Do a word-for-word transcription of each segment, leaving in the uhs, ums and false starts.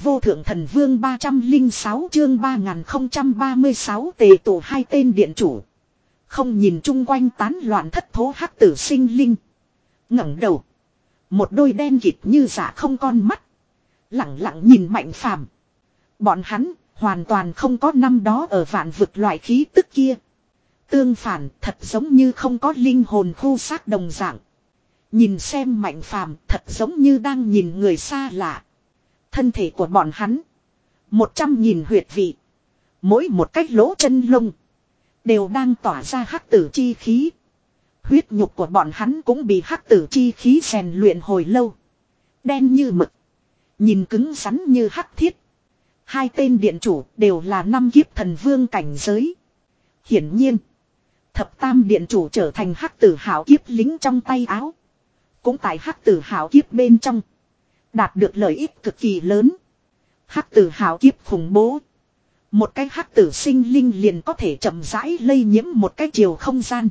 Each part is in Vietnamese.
vô thượng thần vương ba trăm linh sáu chương ba nghìn không trăm ba mươi sáu tề tụ hai tên điện chủ. Không nhìn chung quanh tán loạn thất thố hắc tử sinh linh. ngẩng đầu. Một đôi đen kịt như giả không con mắt. Lặng lặng nhìn Mạnh Phàm. Bọn hắn hoàn toàn không có năm đó ở vạn vực loại khí tức kia. Tương phản thật giống như không có linh hồn khu xác đồng dạng. Nhìn xem Mạnh Phàm thật giống như đang nhìn người xa lạ. Thân thể của bọn hắn. Một trăm nghìn huyệt vị. Mỗi một cách lỗ chân lông. Đều đang tỏa ra hắc tử chi khí. Huyết nhục của bọn hắn cũng bị hắc tử chi khí rèn luyện hồi lâu. Đen như mực. Nhìn cứng rắn như hắc thiết. Hai tên điện chủ đều là năm kiếp thần vương cảnh giới. Hiển nhiên. Thập tam điện chủ trở thành hắc tử hảo kiếp lính trong tay áo. Cũng tại hắc tử hảo kiếp bên trong. Đạt được lợi ích cực kỳ lớn. Hắc tử hảo kiếp khủng bố. Một cái hắc tử sinh linh liền có thể chậm rãi lây nhiễm một cái chiều không gian.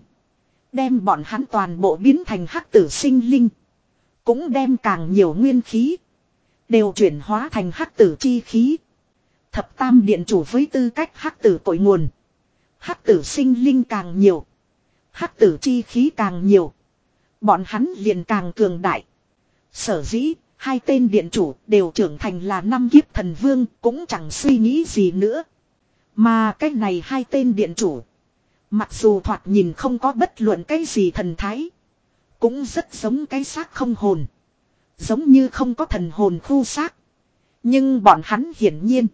Đem bọn hắn toàn bộ biến thành hắc tử sinh linh. Cũng đem càng nhiều nguyên khí. Đều chuyển hóa thành hắc tử chi khí. Thập tam điện chủ với tư cách hắc tử cội nguồn. Hắc tử sinh linh càng nhiều. Hắc tử chi khí càng nhiều. Bọn hắn liền càng cường đại. Sở dĩ, hai tên điện chủ đều trưởng thành là năm kiếp thần vương cũng chẳng suy nghĩ gì nữa. Mà cái này hai tên điện chủ. Mặc dù thoạt nhìn không có bất luận cái gì thần thái. Cũng rất giống cái xác không hồn. Giống như không có thần hồn khu xác. Nhưng bọn hắn hiển nhiên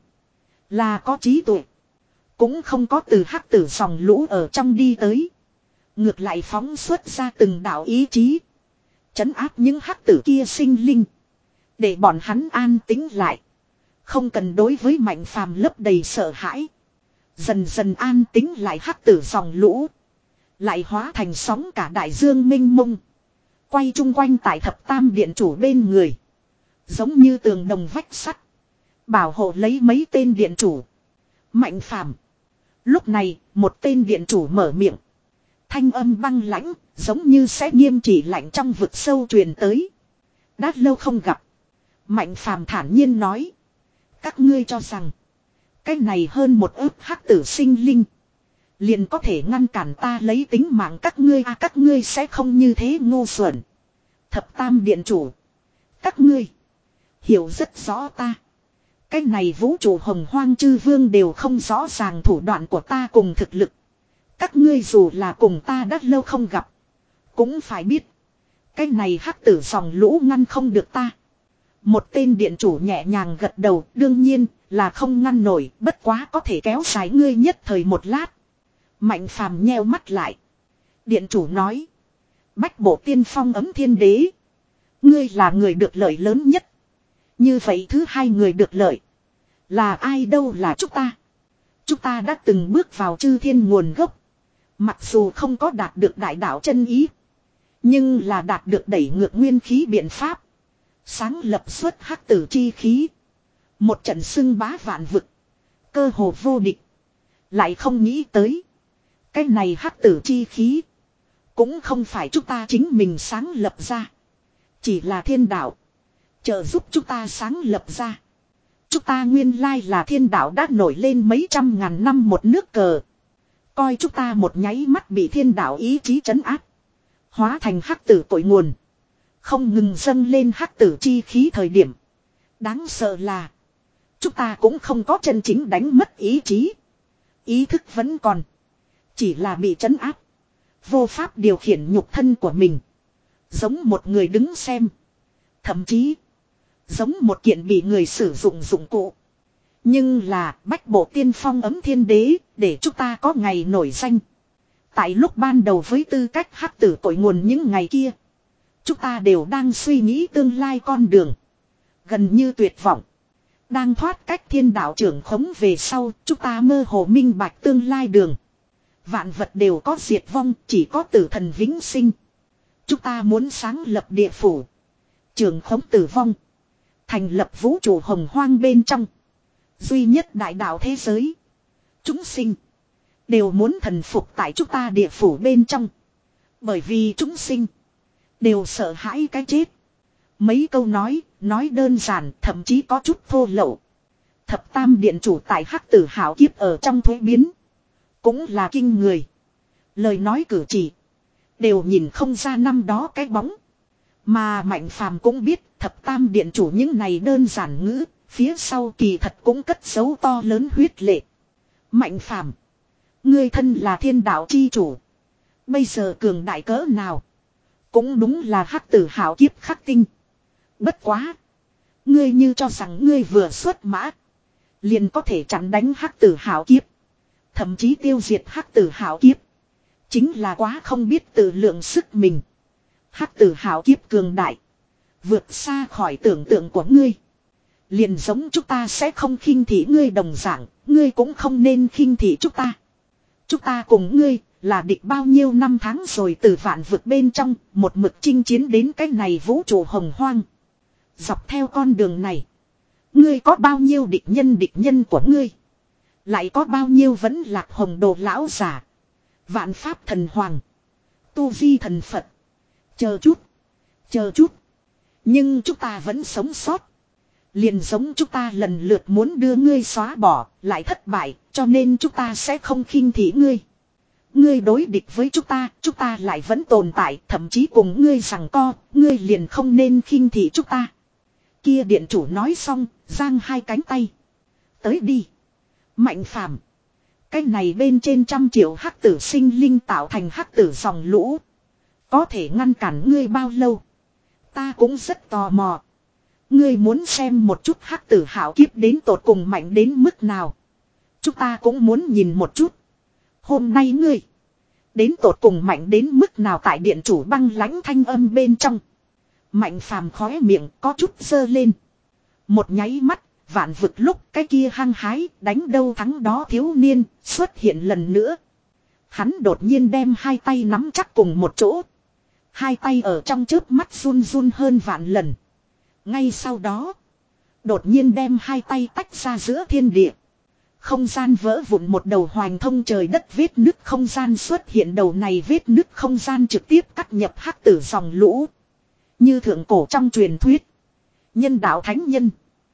là có trí tuệ. Cũng không có từ hắc tử dòng lũ ở trong đi tới. Ngược lại phóng xuất ra từng đạo ý chí. Trấn áp những hắc tử kia sinh linh. Để bọn hắn an tĩnh lại. Không cần đối với Mạnh Phàm lấp đầy sợ hãi. Dần dần an tĩnh lại hắc tử dòng lũ. Lại hóa thành sóng cả đại dương mênh mông. Quay chung quanh tại thập tam điện chủ bên người. Giống như tường đồng vách sắt. Bảo hộ lấy mấy tên điện chủ. Mạnh Phàm. Lúc này một tên điện chủ mở miệng. Thanh âm băng lãnh. Giống như sẽ nghiêm chỉ lạnh trong vực sâu truyền tới. Đã lâu không gặp. Mạnh Phàm thản nhiên nói. Các ngươi cho rằng. Cái này hơn một ức hắc tử sinh linh. Liền có thể ngăn cản ta lấy tính mạng các ngươi à các ngươi sẽ không như thế ngu xuẩn. Thập tam điện chủ. Các ngươi. Hiểu rất rõ ta. Cái này vũ trụ hồng hoang chư vương đều không rõ ràng thủ đoạn của ta cùng thực lực. Các ngươi dù là cùng ta đã lâu không gặp. Cũng phải biết. Cái này hắc tử dòng lũ ngăn không được ta. Một tên điện chủ nhẹ nhàng gật đầu. Đương nhiên là không ngăn nổi. Bất quá có thể kéo dài ngươi nhất thời một lát. Mạnh Phàm nheo mắt lại. Điện chủ nói. Bách bộ tiên phong ấm thiên đế. Ngươi là người được lợi lớn nhất. Như vậy thứ hai người được lợi. Là ai đâu là chúng ta. Chúng ta đã từng bước vào chư thiên nguồn gốc. Mặc dù không có đạt được đại đạo chân ý. Nhưng là đạt được đẩy ngược nguyên khí biện pháp. Sáng lập xuất hắc tử chi khí. Một trận xưng bá vạn vực. Cơ hồ vô địch. Lại không nghĩ tới. Cái này hắc tử chi khí. Cũng không phải chúng ta chính mình sáng lập ra. Chỉ là thiên đạo. Trợ giúp chúng ta sáng lập ra. Chúng ta nguyên lai là thiên đạo đã nổi lên mấy trăm ngàn năm một nước cờ. Coi chúng ta một nháy mắt bị thiên đạo ý chí trấn áp. Hóa thành hắc tử cội nguồn. Không ngừng dâng lên hắc tử chi khí thời điểm. Đáng sợ là. Chúng ta cũng không có chân chính đánh mất ý chí. Ý thức vẫn còn. Chỉ là bị trấn áp. Vô pháp điều khiển nhục thân của mình. Giống một người đứng xem. Thậm chí. Giống một kiện bị người sử dụng dụng cụ. Nhưng là bách bộ tiên phong ấm thiên đế. Để chúng ta có ngày nổi danh. Tại lúc ban đầu với tư cách hắc tử cội nguồn những ngày kia. Chúng ta đều đang suy nghĩ tương lai con đường. Gần như tuyệt vọng. Đang thoát cách thiên đạo trưởng khống về sau. Chúng ta mơ hồ minh bạch tương lai đường. Vạn vật đều có diệt vong. Chỉ có tử thần vĩnh sinh. Chúng ta muốn sáng lập địa phủ. Trưởng khống tử vong. Thành lập vũ trụ hồng hoang bên trong. Duy nhất đại đạo thế giới. Chúng sinh. Đều muốn thần phục tại chúng ta địa phủ bên trong. Bởi vì chúng sinh. Đều sợ hãi cái chết. Mấy câu nói. Nói đơn giản thậm chí có chút thô lậu. Thập tam điện chủ tại hắc tử hảo kiếp ở trong thuế biến. Cũng là kinh người. Lời nói cử chỉ. Đều nhìn không ra năm đó cái bóng. Mà Mạnh Phàm cũng biết thập tam điện chủ những này đơn giản ngữ. Phía sau kỳ thật cũng cất dấu to lớn huyết lệ. Mạnh Phàm, ngươi thân là thiên đạo chi chủ. Bây giờ cường đại cỡ nào. Cũng đúng là hắc tử hảo kiếp khắc tinh. Bất quá. Ngươi như cho rằng ngươi vừa xuất mã. Liền có thể chặn đánh hắc tử hảo kiếp. Thậm chí tiêu diệt hắc tử hảo kiếp. Chính là quá không biết tự lượng sức mình. Hắc tử hảo kiếp cường đại. Vượt xa khỏi tưởng tượng của ngươi. Liền giống chúng ta sẽ không khinh thị ngươi đồng dạng. Ngươi cũng không nên khinh thị chúng ta. Chúng ta cùng ngươi là địch bao nhiêu năm tháng rồi, từ vạn vực bên trong. Một mực chinh chiến đến cái này vũ trụ hồng hoang. Dọc theo con đường này. Ngươi có bao nhiêu địch nhân địch nhân của ngươi. Lại có bao nhiêu vẫn lạc hồng đồ lão giả. Vạn pháp thần hoàng. Tu vi thần Phật. Chờ chút. Chờ chút. Nhưng chúng ta vẫn sống sót. Liền giống chúng ta lần lượt muốn đưa ngươi xóa bỏ. Lại thất bại. Cho nên chúng ta sẽ không khinh thị ngươi. Ngươi đối địch với chúng ta. Chúng ta lại vẫn tồn tại. Thậm chí cùng ngươi rằng co. Ngươi liền không nên khinh thị chúng ta. Kia điện chủ nói xong. Giang hai cánh tay. Tới đi. Mạnh Phàm, cái này bên trên trăm triệu hắc tử sinh linh tạo thành hắc tử dòng lũ. Có thể ngăn cản ngươi bao lâu? Ta cũng rất tò mò. Ngươi muốn xem một chút hắc tử hảo kiếp đến tột cùng mạnh đến mức nào? Chúng ta cũng muốn nhìn một chút. Hôm nay ngươi đến tột cùng mạnh đến mức nào tại điện chủ băng lãnh thanh âm bên trong. Mạnh Phàm khóe miệng có chút giơ lên. Một nháy mắt. Vạn vực lúc cái kia hăng hái đánh đâu thắng đó thiếu niên xuất hiện lần nữa. Hắn đột nhiên đem hai tay nắm chắc cùng một chỗ. Hai tay ở trong chớp mắt run run hơn vạn lần. Ngay sau đó. Đột nhiên đem hai tay tách ra giữa thiên địa. Không gian vỡ vụn, một đầu hoành thông trời đất vết nứt không gian xuất hiện. Đầu này vết nứt không gian trực tiếp cắt nhập hắc tử dòng lũ. Như thượng cổ trong truyền thuyết. Nhân đạo thánh nhân.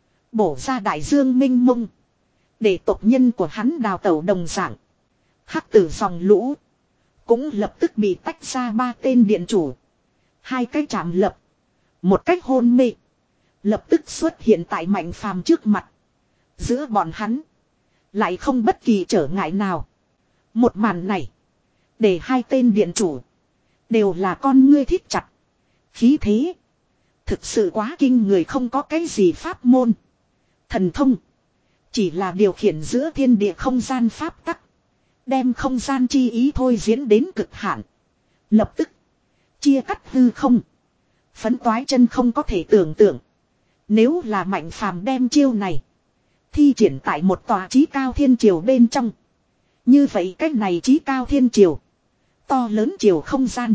Bổ ra đại dương minh mông. Để tộc nhân của hắn đào tẩu đồng dạng. Hắc tử dòng lũ. Cũng lập tức bị tách ra ba tên điện chủ. Hai cái chạm lập. Một cách hôn mê. Lập tức xuất hiện tại Mạnh Phàm trước mặt. Giữa bọn hắn. Lại không bất kỳ trở ngại nào. Một màn này. Để hai tên điện chủ. Đều là con ngươi thít chặt. Khí thế. Thực sự quá kinh người, không có cái gì pháp môn. Thần thông. Chỉ là điều khiển giữa thiên địa không gian pháp tắc. Đem không gian chi ý thôi diễn đến cực hạn. Lập tức. Chia cắt hư không. Phấn toái chân không có thể tưởng tượng. Nếu là Mạnh Phàm đem chiêu này. Thi triển tại một tòa chí cao thiên triều bên trong. Như vậy cách này chí cao thiên triều. To lớn triều không gian.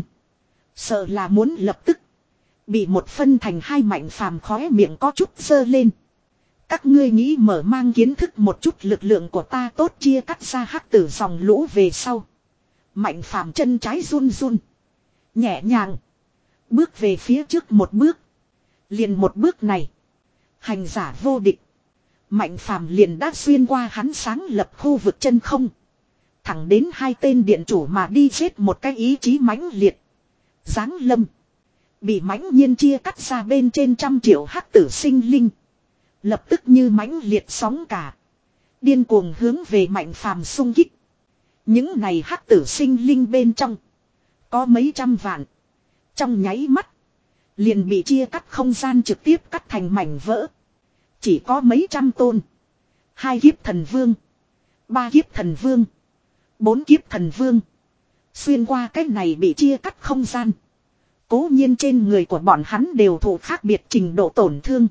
Sợ là muốn lập tức. Bị một phân thành hai. Mạnh Phàm khóe miệng có chút giơ lên. Các ngươi nghĩ mở mang kiến thức một chút lực lượng của ta tốt, chia cắt ra hắc tử dòng lũ về sau. Mạnh Phàm chân trái run run. Nhẹ nhàng. Bước về phía trước một bước. Liền một bước này. Hành giả vô địch. Mạnh Phàm liền đã xuyên qua hắn sáng lập khu vực chân không. Thẳng đến hai tên điện chủ mà đi giết một cái ý chí mãnh liệt. Giáng lâm. Bị mãnh nhiên chia cắt ra bên trên trăm triệu hắc tử sinh linh. Lập tức như mãnh liệt sóng cả. Điên cuồng hướng về Mạnh Phàm xung kích. Những này hắc tử sinh linh bên trong. Có mấy trăm vạn. Trong nháy mắt. Liền bị chia cắt không gian trực tiếp cắt thành mảnh vỡ. Chỉ có mấy trăm tôn. Hai kiếp thần vương. Ba kiếp thần vương. Bốn kiếp thần vương. Xuyên qua cách này bị chia cắt không gian. Cố nhiên trên người của bọn hắn đều thụ khác biệt trình độ tổn thương.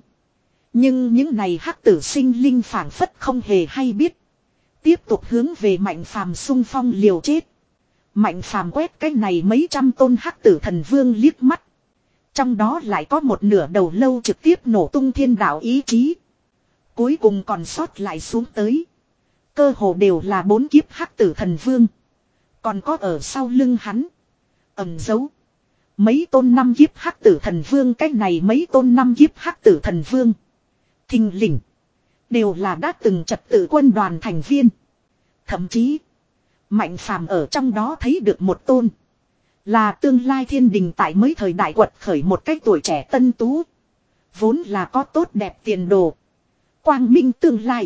Nhưng những này hắc tử sinh linh phảng phất không hề hay biết. Tiếp tục hướng về Mạnh Phàm xung phong liều chết. Mạnh Phàm quét cái này mấy trăm tôn hắc tử thần vương liếc mắt. Trong đó lại có một nửa đầu lâu trực tiếp nổ tung thiên đạo ý chí. Cuối cùng còn sót lại xuống tới. Cơ hồ đều là bốn kiếp hắc tử thần vương. Còn có ở sau lưng hắn. Ẩn giấu. Mấy tôn năm kiếp hắc tử thần vương, cái này mấy tôn năm kiếp hắc tử thần vương. Thình lình. Đều là đã từng trật tự quân đoàn thành viên. Thậm chí. Mạnh phàm ở trong đó thấy được một tôn. Là tương lai thiên đình tại mấy thời đại quật khởi một cách tuổi trẻ tân tú. Vốn là có tốt đẹp tiền đồ. Quang minh tương lai.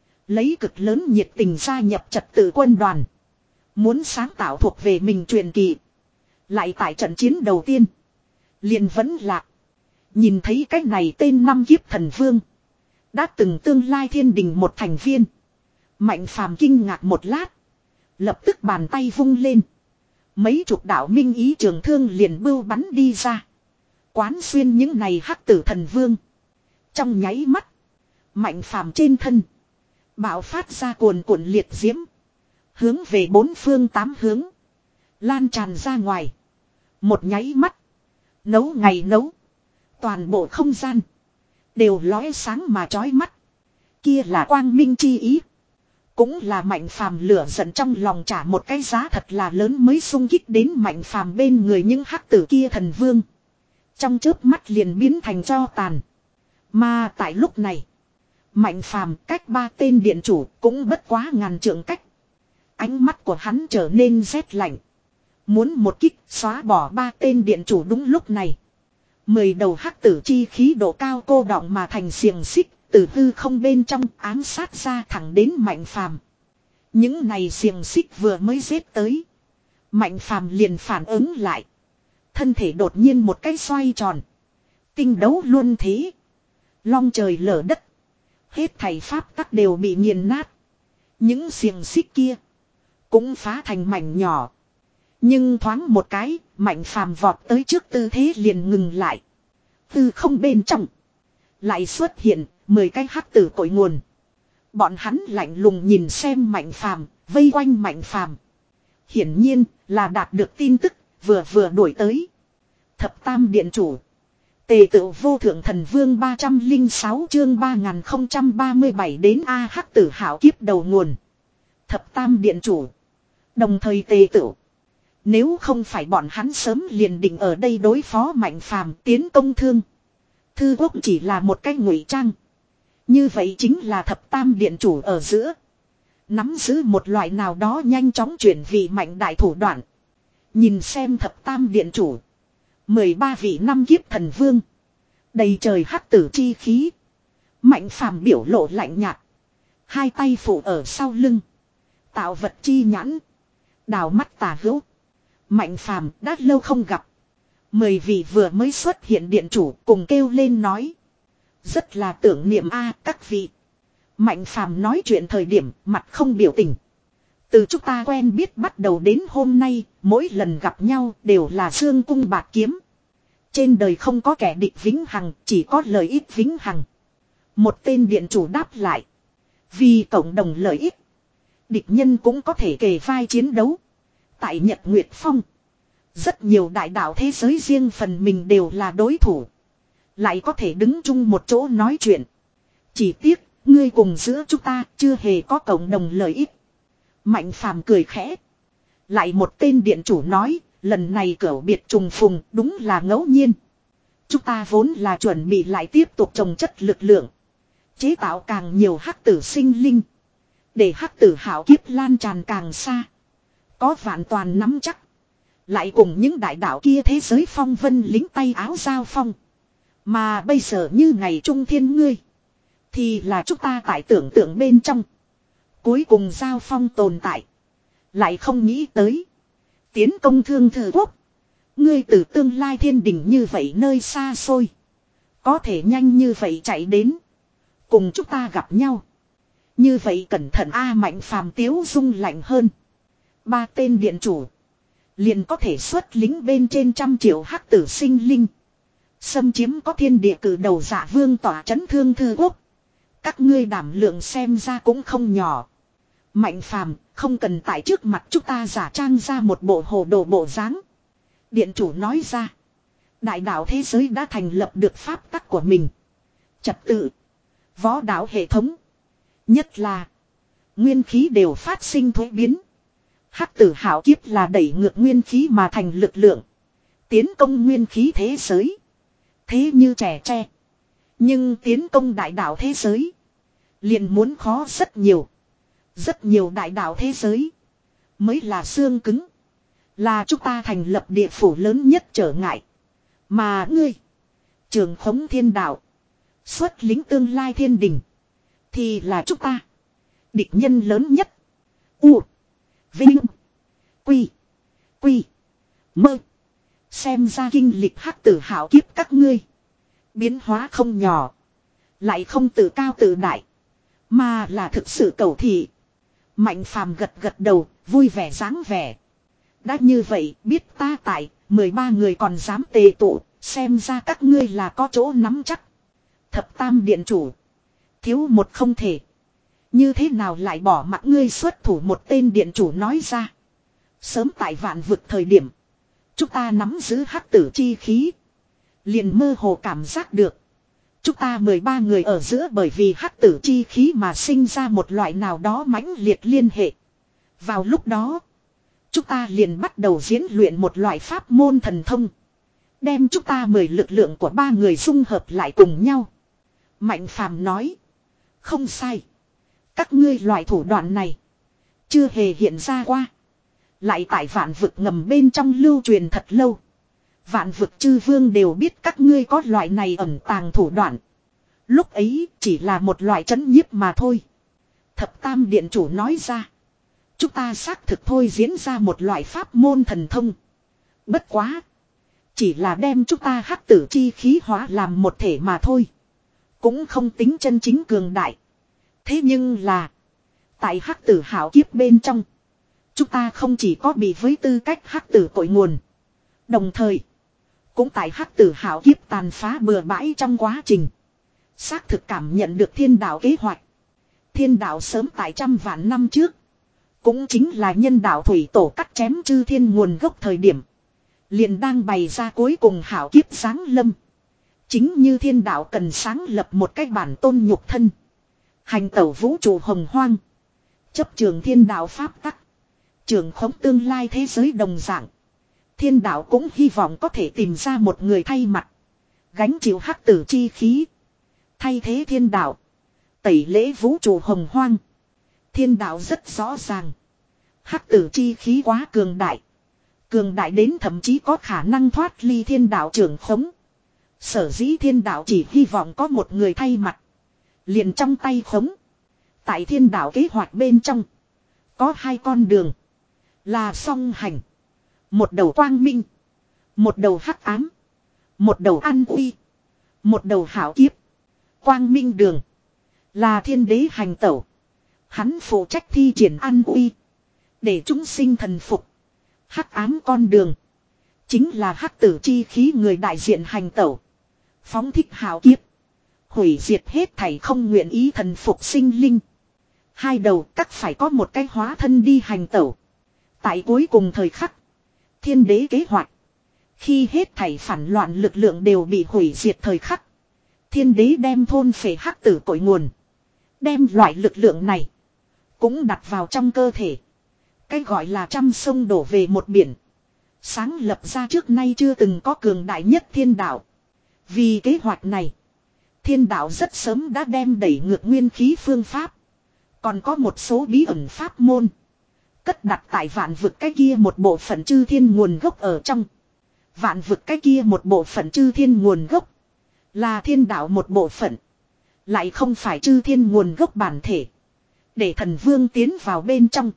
Lấy cực lớn nhiệt tình gia nhập trật tự quân đoàn. Muốn sáng tạo thuộc về mình truyền kỳ. Lại tại trận chiến đầu tiên. Liền vẫn lạc. Nhìn thấy cái này tên năm kiếp thần vương. Đã từng tương lai thiên đình một thành viên. Mạnh phàm kinh ngạc một lát. Lập tức bàn tay vung lên. Mấy chục đạo minh ý trường thương liền bưu bắn đi ra. Quán xuyên những này hắc tử thần vương. Trong nháy mắt. Mạnh phàm trên thân. Bạo phát ra cuồn cuộn liệt diễm. Hướng về bốn phương tám hướng. Lan tràn ra ngoài. Một nháy mắt. Nấu ngày nấu. Toàn bộ không gian. Đều lóe sáng mà chói mắt. Kia là quang minh chi ý. Cũng là mạnh phàm lửa giận trong lòng trả một cái giá thật là lớn mới xung kích đến mạnh phàm bên người những hắc tử kia thần vương. Trong chớp mắt liền biến thành tro tàn. Mà tại lúc này. Mạnh phàm cách ba tên điện chủ cũng bất quá ngàn trượng cách. Ánh mắt của hắn trở nên rét lạnh. Muốn một kích xóa bỏ ba tên điện chủ đúng lúc này. Mười đầu hắc tử chi khí độ cao cô đọng mà thành xiềng xích. Từ hư không bên trong ám sát ra thẳng đến mạnh phàm. Những này xiềng xích vừa mới giết tới. Mạnh phàm liền phản ứng lại. Thân thể đột nhiên một cái xoay tròn. Tinh đấu luôn thế. Long trời lở đất. Hết thảy pháp tắc đều bị nghiền nát. Những xiềng xích kia. Cũng phá thành mảnh nhỏ. Nhưng thoáng một cái. Mạnh phàm vọt tới trước tư thế liền ngừng lại. Tư không bên trong. Lại xuất hiện. Mười cái hắc tử cội nguồn. Bọn hắn lạnh lùng nhìn xem mạnh phàm. Vây quanh mạnh phàm. Hiển nhiên là đạt được tin tức. Vừa vừa đuổi tới. Thập tam điện chủ. Tề tựu vô thượng thần vương ba trăm lẻ sáu chương ba nghìn không trăm ba mươi bảy đến A hắc tử hảo kiếp đầu nguồn. Thập tam điện chủ. Đồng thời tề tựu. Nếu không phải bọn hắn sớm liền định ở đây đối phó mạnh phàm tiến công thương. Thư quốc chỉ là một cái ngụy trang. Như vậy chính là thập tam điện chủ ở giữa. Nắm giữ một loại nào đó nhanh chóng chuyển vị mạnh đại thủ đoạn. Nhìn xem thập tam điện chủ. Mười ba vị năm kiếp thần vương. Đầy trời hắc tử chi khí. Mạnh phàm biểu lộ lạnh nhạt. Hai tay phủ ở sau lưng. Tạo vật chi nhãn. Đào mắt tà hữu. Mạnh phàm đã lâu không gặp. Mười vị vừa mới xuất hiện điện chủ cùng kêu lên nói. Rất là tưởng niệm a các vị. Mạnh phàm nói chuyện thời điểm mặt không biểu tình. Từ chúng ta quen biết bắt đầu đến hôm nay, mỗi lần gặp nhau đều là dương cung bạc kiếm. Trên đời không có kẻ địch vĩnh hằng, chỉ có lợi ích vĩnh hằng. Một tên điện chủ đáp lại. Vì cộng đồng lợi ích, địch nhân cũng có thể kề vai chiến đấu. Tại Nhật Nguyệt Phong, rất nhiều đại đạo thế giới riêng phần mình đều là đối thủ. Lại có thể đứng chung một chỗ nói chuyện. Chỉ tiếc, ngươi cùng giữa chúng ta chưa hề có cộng đồng lợi ích. Mạnh phàm cười khẽ. Lại một tên điện chủ nói, lần này cửu biệt trùng phùng đúng là ngẫu nhiên. Chúng ta vốn là chuẩn bị lại tiếp tục trồng chất lực lượng. Chế tạo càng nhiều hắc tử sinh linh. Để hắc tử hảo kiếp lan tràn càng xa. Có vạn toàn nắm chắc. Lại cùng những đại đạo kia thế giới phong vân lính tay áo giao phong. Mà bây giờ như ngày trung thiên ngươi. Thì là chúng ta tại tưởng tượng bên trong. Cuối cùng giao phong tồn tại. Lại không nghĩ tới. Tiến công thương thư quốc. Ngươi từ tương lai thiên đình như vậy nơi xa xôi. Có thể nhanh như vậy chạy đến. Cùng chúng ta gặp nhau. Như vậy cẩn thận A Mạnh phàm tiếu dung lạnh hơn. Ba tên điện chủ. Liền có thể xuất lính bên trên trăm triệu hắc tử sinh linh. Xâm chiếm có thiên địa cử đầu giả vương tỏa chấn thương thư quốc. Các ngươi đảm lượng xem ra cũng không nhỏ. Mạnh phàm không cần tại trước mặt chúng ta giả trang ra một bộ hồ đồ bộ dáng. Điện chủ nói ra. Đại đạo thế giới đã thành lập được pháp tắc của mình. Trật tự. Võ đạo hệ thống. Nhất là. Nguyên khí đều phát sinh thuế biến. Hắc tử hảo kiếp là đẩy ngược nguyên khí mà thành lực lượng. Tiến công nguyên khí thế giới. Thế như trẻ tre. Nhưng tiến công đại đạo thế giới. liền muốn khó rất nhiều. Rất nhiều đại đạo thế giới. Mới là xương cứng. Là chúng ta thành lập địa phủ lớn nhất trở ngại. Mà ngươi. Trường khống thiên đạo. Xuất lính tương lai thiên đình. Thì là chúng ta. Địch nhân lớn nhất. U. Vinh. Quy. Quy. Mơ. Xem ra kinh lịch hắc tử hảo kiếp các ngươi. Biến hóa không nhỏ. Lại không tự cao tự đại. Mà là thực sự cầu thị. Mạnh phàm gật gật đầu. Vui vẻ dáng vẻ. Đã như vậy biết ta tại. mười ba người còn dám tề tụ. Xem ra các ngươi là có chỗ nắm chắc. Thập tam điện chủ. Thiếu một không thể. Như thế nào lại bỏ mặc ngươi xuất thủ một tên điện chủ nói ra. Sớm tại vạn vực thời điểm. Chúng ta nắm giữ hắc tử chi khí. Liền mơ hồ cảm giác được. Chúng ta mười ba người ở giữa bởi vì hắc tử chi khí mà sinh ra một loại nào đó mãnh liệt liên hệ. Vào lúc đó. Chúng ta liền bắt đầu diễn luyện một loại pháp môn thần thông. Đem chúng ta mười lực lượng của ba người dung hợp lại cùng nhau. Mạnh phàm nói. Không sai. Các ngươi loại thủ đoạn này. Chưa hề hiện ra qua. Lại tại vạn vực ngầm bên trong lưu truyền thật lâu. Vạn vực chư vương đều biết các ngươi có loại này ẩn tàng thủ đoạn. Lúc ấy chỉ là một loại trấn nhiếp mà thôi. Thập tam điện chủ nói ra. Chúng ta xác thực thôi diễn ra một loại pháp môn thần thông. Bất quá. Chỉ là đem chúng ta hắc tử chi khí hóa làm một thể mà thôi. Cũng không tính chân chính cường đại. Thế nhưng là. Tại hắc tử hảo kiếp bên trong. Chúng ta không chỉ có bị với tư cách hắc tử cội nguồn. Đồng thời. Cũng tại hắc tử hảo kiếp tàn phá bừa bãi trong quá trình. Xác thực cảm nhận được thiên đạo kế hoạch. Thiên đạo sớm tại trăm vạn năm trước. Cũng chính là nhân đạo thủy tổ cắt chém chư thiên nguồn gốc thời điểm. Liền đang bày ra cuối cùng hảo kiếp sáng lâm. Chính như thiên đạo cần sáng lập một cái bản tôn nhục thân. Hành tẩu vũ trụ hồng hoang. Chấp trường thiên đạo pháp tắc. Trường khống tương lai thế giới đồng dạng. Thiên đạo cũng hy vọng có thể tìm ra một người thay mặt. Gánh chịu hắc tử chi khí. Thay thế thiên đạo. Tẩy lễ vũ trụ hồng hoang. Thiên đạo rất rõ ràng. Hắc tử chi khí quá cường đại. Cường đại đến thậm chí có khả năng thoát ly thiên đạo trưởng khống. Sở dĩ thiên đạo chỉ hy vọng có một người thay mặt. Liền trong tay khống. Tại thiên đạo kế hoạch bên trong. Có hai con đường. Là song hành. Một đầu quang minh. Một đầu hắc ám. Một đầu an uy. Một đầu hảo kiếp. Quang minh đường. Là thiên đế hành tẩu. Hắn phụ trách thi triển an uy. Để chúng sinh thần phục. Hắc ám con đường. Chính là hắc tử chi khí người đại diện hành tẩu. Phóng thích hảo kiếp. Hủy diệt hết thảy không nguyện ý thần phục sinh linh. Hai đầu cắt phải có một cái hóa thân đi hành tẩu. Tại cuối cùng thời khắc. Thiên đế kế hoạch. Khi hết thảy phản loạn lực lượng đều bị hủy diệt thời khắc. Thiên đế đem thôn phệ hắc tử cội nguồn. Đem loại lực lượng này. Cũng đặt vào trong cơ thể. Cái gọi là trăm sông đổ về một biển. Sáng lập ra trước nay chưa từng có cường đại nhất thiên đạo. Vì kế hoạch này. Thiên đạo rất sớm đã đem đẩy ngược nguyên khí phương pháp. Còn có một số bí ẩn pháp môn. Cất đặt tại vạn vực cái kia một bộ phận chư thiên nguồn gốc ở trong. Vạn vực cái kia một bộ phận chư thiên nguồn gốc. Là thiên đạo một bộ phận. Lại không phải chư thiên nguồn gốc bản thể. Để thần vương tiến vào bên trong.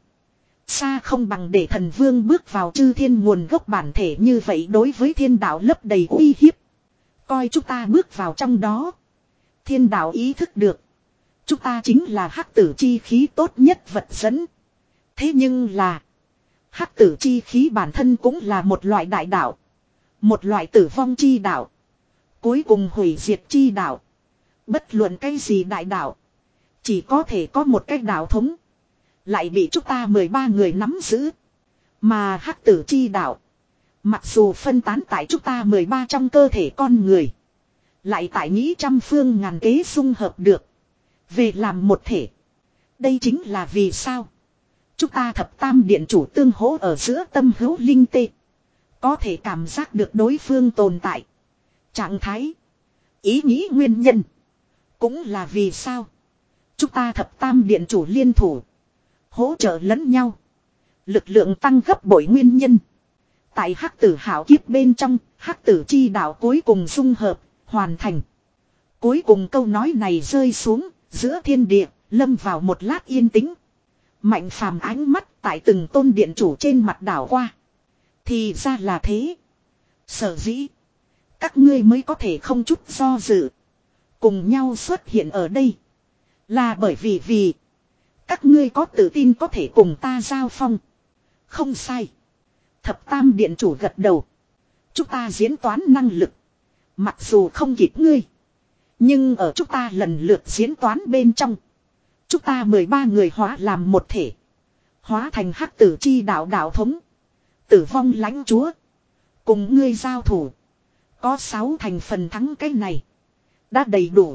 Xa không bằng để thần vương bước vào chư thiên nguồn gốc bản thể như vậy đối với thiên đạo lấp đầy uy hiếp. Coi chúng ta bước vào trong đó. Thiên đạo ý thức được. Chúng ta chính là hắc tử chi khí tốt nhất vật dẫn. Thế nhưng là. Hắc tử chi khí bản thân cũng là một loại đại đạo. Một loại tử vong chi đạo. Cuối cùng hủy diệt chi đạo. Bất luận cái gì đại đạo. Chỉ có thể có một cái đạo thống. Lại bị chúng ta mười ba người nắm giữ. Mà hắc tử chi đạo. Mặc dù phân tán tại chúng ta mười ba trong cơ thể con người. Lại tại nghĩ trăm phương ngàn kế dung hợp được. Về làm một thể. Đây chính là vì sao. Chúng ta thập tam điện chủ tương hỗ ở giữa tâm hữu linh tê. Có thể cảm giác được đối phương tồn tại. Trạng thái. Ý nghĩ nguyên nhân. Cũng là vì sao. Chúng ta thập tam điện chủ liên thủ. Hỗ trợ lẫn nhau. Lực lượng tăng gấp bội nguyên nhân. Tại hắc tử hảo kiếp bên trong, hắc tử chi đạo cuối cùng dung hợp, hoàn thành. Cuối cùng câu nói này rơi xuống, giữa thiên địa, lâm vào một lát yên tĩnh. Mạnh phàm ánh mắt tại từng tôn điện chủ trên mặt đảo qua. Thì ra là thế. Sở dĩ. Các ngươi mới có thể không chút do dự. Cùng nhau xuất hiện ở đây. Là bởi vì vì. Các ngươi có tự tin có thể cùng ta giao phong. Không sai. Thập tam điện chủ gật đầu. Chúng ta diễn toán năng lực. Mặc dù không kịp ngươi. Nhưng ở chúng ta lần lượt diễn toán bên trong. Chúng ta mười ba người hóa làm một thể. Hóa thành hắc tử chi đạo đạo thống. Tử vong lãnh chúa. Cùng ngươi giao thủ. Có sáu thành phần thắng cái này. Đã đầy đủ.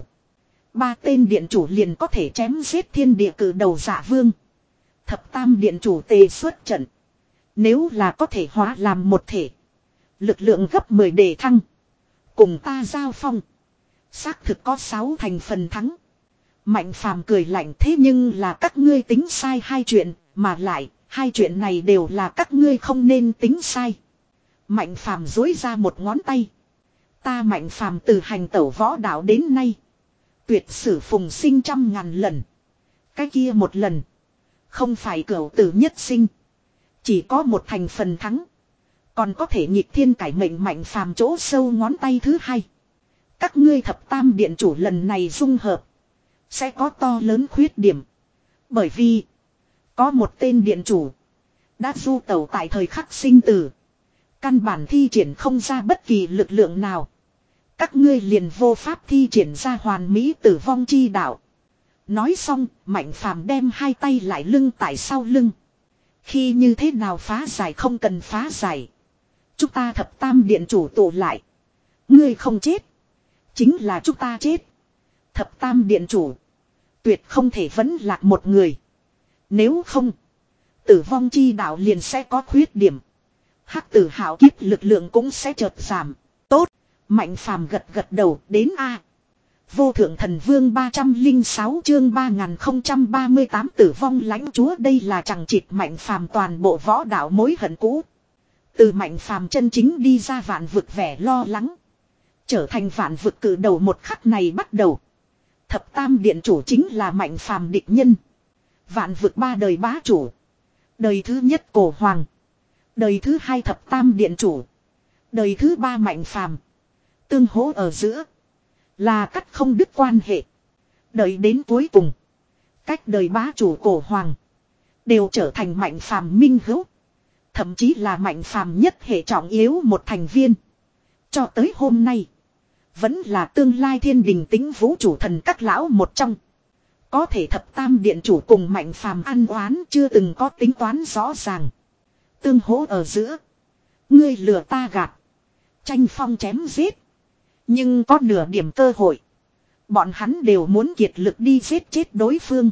Ba tên điện chủ liền có thể chém giết thiên địa cử đầu giả vương. Thập tam điện chủ tề xuất trận. Nếu là có thể hóa làm một thể. Lực lượng gấp mười đề thăng. Cùng ta giao phong. Xác thực có sáu thành phần thắng. Mạnh phàm cười lạnh thế nhưng là các ngươi tính sai hai chuyện. Mà lại hai chuyện này đều là các ngươi không nên tính sai. Mạnh phàm dối ra một ngón tay. Ta mạnh phàm từ hành tẩu võ đạo đến nay. Tuyệt sử phùng sinh trăm ngàn lần. Cái kia một lần. Không phải cửu tử nhất sinh. Chỉ có một thành phần thắng. Còn có thể nhịp thiên cải mệnh mạnh phàm chỗ sâu ngón tay thứ hai. Các ngươi thập tam điện chủ lần này dung hợp. Sẽ có to lớn khuyết điểm. Bởi vì. Có một tên điện chủ. Đã du tẩu tại thời khắc sinh tử. Căn bản thi triển không ra bất kỳ lực lượng nào. Các ngươi liền vô pháp thi triển ra hoàn mỹ tử vong chi đạo. Nói xong, mạnh phàm đem hai tay lại lưng tại sau lưng. Khi như thế nào phá giải không cần phá giải. Chúng ta thập tam điện chủ tụ lại. Ngươi không chết. Chính là chúng ta chết. Thập tam điện chủ. Tuyệt không thể vẫn lạc một người. Nếu không. Tử vong chi đạo liền sẽ có khuyết điểm. Hắc tử hảo kiếp lực lượng cũng sẽ chợt giảm. Tốt. Mạnh phàm gật gật đầu đến A. Vô thượng thần vương ba trăm lẻ sáu chương ba nghìn không trăm ba mươi tám tử vong lãnh chúa đây là chẳng chịt mạnh phàm toàn bộ võ đạo mối hận cũ. Từ mạnh phàm chân chính đi ra vạn vực vẻ lo lắng. Trở thành vạn vực cử đầu một khắc này bắt đầu. Thập tam điện chủ chính là mạnh phàm địch nhân. Vạn vực ba đời bá chủ. Đời thứ nhất cổ hoàng. Đời thứ hai thập tam điện chủ. Đời thứ ba mạnh phàm. Tương hỗ ở giữa. Là cắt không đứt quan hệ. Đợi đến cuối cùng. Cách đời bá chủ cổ hoàng. Đều trở thành mạnh phàm minh hữu. Thậm chí là mạnh phàm nhất hệ trọng yếu một thành viên. Cho tới hôm nay. Vẫn là tương lai thiên đình tính vũ chủ thần các lão một trong. Có thể thập tam điện chủ cùng mạnh phàm ăn oán chưa từng có tính toán rõ ràng. Tương hỗ ở giữa. Ngươi lừa ta gạt. Tranh phong chém giết. Nhưng có nửa điểm cơ hội. Bọn hắn đều muốn kiệt lực đi giết chết đối phương.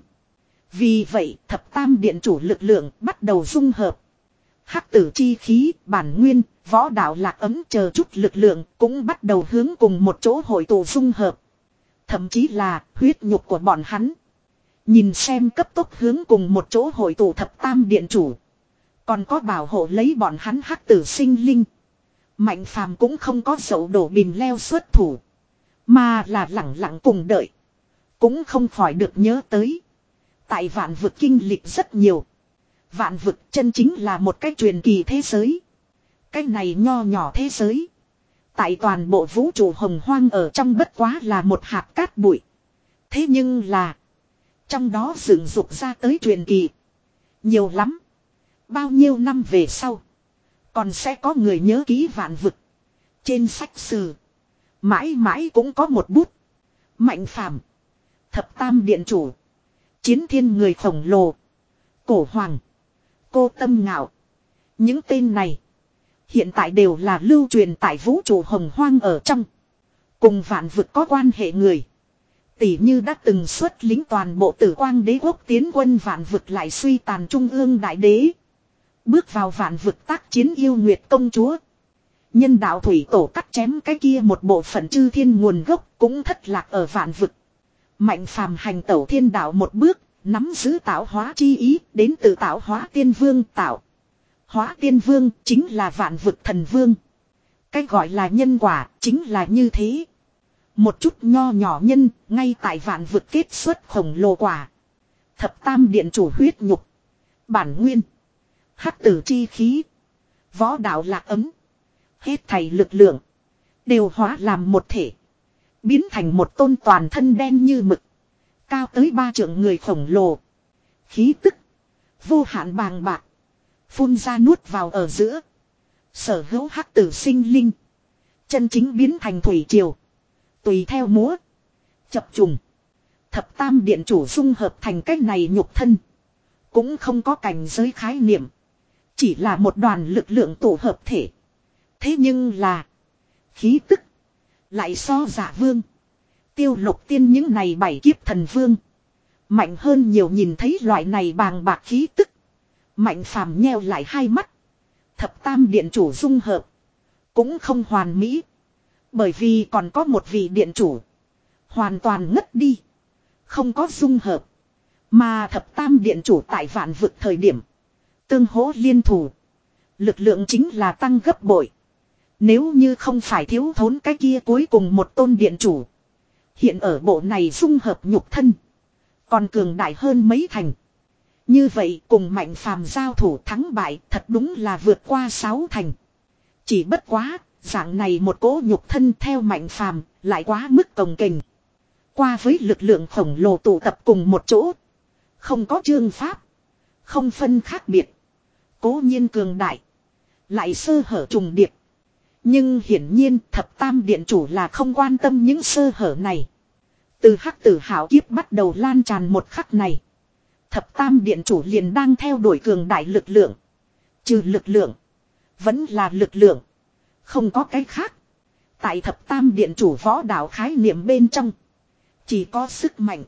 Vì vậy thập tam điện chủ lực lượng bắt đầu dung hợp. Hắc tử chi khí, bản nguyên, võ đạo lạc ấm chờ chút lực lượng cũng bắt đầu hướng cùng một chỗ hội tụ dung hợp. Thậm chí là huyết nhục của bọn hắn. Nhìn xem cấp tốc hướng cùng một chỗ hội tụ thập tam điện chủ. Còn có bảo hộ lấy bọn hắn hắc tử sinh linh. Mạnh phàm cũng không có dậu đổ bìm leo xuất thủ. Mà là lặng lặng cùng đợi. Cũng không khỏi được nhớ tới. Tại vạn vực kinh lịch rất nhiều. Vạn vực chân chính là một cái truyền kỳ thế giới. Cái này nho nhỏ thế giới. Tại toàn bộ vũ trụ hồng hoang ở trong bất quá là một hạt cát bụi. Thế nhưng là. Trong đó dựng dục ra tới truyền kỳ. Nhiều lắm. Bao nhiêu năm về sau. Còn sẽ có người nhớ ký vạn vực. Trên sách sử. Mãi mãi cũng có một bút. Mạnh phàm. Thập tam điện chủ. Chiến thiên người khổng lồ. Cổ hoàng. Cô tâm ngạo. Những tên này. Hiện tại đều là lưu truyền tại vũ trụ hồng hoang ở trong. Cùng vạn vực có quan hệ người. Tỷ như đã từng xuất lính toàn bộ tử quang đế quốc tiến quân vạn vực lại suy tàn trung ương đại đế. Bước vào vạn vực tác chiến yêu nguyệt công chúa. Nhân đạo thủy tổ cắt chém cái kia một bộ phận chư thiên nguồn gốc cũng thất lạc ở vạn vực. Mạnh phàm hành tẩu thiên đạo một bước, nắm giữ tạo hóa chi ý, đến từ tạo hóa tiên vương tạo. Hóa tiên vương chính là vạn vực thần vương. Cái gọi là nhân quả chính là như thế. Một chút nho nhỏ nhân, ngay tại vạn vực kết xuất khổng lồ quả. Thập tam điện chủ huyết nhục. Bản nguyên. Hắc tử chi khí. Võ đạo lạc ấm. Hết thảy lực lượng. Đều hóa làm một thể. Biến thành một tôn toàn thân đen như mực. Cao tới ba trượng người khổng lồ. Khí tức. Vô hạn bàng bạc. Phun ra nuốt vào ở giữa. Sở hữu hắc tử sinh linh. Chân chính biến thành thủy triều. Tùy theo múa. Chập trùng. Thập tam điện chủ dung hợp thành cách này nhục thân. Cũng không có cảnh giới khái niệm. Chỉ là một đoàn lực lượng tổ hợp thể. Thế nhưng là. Khí tức. Lại so giả vương. Tiêu lục tiên những này bảy kiếp thần vương. Mạnh hơn nhiều nhìn thấy loại này bàng bạc khí tức. Mạnh phàm nheo lại hai mắt. Thập tam điện chủ dung hợp. Cũng không hoàn mỹ. Bởi vì còn có một vị điện chủ. Hoàn toàn ngất đi. Không có dung hợp. Mà thập tam điện chủ tại vạn vực thời điểm. Tương hỗ liên thủ. Lực lượng chính là tăng gấp bội. Nếu như không phải thiếu thốn cái kia cuối cùng một tôn điện chủ. Hiện ở bộ này dung hợp nhục thân. Còn cường đại hơn mấy thành. Như vậy cùng mạnh phàm giao thủ thắng bại thật đúng là vượt qua sáu thành. Chỉ bất quá, dạng này một cỗ nhục thân theo mạnh phàm lại quá mức cồng kềnh. Qua với lực lượng khổng lồ tụ tập cùng một chỗ. Không có chương pháp. Không phân khác biệt. Cố nhiên cường đại. Lại sơ hở trùng điệp. Nhưng hiển nhiên thập tam điện chủ là không quan tâm những sơ hở này. Từ hắc tử hảo kiếp bắt đầu lan tràn một khắc này. Thập tam điện chủ liền đang theo đuổi cường đại lực lượng. Trừ lực lượng. Vẫn là lực lượng. Không có cái khác. Tại thập tam điện chủ võ đạo khái niệm bên trong. Chỉ có sức mạnh.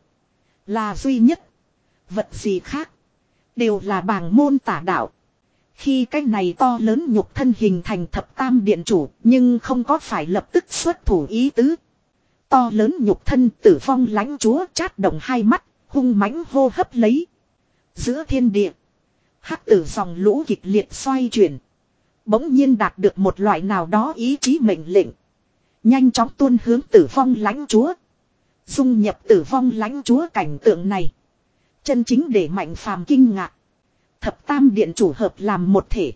Là duy nhất. Vật gì khác. Đều là bàng môn tả đạo. Khi cái này to lớn nhục thân hình thành thập tam điện chủ. Nhưng không có phải lập tức xuất thủ ý tứ. To lớn nhục thân tử vong lãnh chúa chát động hai mắt. Hung mãnh hô hấp lấy. Giữa thiên địa. Hắc tử dòng lũ kịch liệt xoay chuyển. Bỗng nhiên đạt được một loại nào đó ý chí mệnh lệnh. Nhanh chóng tuôn hướng tử vong lãnh chúa. Dung nhập tử vong lãnh chúa cảnh tượng này. Chân chính để mạnh phàm kinh ngạc. Thập tam điện chủ hợp làm một thể.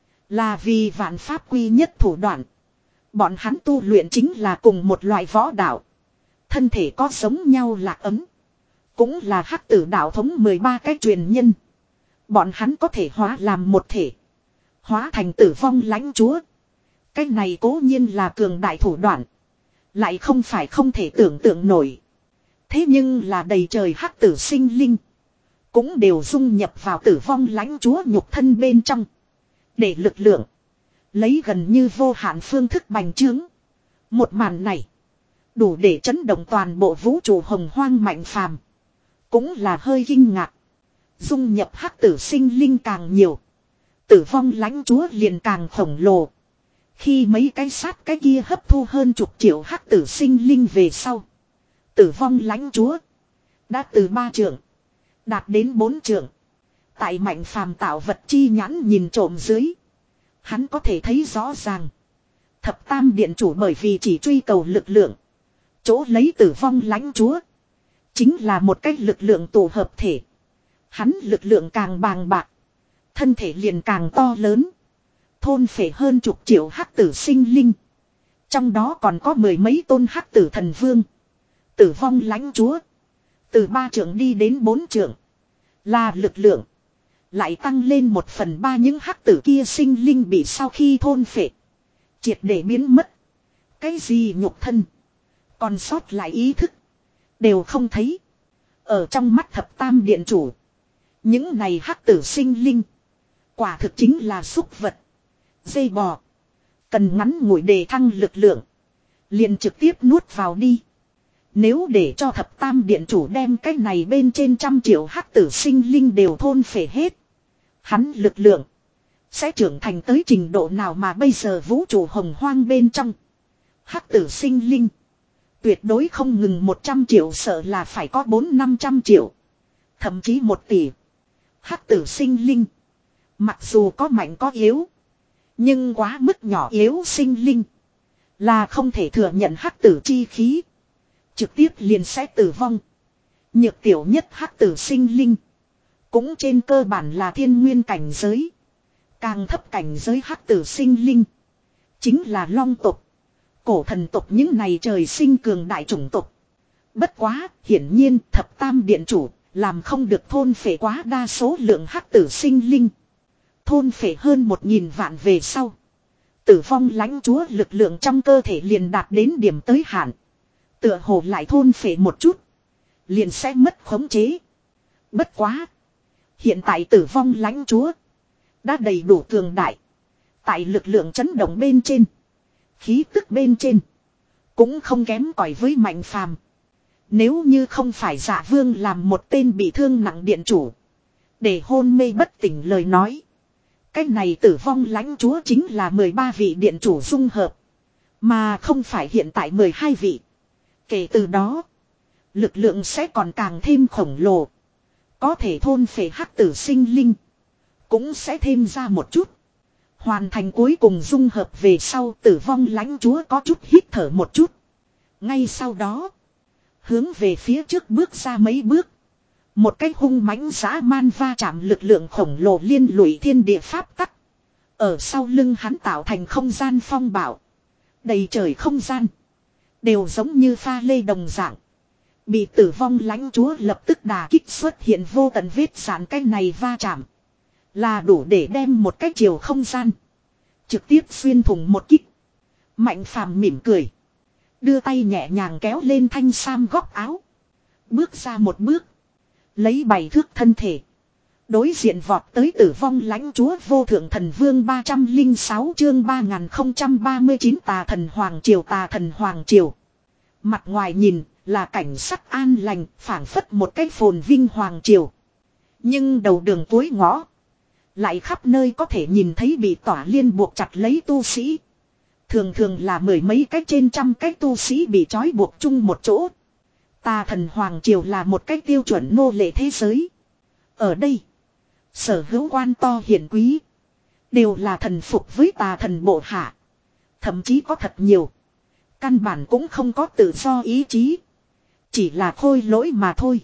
Là vì vạn pháp quy nhất thủ đoạn. Bọn hắn tu luyện chính là cùng một loại võ đạo. Thân thể có giống nhau lạc ấm. Cũng là hắc tử đạo thống mười ba cái truyền nhân. Bọn hắn có thể hóa làm một thể. Hóa thành tử vong lãnh chúa. Cái này cố nhiên là cường đại thủ đoạn. Lại không phải không thể tưởng tượng nổi. Thế nhưng là đầy trời hắc tử sinh linh. Cũng đều dung nhập vào tử vong lãnh chúa nhục thân bên trong. Để lực lượng. Lấy gần như vô hạn phương thức bành trướng. Một màn này. Đủ để chấn động toàn bộ vũ trụ hồng hoang mạnh phàm. Cũng là hơi kinh ngạc. Dung nhập hắc tử sinh linh càng nhiều. Tử vong lãnh chúa liền càng khổng lồ. Khi mấy cái sát cái kia hấp thu hơn chục triệu hắc tử sinh linh về sau. Tử vong lãnh chúa. Đã từ ba trượng. Đạt đến bốn trượng. Tại mạnh phàm tạo vật chi nhãn nhìn trộm dưới. Hắn có thể thấy rõ ràng. Thập tam điện chủ bởi vì chỉ truy cầu lực lượng. Chỗ lấy tử vong lãnh chúa. Chính là một cách lực lượng tổ hợp thể. Hắn lực lượng càng bàng bạc. Thân thể liền càng to lớn. Thôn phệ hơn chục triệu hắc tử sinh linh. Trong đó còn có mười mấy tôn hắc tử thần vương. Tử vong lãnh chúa. Từ ba trượng đi đến bốn trượng. Là lực lượng. Lại tăng lên một phần ba những hắc tử kia sinh linh bị sau khi thôn phệ. Triệt để biến mất. Cái gì nhục thân. Còn sót lại ý thức. Đều không thấy. Ở trong mắt thập tam điện chủ. Những này hắc tử sinh linh. Quả thực chính là súc vật. Dây bò. Cần ngắn ngủi đề thăng lực lượng. Liền trực tiếp nuốt vào đi. Nếu để cho thập tam điện chủ đem cái này bên trên trăm triệu hắc tử sinh linh đều thôn phệ hết. Hắn lực lượng. Sẽ trưởng thành tới trình độ nào mà bây giờ vũ trụ hồng hoang bên trong. Hắc tử sinh linh. Tuyệt đối không ngừng một trăm triệu, sợ là phải có bốn năm trăm triệu. Thậm chí một tỷ. Hắc tử sinh linh. Mặc dù có mạnh có yếu. Nhưng quá mức nhỏ yếu sinh linh. Là không thể thừa nhận hắc tử chi khí. Trực tiếp liền sẽ tử vong. Nhược tiểu nhất hắc tử sinh linh. Cũng trên cơ bản là thiên nguyên cảnh giới. Càng thấp cảnh giới hắc tử sinh linh. Chính là long tộc. Cổ thần tộc những này trời sinh cường đại chủng tộc. Bất quá, hiển nhiên thập tam điện chủ làm không được thôn phệ quá đa số lượng hắc tử sinh linh. Thôn phệ hơn một nghìn vạn về sau. Tử vong lãnh chúa lực lượng trong cơ thể liền đạt đến điểm tới hạn. Tựa hồ lại thôn phệ một chút. Liền sẽ mất khống chế. Bất quá. Hiện tại tử vong lãnh chúa. Đã đầy đủ cường đại. Tại lực lượng chấn động bên trên. Khí tức bên trên. Cũng không kém cỏi với Mạnh Phàm. Nếu như không phải Dạ Vương làm một tên bị thương nặng điện chủ. Để hôn mê bất tỉnh lời nói. Cái này tử vong lãnh chúa chính là mười ba vị điện chủ dung hợp. Mà không phải hiện tại mười hai vị. Kể từ đó. Lực lượng sẽ còn càng thêm khổng lồ. Có thể thôn phệ hắc tử sinh linh. Cũng sẽ thêm ra một chút. Hoàn thành cuối cùng dung hợp về sau, tử vong lãnh chúa có chút hít thở một chút. Ngay sau đó. Hướng về phía trước bước ra mấy bước. Một cái hung mãnh dã man va chạm lực lượng khổng lồ liên lụy thiên địa pháp tắc. Ở sau lưng hắn tạo thành không gian phong bạo. Đầy trời không gian. Đều giống như pha lê đồng dạng. Bị tử vong lãnh chúa lập tức đà kích xuất hiện vô tận vết sạn, cái này va chạm. Là đủ để đem một cái chiều không gian. Trực tiếp xuyên thủng một kích. Mạnh Phàm mỉm cười. Đưa tay nhẹ nhàng kéo lên thanh sam góc áo. Bước ra một bước. Lấy bảy thước thân thể. Đối diện vọt tới tử vong lãnh chúa vô thượng thần vương ba trăm lẻ sáu chương ba nghìn không trăm ba mươi chín tà thần hoàng triều tà thần hoàng triều. Mặt ngoài nhìn là cảnh sắc an lành, phảng phất một cái phồn vinh hoàng triều. Nhưng đầu đường cuối ngõ. Lại khắp nơi có thể nhìn thấy bị tỏa liên buộc chặt lấy tu sĩ. Thường thường là mười mấy cách trên trăm cách tu sĩ bị trói buộc chung một chỗ. Tà thần hoàng triều là một cách tiêu chuẩn nô lệ thế giới. Ở đây, sở hữu quan to hiển quý đều là thần phục với tà thần bộ hạ. Thậm chí có thật nhiều. Căn bản cũng không có tự do ý chí. Chỉ là khôi lỗi mà thôi.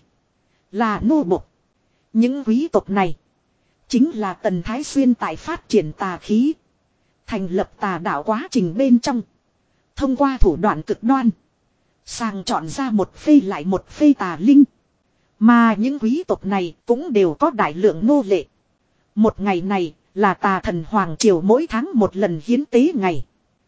Là nô bộc. Những quý tộc này chính là Tần Thái Xuyên tại phát triển tà khí. Thành lập tà đạo quá trình bên trong. Thông qua thủ đoạn cực đoan. Sàng chọn ra một phê lại một phê tà linh. Mà những quý tộc này cũng đều có đại lượng nô lệ. Một ngày này là tà thần hoàng triều mỗi tháng một lần hiến tế ngày.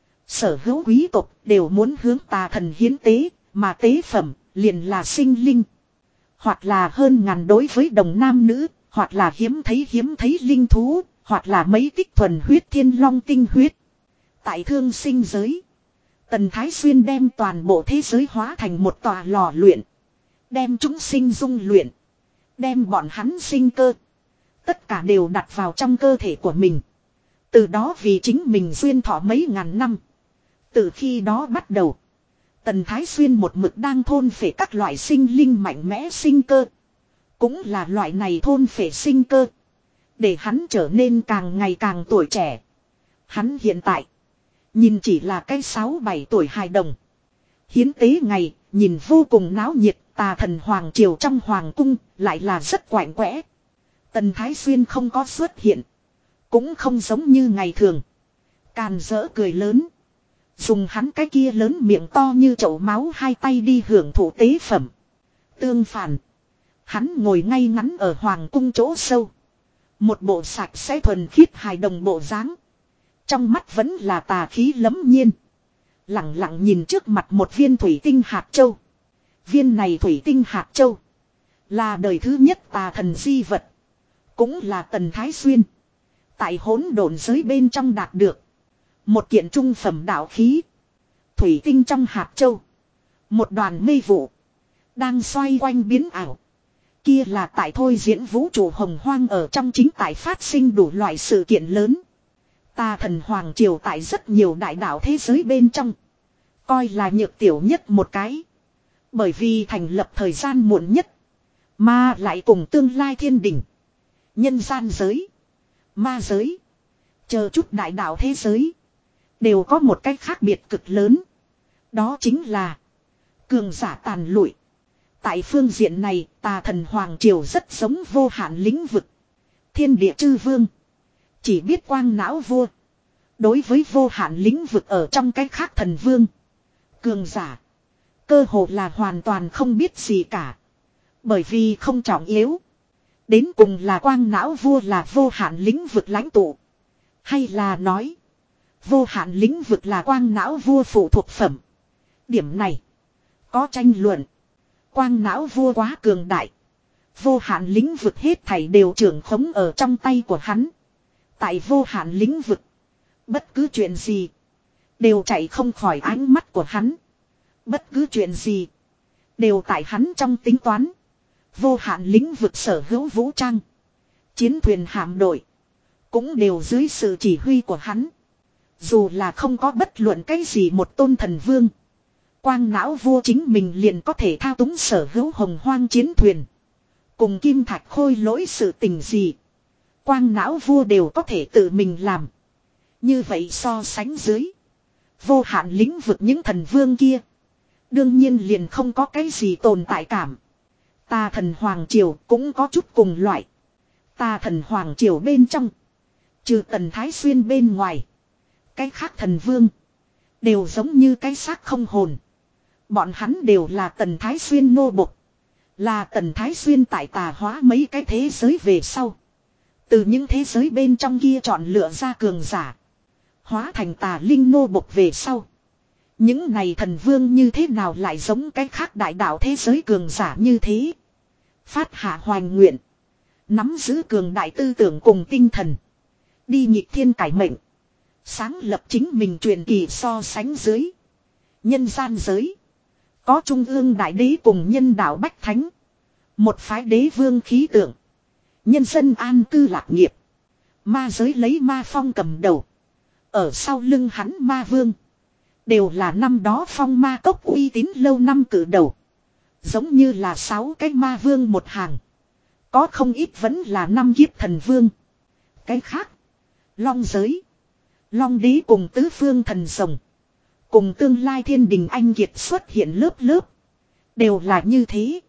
Sở hữu quý tộc đều muốn hướng tà thần hiến tế. Mà tế phẩm liền là sinh linh. Hoặc là hơn ngàn đối với đồng nam nữ. Hoặc là hiếm thấy hiếm thấy linh thú. Hoặc là mấy tích thuần huyết thiên long tinh huyết. Tại thương sinh giới. Tần Thái Xuyên đem toàn bộ thế giới hóa thành một tòa lò luyện. Đem chúng sinh dung luyện. Đem bọn hắn sinh cơ. Tất cả đều đặt vào trong cơ thể của mình. Từ đó vì chính mình duyên thọ mấy ngàn năm. Từ khi đó bắt đầu. Tần Thái Xuyên một mực đang thôn phệ các loại sinh linh mạnh mẽ sinh cơ. Cũng là loại này thôn phệ sinh cơ. Để hắn trở nên càng ngày càng tuổi trẻ. Hắn hiện tại. Nhìn chỉ là cái sáu bảy tuổi hài đồng. Hiến tế ngày, nhìn vô cùng náo nhiệt, tà thần hoàng triều trong hoàng cung, lại là rất quạnh quẽ. Tần Thái Xuyên không có xuất hiện. Cũng không giống như ngày thường. Càn rỡ cười lớn. Dùng hắn cái kia lớn miệng to như chậu máu hai tay đi hưởng thụ tế phẩm. Tương phản. Hắn ngồi ngay ngắn ở hoàng cung chỗ sâu. Một bộ sạch sẽ thuần khiết hài đồng bộ dáng. Trong mắt vẫn là tà khí lẫm nhiên. Lặng lặng nhìn trước mặt một viên thủy tinh hạt châu. Viên này thủy tinh hạt châu. Là đời thứ nhất tà thần di vật. Cũng là Tần Thái Xuyên. Tại hỗn độn giới bên trong đạt được. Một kiện trung phẩm đạo khí. Thủy tinh trong hạt châu. Một đoàn mây vụ. Đang xoay quanh biến ảo. Kia là tại thôi diễn vũ trụ hồng hoang ở trong chính tại phát sinh đủ loại sự kiện lớn. Tà thần hoàng triều tại rất nhiều đại đạo thế giới bên trong. Coi là nhược tiểu nhất một cái. Bởi vì thành lập thời gian muộn nhất. Mà lại cùng tương lai thiên đình. Nhân gian giới. Ma giới. Chờ chút đại đạo thế giới. Đều có một cách khác biệt cực lớn. Đó chính là. Cường giả tàn lụi. Tại phương diện này tà thần Hoàng Triều rất giống vô hạn lĩnh vực. Thiên địa chư vương. Chỉ biết quang não vua. Đối với vô hạn lĩnh vực ở trong cái khác thần vương. Cường giả. Cơ hồ là hoàn toàn không biết gì cả. Bởi vì không trọng yếu. Đến cùng là quang não vua là vô hạn lĩnh vực lãnh tụ. Hay là nói. Vô hạn lĩnh vực là quang não vua phụ thuộc phẩm. Điểm này. Có tranh luận. Quang não vua quá cường đại. Vô hạn lĩnh vực hết thảy đều trưởng khống ở trong tay của hắn. Tại vô hạn lĩnh vực. Bất cứ chuyện gì. Đều chạy không khỏi ánh mắt của hắn. Bất cứ chuyện gì. Đều tại hắn trong tính toán. Vô hạn lĩnh vực sở hữu vũ trang. Chiến thuyền hạm đội. Cũng đều dưới sự chỉ huy của hắn. Dù là không có bất luận cái gì một tôn thần vương. Quang não vua chính mình liền có thể thao túng sở hữu hồng hoang chiến thuyền. Cùng kim thạch khôi lỗi sự tình gì. Quang não vua đều có thể tự mình làm. Như vậy so sánh dưới. Vô hạn lĩnh vực những thần vương kia. Đương nhiên liền không có cái gì tồn tại cảm. Tà thần Hoàng Triều cũng có chút cùng loại. Tà thần Hoàng Triều bên trong. Trừ Tần Thái Xuyên bên ngoài. Cái khác thần vương. Đều giống như cái xác không hồn. Bọn hắn đều là Tần Thái Xuyên nô bộc. Là Tần Thái Xuyên tại tà hóa mấy cái thế giới về sau. Từ những thế giới bên trong kia chọn lựa ra cường giả. Hóa thành tà linh nô bộc về sau. Những này thần vương như thế nào lại giống cái khác đại đạo thế giới cường giả như thế. Phát hạ hoành nguyện. Nắm giữ cường đại tư tưởng cùng tinh thần. Đi nhịp thiên cải mệnh. Sáng lập chính mình truyền kỳ so sánh dưới. Nhân gian giới. Có trung ương đại đế cùng nhân đạo bách thánh. Một phái đế vương khí tượng. Nhân dân an cư lạc nghiệp. Ma giới lấy ma phong cầm đầu. Ở sau lưng hắn ma vương. Đều là năm đó phong ma cốc uy tín lâu năm cử đầu. Giống như là sáu cái ma vương một hàng. Có không ít vẫn là năm kiếp thần vương. Cái khác. Long giới. Long đế cùng tứ phương thần rồng. Cùng tương lai thiên đình anh kiệt xuất hiện lớp lớp. Đều là như thế.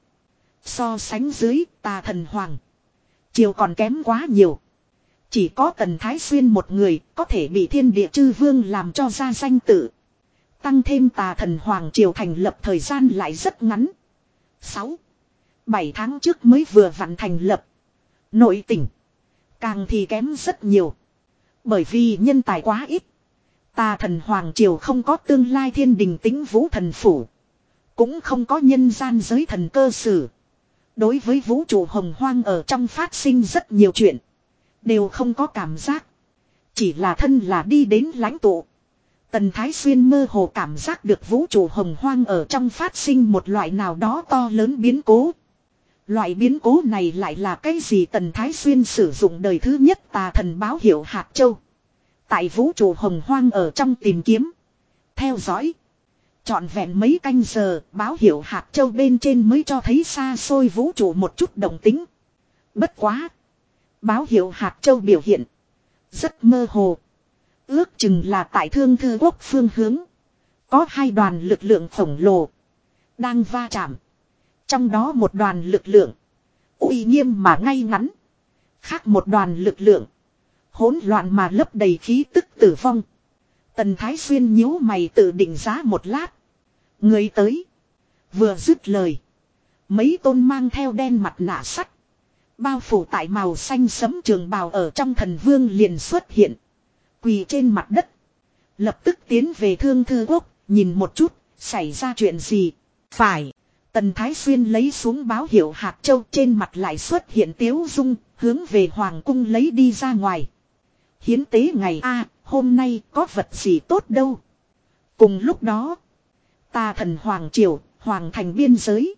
So sánh dưới tà thần hoàng. Chiều còn kém quá nhiều. Chỉ có Tần Thái Xuyên một người có thể bị thiên địa chư vương làm cho ra danh tự. Tăng thêm tà thần Hoàng Triều thành lập thời gian lại rất ngắn. sáu, bảy tháng trước mới vừa vặn thành lập. Nội tỉnh. Càng thì kém rất nhiều. Bởi vì nhân tài quá ít. Tà thần Hoàng Triều không có tương lai thiên đình tính vũ thần phủ. Cũng không có nhân gian giới thần cơ sử. Đối với vũ trụ hồng hoang ở trong phát sinh rất nhiều chuyện. Đều không có cảm giác. Chỉ là thân là đi đến lãnh tụ. Tần Thái Xuyên mơ hồ cảm giác được vũ trụ hồng hoang ở trong phát sinh một loại nào đó to lớn biến cố. Loại biến cố này lại là cái gì Tần Thái Xuyên sử dụng đời thứ nhất tà thần báo hiệu hạt châu. Tại vũ trụ hồng hoang ở trong tìm kiếm. Theo dõi. Trọn vẹn mấy canh giờ báo hiệu hạt châu bên trên mới cho thấy xa xôi vũ trụ một chút động tính. Bất quá. Báo hiệu hạt châu biểu hiện. Rất mơ hồ. Ước chừng là tại Thương Thư Quốc phương hướng. Có hai đoàn lực lượng khổng lồ. Đang va chạm. Trong đó một đoàn lực lượng. Uy nghiêm mà ngay ngắn. Khác một đoàn lực lượng. Hỗn loạn mà lấp đầy khí tức tử vong. Tần Thái Xuyên nhíu mày tự định giá một lát. Người tới. Vừa dứt lời. Mấy tôn mang theo đen mặt nạ sắt. Bao phủ tại màu xanh sẫm trường bào ở trong thần vương liền xuất hiện. Quỳ trên mặt đất. Lập tức tiến về Thương Thư Quốc. Nhìn một chút. Xảy ra chuyện gì. Phải. Tần Thái Xuyên lấy xuống báo hiệu hạt châu trên mặt lại xuất hiện tiếu dung. Hướng về Hoàng cung lấy đi ra ngoài. Hiến tế ngày A. Hôm nay có vật gì tốt đâu. Cùng lúc đó. Tà thần Hoàng Triều. Hoàng thành biên giới.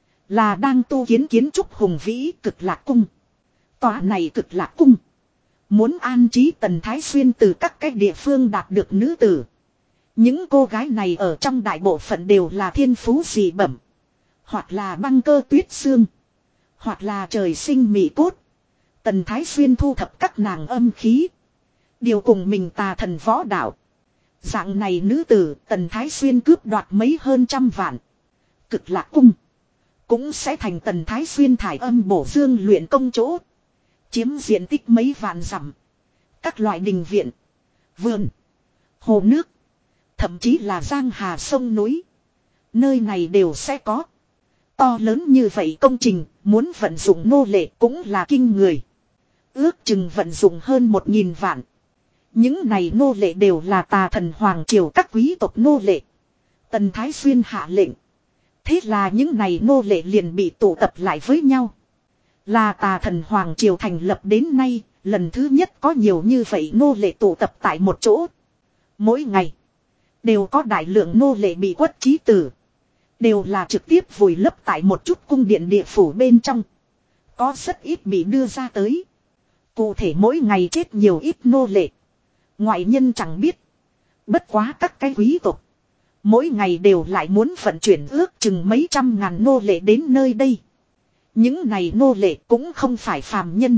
Là đang tu kiến kiến trúc hùng vĩ cực lạc cung. Tòa này cực lạc cung. Muốn an trí Tần Thái Xuyên từ các cái địa phương đạt được nữ tử. Những cô gái này ở trong đại bộ phận đều là thiên phú dị bẩm. Hoặc là băng cơ tuyết xương. Hoặc là trời sinh mỹ cốt. Tần Thái Xuyên thu thập các nàng âm khí. Điều cùng mình tà thần võ đạo. Dạng này nữ tử Tần Thái Xuyên cướp đoạt mấy hơn trăm vạn. Cực lạc cung. Cũng sẽ thành Tần Thái Xuyên thải âm bổ dương luyện công chỗ. Chiếm diện tích mấy vạn dặm. Các loại đình viện. Vườn. Hồ nước. Thậm chí là giang hà sông núi. Nơi này đều sẽ có. To lớn như vậy công trình. Muốn vận dụng nô lệ cũng là kinh người. Ước chừng vận dụng hơn một nghìn vạn. Những này nô lệ đều là tà thần hoàng triều các quý tộc nô lệ. Tần Thái Xuyên hạ lệnh. Thế là những này nô lệ liền bị tụ tập lại với nhau. Là tà thần hoàng triều thành lập đến nay, lần thứ nhất có nhiều như vậy nô lệ tụ tập tại một chỗ. Mỗi ngày, đều có đại lượng nô lệ bị quất chí tử. Đều là trực tiếp vùi lấp tại một chút cung điện địa phủ bên trong. Có rất ít bị đưa ra tới. Cụ thể mỗi ngày chết nhiều ít nô lệ. Ngoại nhân chẳng biết. Bất quá các cái quý tộc. Mỗi ngày đều lại muốn vận chuyển ước chừng mấy trăm ngàn nô lệ đến nơi đây. Những này nô lệ cũng không phải phàm nhân.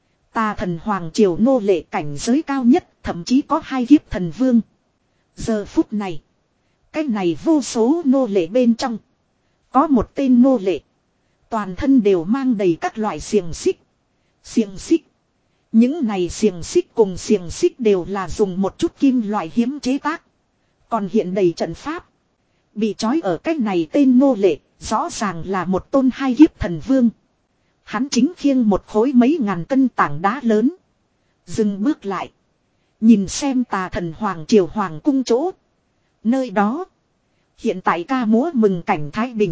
Tà thần hoàng triều nô lệ cảnh giới cao nhất, thậm chí có hai kiếp thần vương. Giờ phút này, cái này vô số nô lệ bên trong. Có một tên nô lệ. Toàn thân đều mang đầy các loại xiềng xích. Xiềng xích. Những này xiềng xích cùng xiềng xích đều là dùng một chút kim loại hiếm chế tác. Còn hiện đầy trận pháp. Bị trói ở cái này tên nô lệ, rõ ràng là một tôn hai kiếp thần vương. Hắn chính khiêng một khối mấy ngàn cân tảng đá lớn. Dừng bước lại. Nhìn xem tà thần hoàng triều hoàng cung chỗ. Nơi đó. Hiện tại ca múa mừng cảnh Thái Bình.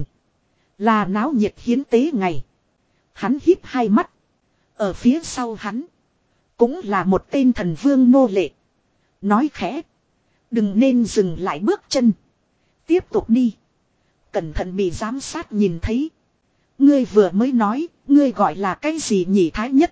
Là náo nhiệt hiến tế ngày. Hắn híp hai mắt. Ở phía sau hắn. Cũng là một tên thần vương nô lệ. Nói khẽ. Đừng nên dừng lại bước chân. Tiếp tục đi. Cẩn thận bị giám sát nhìn thấy. Ngươi vừa mới nói. Ngươi gọi là cái gì nhỉ Thái nhất.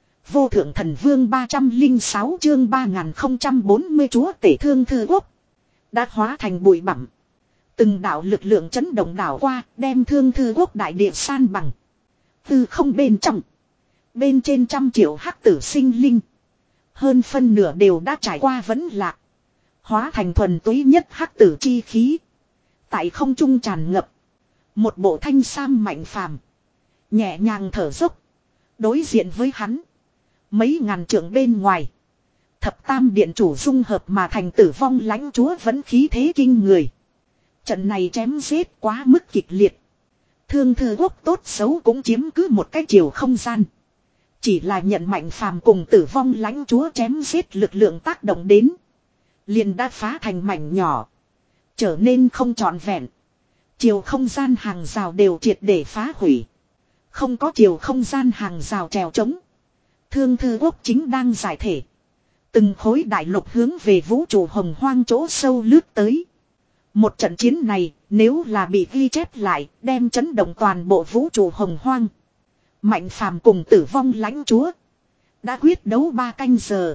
Vô thượng thần vương ba trăm lẻ sáu chương ba nghìn không trăm bốn mươi chúa tể thương thư quốc. Đã hóa thành bụi bặm. Từng đạo lực lượng chấn động đảo qua. Đem thương thư quốc đại địa san bằng. Từ không bên trong. Bên trên trăm triệu hắc tử sinh linh. Hơn phân nửa đều đã trải qua vấn lạc. Hóa thành thuần túy nhất hắc tử chi khí. Tại không trung tràn ngập. Một bộ thanh sam mạnh phàm. Nhẹ nhàng thở dốc. Đối diện với hắn. Mấy ngàn trượng bên ngoài. Thập tam điện chủ dung hợp mà thành tử vong lãnh chúa vẫn khí thế kinh người. Trận này chém giết quá mức kịch liệt. Thương thư quốc tốt xấu cũng chiếm cứ một cái chiều không gian. Chỉ là nhận mạnh phàm cùng tử vong lãnh chúa chém giết lực lượng tác động đến. Liền đã phá thành mảnh nhỏ. Trở nên không trọn vẹn. Chiều không gian hàng rào đều triệt để phá hủy. Không có chiều không gian hàng rào trèo trống. Thương thư quốc chính đang giải thể. Từng khối đại lục hướng về vũ trụ hồng hoang chỗ sâu lướt tới. Một trận chiến này nếu là bị ghi chép lại đem chấn động toàn bộ vũ trụ hồng hoang. Mạnh phàm cùng tử vong lãnh chúa. Đã quyết đấu ba canh giờ.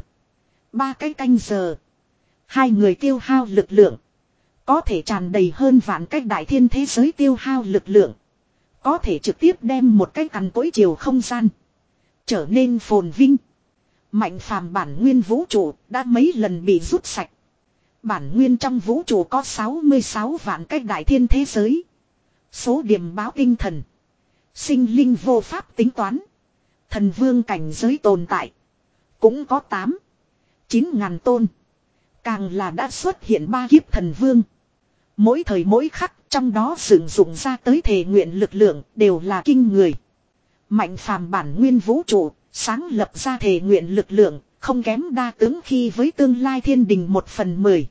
Ba cái canh giờ. Hai người tiêu hao lực lượng. Có thể tràn đầy hơn vạn cách đại thiên thế giới tiêu hao lực lượng. Có thể trực tiếp đem một cái cằn cỗi chiều không gian. Trở nên phồn vinh. Mạnh phàm bản nguyên vũ trụ đã mấy lần bị rút sạch. Bản nguyên trong vũ trụ có sáu mươi sáu vạn cách đại thiên thế giới. Số điểm báo tinh thần. Sinh linh vô pháp tính toán. Thần vương cảnh giới tồn tại. Cũng có tám. Chín ngàn tôn. Càng là đã xuất hiện ba kiếp thần vương. Mỗi thời mỗi khắc trong đó sử dụng ra tới thể nguyện lực lượng đều là kinh người. Mạnh phàm bản nguyên vũ trụ, sáng lập ra thể nguyện lực lượng, không kém đa tướng khi với tương lai thiên đình một phần mười.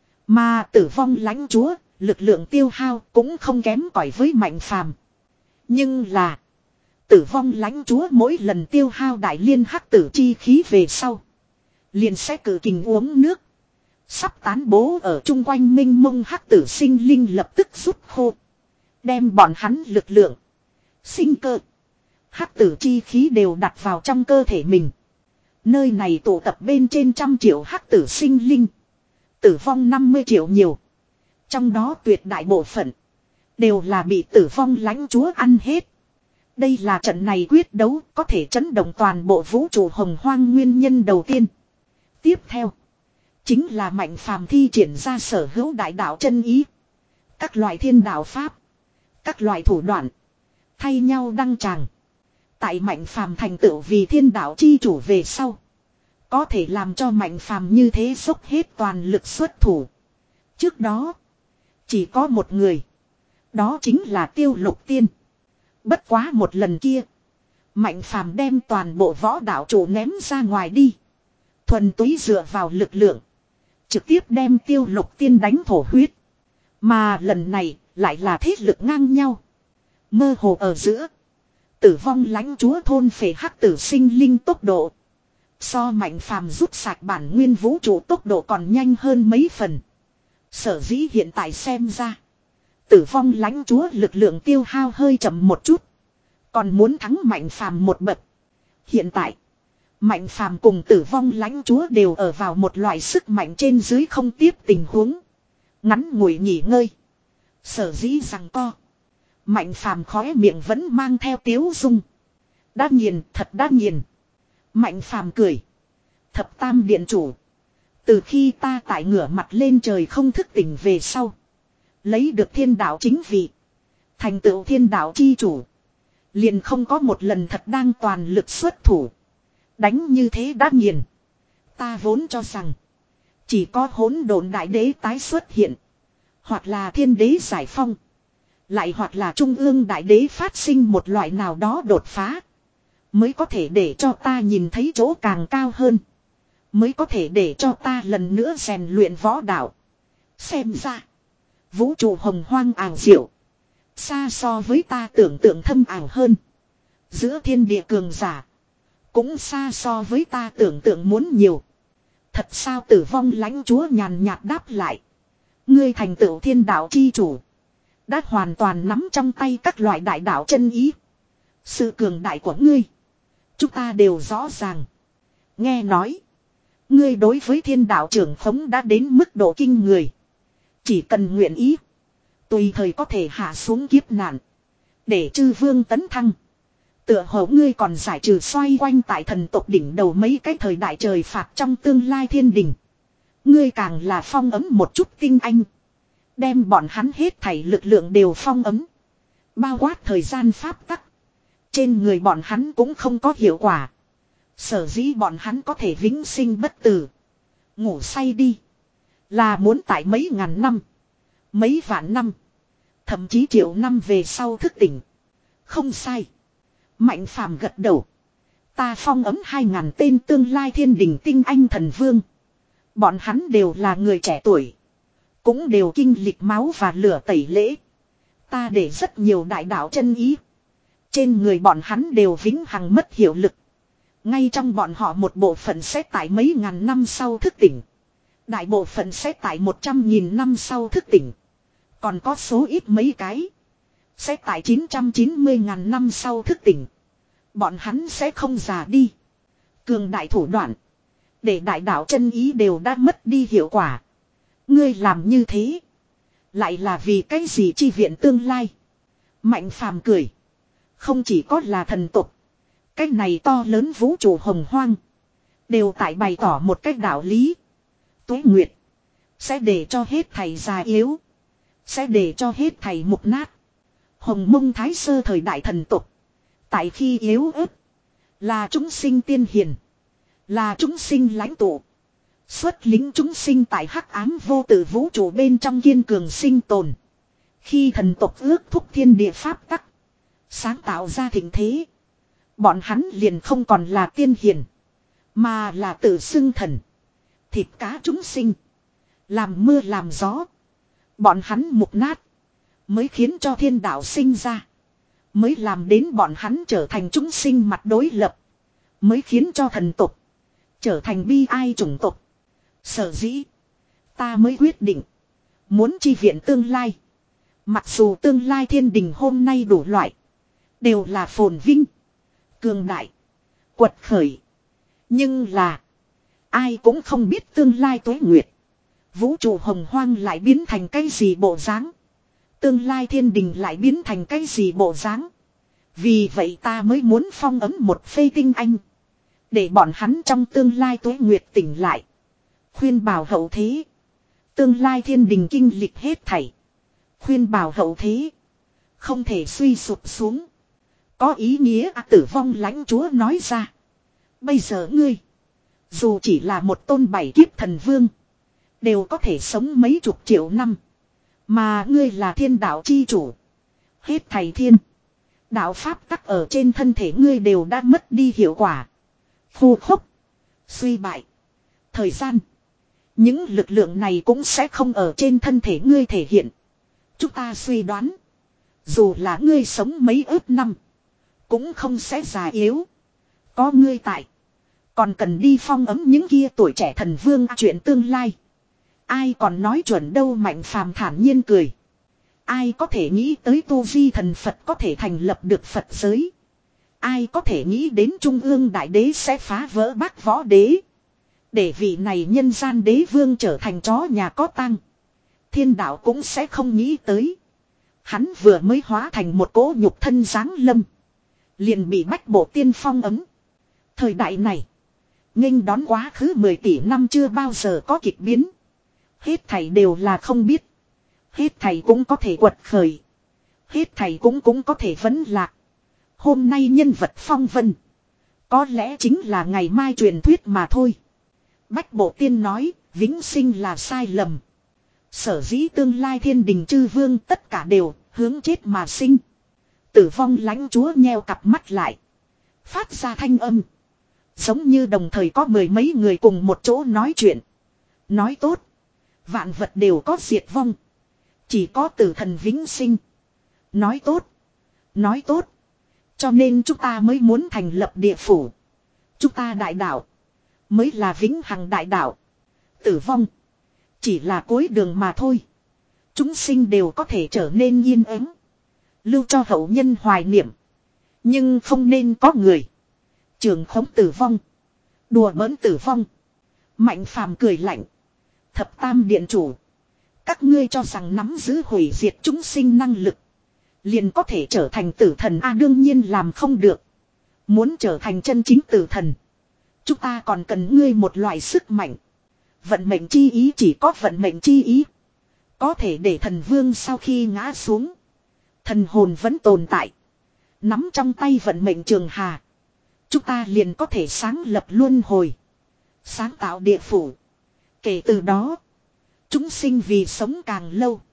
Mà tử vong lãnh chúa, lực lượng tiêu hao cũng không kém cỏi với mạnh phàm. Nhưng là, tử vong lãnh chúa mỗi lần tiêu hao đại liên hắc tử chi khí về sau. Liền sẽ cử kình uống nước. Sắp tán bố ở chung quanh minh mông hắc tử sinh linh lập tức rút khô. Đem bọn hắn lực lượng. Sinh cơ. Hắc tử chi khí đều đặt vào trong cơ thể mình. Nơi này tụ tập bên trên trăm triệu hắc tử sinh linh. Tử vong năm mươi triệu nhiều. Trong đó tuyệt đại bộ phận. Đều là bị tử vong lãnh chúa ăn hết. Đây là trận này quyết đấu có thể chấn động toàn bộ vũ trụ hồng hoang nguyên nhân đầu tiên. Tiếp theo. Chính là Mạnh Phàm thi triển ra sở hữu đại đạo chân ý. Các loại thiên đạo pháp. Các loại thủ đoạn. Thay nhau đăng tràng. Tại Mạnh Phàm thành tựu vì thiên đạo chi chủ về sau. Có thể làm cho Mạnh Phàm như thế dốc hết toàn lực xuất thủ. Trước đó. Chỉ có một người. Đó chính là Tiêu Lục Tiên. Bất quá một lần kia. Mạnh Phàm đem toàn bộ võ đạo chủ ném ra ngoài đi. Thuần túy dựa vào lực lượng. Trực tiếp đem Tiêu Lục Tiên đánh thổ huyết. Mà lần này lại là thế lực ngang nhau. Mơ hồ ở giữa. Tử vong lãnh chúa thôn phệ hắc tử sinh linh tốc độ. So Mạnh Phàm rút sạch bản nguyên vũ trụ tốc độ còn nhanh hơn mấy phần. Sở dĩ hiện tại xem ra. Tử vong lãnh chúa lực lượng tiêu hao hơi chậm một chút. Còn muốn thắng Mạnh Phàm một bậc. Hiện tại. Mạnh Phàm cùng tử vong lãnh chúa đều ở vào một loại sức mạnh trên dưới không tiếp tình huống. Ngắn ngủi nghỉ ngơi. Sở dĩ rằng co. Mạnh Phàm khóe miệng vẫn mang theo tiếu dung. Đã nghiền, thật đã nghiền. Mạnh Phàm cười. Thập tam điện chủ. Từ khi ta tại ngửa mặt lên trời không thức tỉnh về sau. Lấy được thiên đạo chính vị. Thành tựu thiên đạo chi chủ. Liền không có một lần thật đang toàn lực xuất thủ. Đánh như thế đã nghiền. Ta vốn cho rằng. Chỉ có hỗn độn đại đế tái xuất hiện. Hoặc là thiên đế giải phong. Lại hoặc là trung ương đại đế phát sinh một loại nào đó đột phá. Mới có thể để cho ta nhìn thấy chỗ càng cao hơn. Mới có thể để cho ta lần nữa rèn luyện võ đạo. Xem ra. Vũ trụ hồng hoang ảo diệu. Xa so với ta tưởng tượng thâm ảo hơn. Giữa thiên địa cường giả. Cũng xa so với ta tưởng tượng muốn nhiều. Thật sao tử vong lãnh chúa nhàn nhạt đáp lại. Ngươi thành tựu thiên đạo chi chủ. Đã hoàn toàn nắm trong tay các loại đại đạo chân ý. Sự cường đại của ngươi. Chúng ta đều rõ ràng. Nghe nói. Ngươi đối với thiên đạo trưởng khống đã đến mức độ kinh người. Chỉ cần nguyện ý. Tùy thời có thể hạ xuống kiếp nạn. Để chư vương tấn thăng. Tựa hồ ngươi còn giải trừ xoay quanh tại thần tộc đỉnh đầu mấy cái thời đại trời phạt trong tương lai thiên đình. Ngươi càng là phong ấm một chút tinh anh. Đem bọn hắn hết thảy lực lượng đều phong ấm. Bao quát thời gian pháp tắc. Trên người bọn hắn cũng không có hiệu quả. Sở dĩ bọn hắn có thể vĩnh sinh bất tử. Ngủ say đi. Là muốn tại mấy ngàn năm. Mấy vạn năm. Thậm chí triệu năm về sau thức tỉnh. Không sai. Mạnh Phàm gật đầu. Ta phong ấm hai ngàn tên tương lai thiên đình tinh anh thần vương. Bọn hắn đều là người trẻ tuổi. Cũng đều kinh lịch máu và lửa tẩy lễ. Ta để rất nhiều đại đạo chân ý. Trên người bọn hắn đều vĩnh hằng mất hiệu lực. Ngay trong bọn họ một bộ phận sẽ tại mấy ngàn năm sau thức tỉnh. Đại bộ phận sẽ tại một trăm nghìn năm sau thức tỉnh. Còn có số ít mấy cái. Sẽ tại chín trăm chín mươi ngàn năm sau thức tỉnh. Bọn hắn sẽ không già đi. Cường đại thủ đoạn. Để đại đạo chân ý đều đã mất đi hiệu quả. Ngươi làm như thế. Lại là vì cái gì chi viện tương lai. Mạnh Phàm cười. Không chỉ có là thần tục. Cái này to lớn vũ trụ hồng hoang. Đều tại bày tỏ một cách đạo lý. Tuế nguyệt. Sẽ để cho hết thầy già yếu. Sẽ để cho hết thầy mục nát. Hồng Mông Thái Sơ thời đại thần tục. Tại khi yếu ớt. Là chúng sinh tiên hiền. Là chúng sinh lãnh tụ. Xuất lính chúng sinh tại hắc ám vô tử vũ trụ bên trong kiên cường sinh tồn. Khi thần tộc ước thúc thiên địa pháp tắc. Sáng tạo ra thịnh thế. Bọn hắn liền không còn là tiên hiền. Mà là tự xưng thần. Thịt cá chúng sinh. Làm mưa làm gió. Bọn hắn mục nát. Mới khiến cho thiên đạo sinh ra. Mới làm đến bọn hắn trở thành chúng sinh mặt đối lập. Mới khiến cho thần tộc trở thành bi ai chủng tộc. Sở dĩ. Ta mới quyết định. Muốn chi viện tương lai. Mặc dù tương lai thiên đình hôm nay đủ loại. Đều là phồn vinh. Cường đại. Quật khởi. Nhưng là. Ai cũng không biết tương lai tuế nguyệt. Vũ trụ hồng hoang lại biến thành cái gì bộ dáng? Tương lai thiên đình lại biến thành cái gì bộ dáng? Vì vậy ta mới muốn phong ấm một phê tinh anh. Để bọn hắn trong tương lai tuế nguyệt tỉnh lại. Khuyên bảo hậu thế. Tương lai thiên đình kinh lịch hết thảy. Khuyên bảo hậu thế. Không thể suy sụp xuống. Có ý nghĩa à, Tử Vong Lãnh Chúa nói ra. Bây giờ ngươi. Dù chỉ là một tôn bảy kiếp thần vương. Đều có thể sống mấy chục triệu năm. Mà ngươi là thiên đạo chi chủ. Hết thầy thiên. Đạo pháp tắc ở trên thân thể ngươi đều đã mất đi hiệu quả. Phù khốc. Suy bại. Thời gian. Những lực lượng này cũng sẽ không ở trên thân thể ngươi thể hiện. Chúng ta suy đoán. Dù là ngươi sống mấy ức năm. Cũng không sẽ già yếu. Có ngươi tại. Còn cần đi phong ấm những kia tuổi trẻ thần vương chuyện tương lai. Ai còn nói chuẩn đâu, Mạnh Phàm thản nhiên cười. Ai có thể nghĩ tới tu vi thần Phật có thể thành lập được Phật giới. Ai có thể nghĩ đến Trung ương Đại Đế sẽ phá vỡ Bắc Võ Đế. Để vị này nhân gian đế vương trở thành chó nhà có tang. Thiên đạo cũng sẽ không nghĩ tới. Hắn vừa mới hóa thành một cỗ nhục thân giáng lâm. Liền bị Bách Bộ Tiên phong ấm. Thời đại này. Nghênh đón quá khứ mười tỷ năm chưa bao giờ có kịch biến. Hết thảy đều là không biết. Hết thảy cũng có thể quật khởi. Hết thảy cũng cũng có thể vấn lạc. Hôm nay nhân vật phong vân. Có lẽ chính là ngày mai truyền thuyết mà thôi. Bách Bộ Tiên nói, vĩnh sinh là sai lầm. Sở dĩ tương lai thiên đình chư vương tất cả đều hướng chết mà sinh. Tử Vong Lãnh Chúa nheo cặp mắt lại. Phát ra thanh âm. Giống như đồng thời có mười mấy người cùng một chỗ nói chuyện. Nói tốt. Vạn vật đều có diệt vong. Chỉ có tử thần vĩnh sinh. Nói tốt. Nói tốt. Cho nên chúng ta mới muốn thành lập địa phủ. Chúng ta đại đạo. Mới là vĩnh hằng đại đạo. Tử vong. Chỉ là cuối đường mà thôi. Chúng sinh đều có thể trở nên yên ắng. Lưu cho hậu nhân hoài niệm. Nhưng không nên có người. Trường khống tử vong. Đùa bỡn tử vong. Mạnh Phàm cười lạnh. Thập tam điện chủ. Các ngươi cho rằng nắm giữ hủy diệt chúng sinh năng lực. Liền có thể trở thành tử thần a à, đương nhiên làm không được. Muốn trở thành chân chính tử thần. Chúng ta còn cần ngươi một loại sức mạnh. Vận mệnh chi ý chỉ có vận mệnh chi ý. Có thể để thần vương sau khi ngã xuống. Thần hồn vẫn tồn tại. Nắm trong tay vận mệnh trường hà. Chúng ta liền có thể sáng lập luân hồi. Sáng tạo địa phủ. Kể từ đó. Chúng sinh vì sống càng lâu.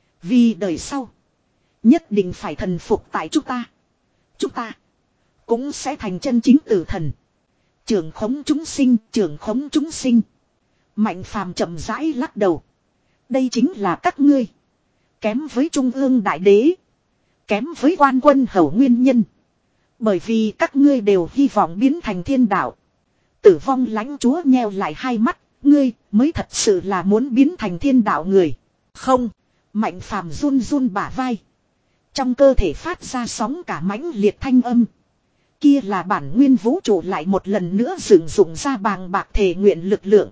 Vì đời sau. Nhất định phải thần phục tại chúng ta. Chúng ta. Cũng sẽ thành chân chính tử thần. Trưởng khống chúng sinh. Trưởng khống chúng sinh. Mạnh Phàm chậm rãi lắc đầu. Đây chính là các ngươi. Kém với Trung ương Đại Đế. Kém với Quan Quân Hầu nguyên nhân. Bởi vì các ngươi đều hy vọng biến thành thiên đạo. Tử Vong Lãnh Chúa nheo lại hai mắt. Ngươi mới thật sự là muốn biến thành thiên đạo người. Không. Mạnh Phàm run run bả vai. Trong cơ thể phát ra sóng cả mãnh liệt thanh âm. Kia là bản nguyên vũ trụ lại một lần nữa sử dụng ra bàng bạc thể nguyện lực lượng.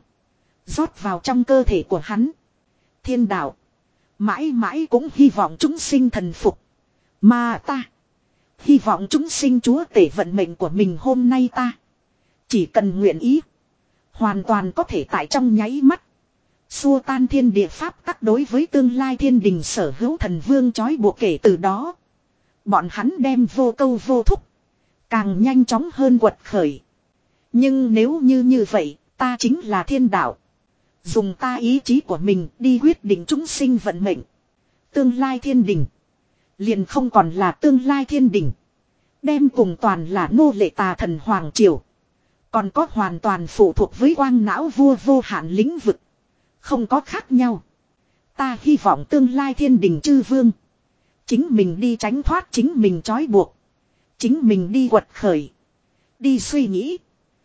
Rót vào trong cơ thể của hắn. Thiên đạo. Mãi mãi cũng hy vọng chúng sinh thần phục. Mà ta. Hy vọng chúng sinh chúa tể vận mệnh của mình hôm nay ta. Chỉ cần nguyện ý. Hoàn toàn có thể tại trong nháy mắt. Xua tan thiên địa pháp tắc đối với tương lai thiên đình sở hữu thần vương trói buộc kể từ đó. Bọn hắn đem vô câu vô thúc. Càng nhanh chóng hơn quật khởi. Nhưng nếu như như vậy, ta chính là thiên đạo. Dùng ta ý chí của mình đi quyết định chúng sinh vận mệnh. Tương lai thiên đình. Liền không còn là tương lai thiên đình. Đem cùng toàn là nô lệ tà thần hoàng triều. Còn có hoàn toàn phụ thuộc với quang não vua vô hạn lĩnh vực. Không có khác nhau. Ta hy vọng tương lai thiên đình chư vương. Chính mình đi tránh thoát chính mình trói buộc. Chính mình đi quật khởi. Đi suy nghĩ.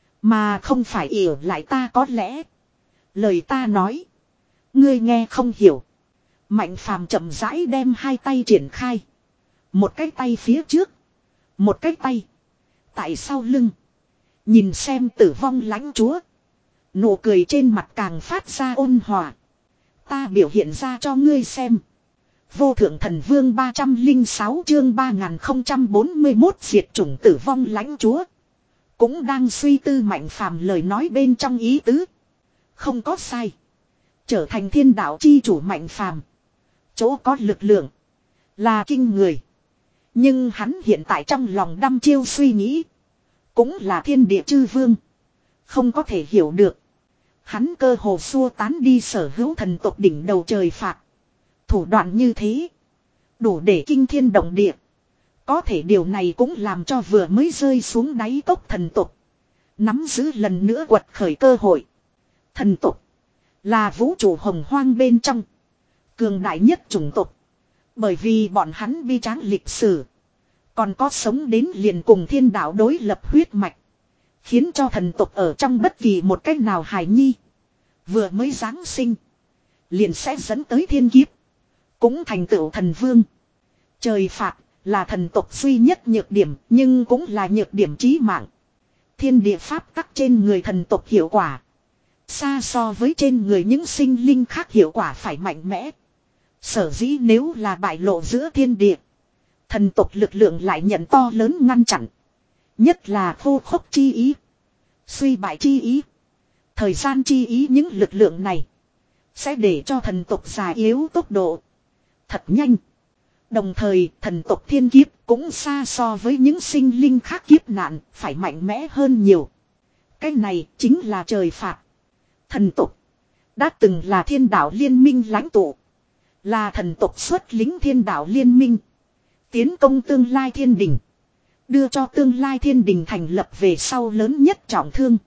Mà không phải ỉa lại ta có lẽ. Lời ta nói. Ngươi nghe không hiểu. Mạnh Phàm chậm rãi đem hai tay triển khai. Một cái tay phía trước. Một cái tay. Tại sau lưng. Nhìn xem Tử Vong Lãnh Chúa. Nụ cười trên mặt càng phát ra ôn hòa. Ta biểu hiện ra cho ngươi xem. Vô thượng thần vương ba trăm linh sáu chương ba nghìn không trăm bốn mươi mốt diệt chủng tử vong lãnh chúa. Cũng đang suy tư Mạnh Phàm lời nói bên trong ý tứ. Không có sai. Trở thành thiên đạo chi chủ Mạnh Phàm, chỗ có lực lượng là kinh người. Nhưng hắn hiện tại trong lòng đăm chiêu suy nghĩ. Cũng là thiên địa chư vương. Không có thể hiểu được. Hắn cơ hồ xua tán đi sở hữu thần tộc đỉnh đầu trời phạt. Thủ đoạn như thế. Đủ để kinh thiên động địa. Có thể điều này cũng làm cho vừa mới rơi xuống đáy cốc thần tộc nắm giữ lần nữa quật khởi cơ hội. Thần tộc là vũ trụ hồng hoang bên trong cường đại nhất chủng tộc. Bởi vì bọn hắn bi tráng lịch sử. Còn có sống đến liền cùng thiên đạo đối lập huyết mạch. Khiến cho thần tộc ở trong bất kỳ một cách nào hài nhi. Vừa mới giáng sinh. Liền sẽ dẫn tới thiên kiếp. Cũng thành tựu thần vương. Trời phạt là thần tộc duy nhất nhược điểm. Nhưng cũng là nhược điểm chí mạng. Thiên địa pháp tắc trên người thần tộc hiệu quả. Xa so với trên người những sinh linh khác hiệu quả phải mạnh mẽ. Sở dĩ nếu là bại lộ giữa thiên địa. Thần tộc lực lượng lại nhận to lớn ngăn chặn. Nhất là khô khốc chi ý. Suy bại chi ý. Thời gian chi ý những lực lượng này. Sẽ để cho thần tộc già yếu tốc độ. Thật nhanh. Đồng thời thần tộc thiên kiếp cũng xa so với những sinh linh khác kiếp nạn. Phải mạnh mẽ hơn nhiều. Cái này chính là trời phạt. Thần tộc đã từng là thiên đạo liên minh lãnh tụ. Là thần tộc xuất lính thiên đạo liên minh. Tiến công tương lai thiên đình. Đưa cho tương lai thiên đình thành lập về sau lớn nhất trọng thương.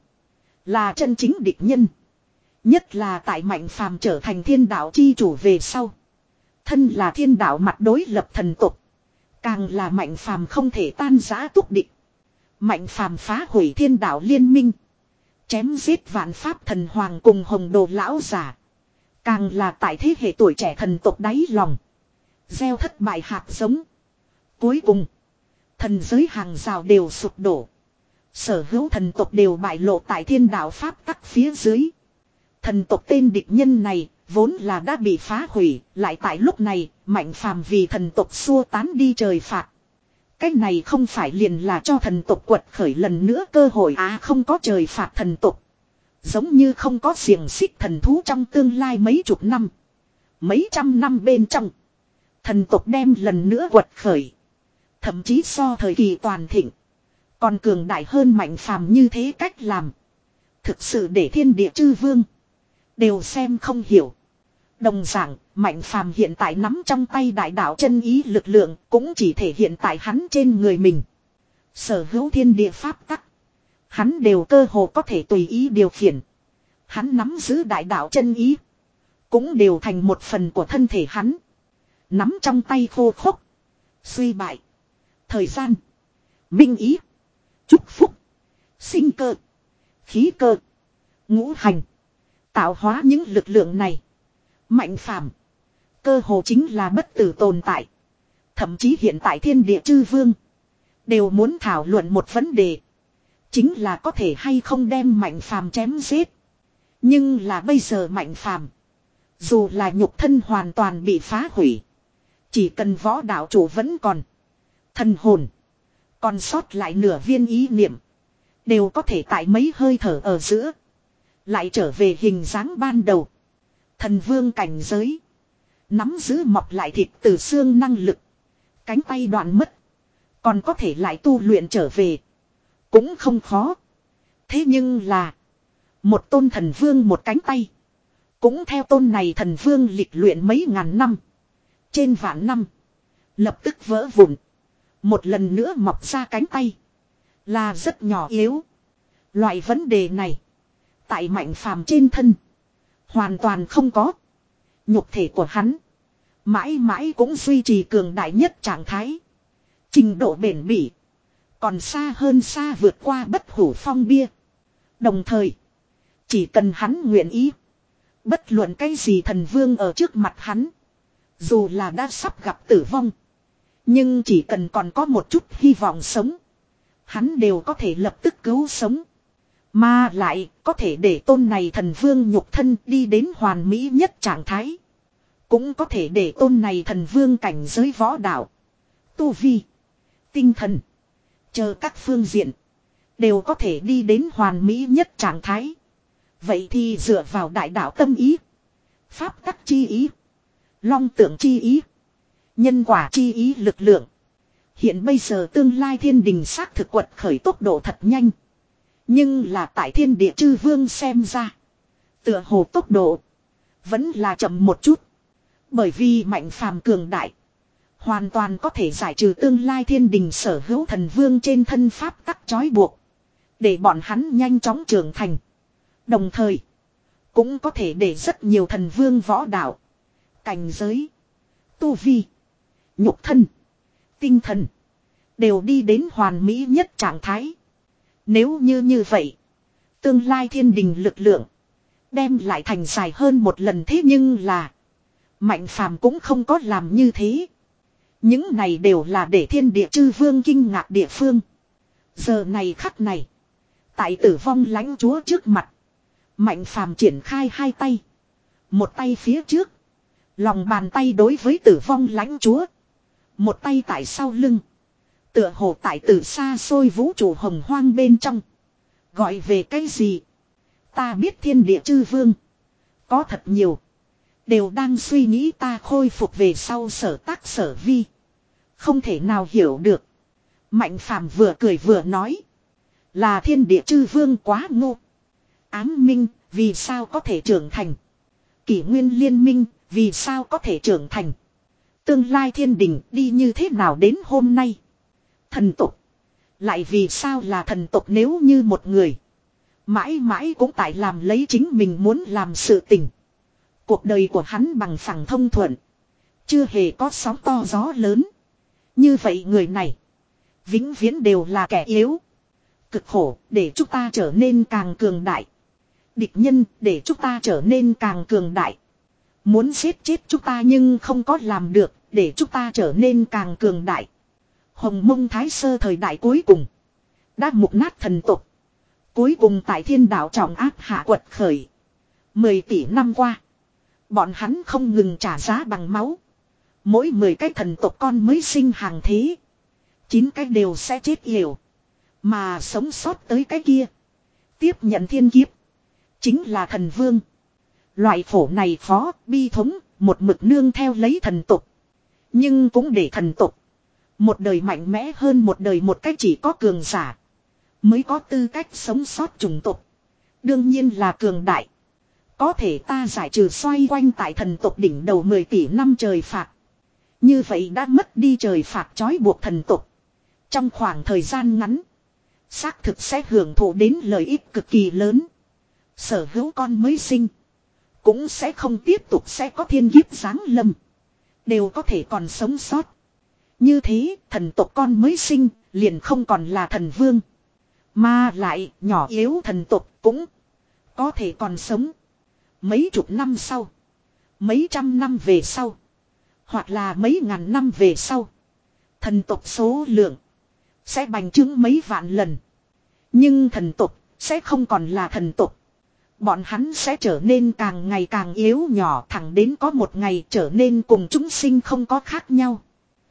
Là chân chính địch nhân. Nhất là tại Mạnh Phàm trở thành thiên đạo chi chủ về sau. Thân là thiên đạo mặt đối lập thần tộc. Càng là Mạnh Phàm không thể tan rã túc địch. Mạnh Phàm phá hủy thiên đạo liên minh. Chém giết vạn pháp thần hoàng cùng hồng đồ lão giả. Càng là tại thế hệ tuổi trẻ thần tộc đáy lòng. Gieo thất bại hạt giống. Cuối cùng. Thần giới hàng rào đều sụp đổ. Sở hữu thần tộc đều bại lộ tại thiên đạo pháp tắc phía dưới. Thần tộc tên địch nhân này vốn là đã bị phá hủy. Lại tại lúc này Mạnh Phàm vì thần tộc xua tán đi trời phạt. Cái này không phải liền là cho thần tộc quật khởi lần nữa cơ hội à, không có trời phạt thần tộc. Giống như không có xiềng xích thần thú trong tương lai mấy chục năm. Mấy trăm năm bên trong. Thần tộc đem lần nữa quật khởi. Thậm chí so thời kỳ toàn thịnh. Còn cường đại hơn Mạnh Phàm như thế cách làm. Thực sự để thiên địa chư vương. Đều xem không hiểu. Đồng dạng, Mạnh Phàm hiện tại nắm trong tay đại đạo chân ý lực lượng. Cũng chỉ thể hiện tại hắn trên người mình. Sở hữu thiên địa pháp tắc. Hắn đều cơ hồ có thể tùy ý điều khiển. Hắn nắm giữ đại đạo chân ý. Cũng đều thành một phần của thân thể hắn. Nắm trong tay khô khốc. Suy bại. Thời gian. Minh ý. Chúc phúc. Sinh cơ. Khí cơ. Ngũ hành. Tạo hóa những lực lượng này. Mạnh Phàm cơ hồ chính là bất tử tồn tại. Thậm chí hiện tại thiên địa chư vương. Đều muốn thảo luận một vấn đề. Chính là có thể hay không đem Mạnh Phàm chém giết. Nhưng là bây giờ Mạnh Phàm dù là nhục thân hoàn toàn bị phá hủy. Chỉ cần võ đạo chủ vẫn còn. Thần hồn. Còn sót lại nửa viên ý niệm. Đều có thể tại mấy hơi thở ở giữa. Lại trở về hình dáng ban đầu. Thần vương cảnh giới. Nắm giữ mọc lại thịt từ xương năng lực. Cánh tay đoạn mất. Còn có thể lại tu luyện trở về. Cũng không khó. Thế nhưng là. Một tôn thần vương một cánh tay. Cũng theo tôn này thần vương lịch luyện mấy ngàn năm. Trên vạn năm. Lập tức vỡ vụn. Một lần nữa mọc ra cánh tay. Là rất nhỏ yếu. Loại vấn đề này. Tại Mạnh Phàm trên thân. Hoàn toàn không có. Nhục thể của hắn. Mãi mãi cũng duy trì cường đại nhất trạng thái. Trình độ bền bỉ. Còn xa hơn xa vượt qua bất hủ phong bia. Đồng thời. Chỉ cần hắn nguyện ý. Bất luận cái gì thần vương ở trước mặt hắn. Dù là đã sắp gặp tử vong. Nhưng chỉ cần còn có một chút hy vọng sống. Hắn đều có thể lập tức cứu sống. Mà lại có thể để tôn này thần vương nhục thân đi đến hoàn mỹ nhất trạng thái. Cũng có thể để tôn này thần vương cảnh giới võ đạo, tu vi, tinh thần, chờ các phương diện đều có thể đi đến hoàn mỹ nhất trạng thái. Vậy thì dựa vào đại đạo tâm ý, pháp tắc chi ý, long tượng chi ý, nhân quả chi ý lực lượng. Hiện bây giờ tương lai thiên đình xác thực quật khởi tốc độ thật nhanh. Nhưng là tại thiên địa chư vương xem ra, tựa hồ tốc độ vẫn là chậm một chút. Bởi vì mạnh phàm cường đại, hoàn toàn có thể giải trừ tương lai thiên đình sở hữu thần vương trên thân pháp tắc trói buộc, để bọn hắn nhanh chóng trưởng thành. Đồng thời cũng có thể để rất nhiều thần vương võ đạo, cảnh giới, tu vi, nhục thân, tinh thần đều đi đến hoàn mỹ nhất trạng thái. Nếu như như vậy, tương lai thiên đình lực lượng đem lại thành dài hơn một lần. Thế nhưng là mạnh phàm cũng không có làm như thế. Những này đều là để thiên địa chư vương kinh ngạc địa phương. Giờ này khắc này, tại Tử Vong Lãnh Chúa trước mặt, mạnh phàm triển khai hai tay. Một tay phía trước, lòng bàn tay đối với Tử Vong Lãnh Chúa. Một tay tại sau lưng, tựa hồ tại từ xa xôi vũ trụ hồng hoang bên trong. Gọi về cái gì? Ta biết thiên địa chư vương có thật nhiều đều đang suy nghĩ ta khôi phục về sau sở tác sở vi, không thể nào hiểu được. Mạnh phàm vừa cười vừa nói, là thiên địa chư vương quá ngu. Ám minh vì sao có thể trưởng thành? Kỷ nguyên liên minh vì sao có thể trưởng thành? Tương lai thiên đình đi như thế nào đến hôm nay? Thần tộc lại vì sao là thần tộc? Nếu như một người mãi mãi cũng tại làm lấy chính mình muốn làm sự tình, cuộc đời của hắn bằng phẳng thông thuận, chưa hề có sóng to gió lớn, như vậy người này vĩnh viễn đều là kẻ yếu. Cực khổ để chúng ta trở nên càng cường đại, địch nhân để chúng ta trở nên càng cường đại. Muốn giết chết chúng ta nhưng không có làm được, để chúng ta trở nên càng cường đại. Hồng Mông Thái Sơ thời đại cuối cùng đã mục nát thần tộc, cuối cùng tại thiên đạo trọng áp hạ quật khởi. Mười tỷ năm qua, bọn hắn không ngừng trả giá bằng máu. Mỗi mười cái thần tộc con mới sinh hàng thế, chín cái đều sẽ chết yểu. Mà sống sót tới cái kia, tiếp nhận thiên kiếp, chính là thần vương. Loại khổ này khó, bi thống, một mực nương theo lấy thần tộc. Nhưng cũng để thần tộc một đời mạnh mẽ hơn một đời. Một cách chỉ có cường giả mới có tư cách sống sót chủng tộc, đương nhiên là cường đại. Có thể ta giải trừ xoay quanh tại thần tộc đỉnh đầu mười tỷ năm trời phạt. Như vậy đã mất đi trời phạt trói buộc thần tộc. Trong khoảng thời gian ngắn, xác thực sẽ hưởng thụ đến lợi ích cực kỳ lớn. Sở hữu con mới sinh cũng sẽ không tiếp tục sẽ có thiên kiếp giáng lâm, đều có thể còn sống sót. Như thế thần tộc con mới sinh liền không còn là thần vương, mà lại nhỏ yếu thần tộc cũng có thể còn sống. Mấy chục năm sau, mấy trăm năm về sau, hoặc là mấy ngàn năm về sau, thần tộc số lượng sẽ bành trướng mấy vạn lần. Nhưng thần tộc sẽ không còn là thần tộc. Bọn hắn sẽ trở nên càng ngày càng yếu nhỏ, thẳng đến có một ngày trở nên cùng chúng sinh không có khác nhau.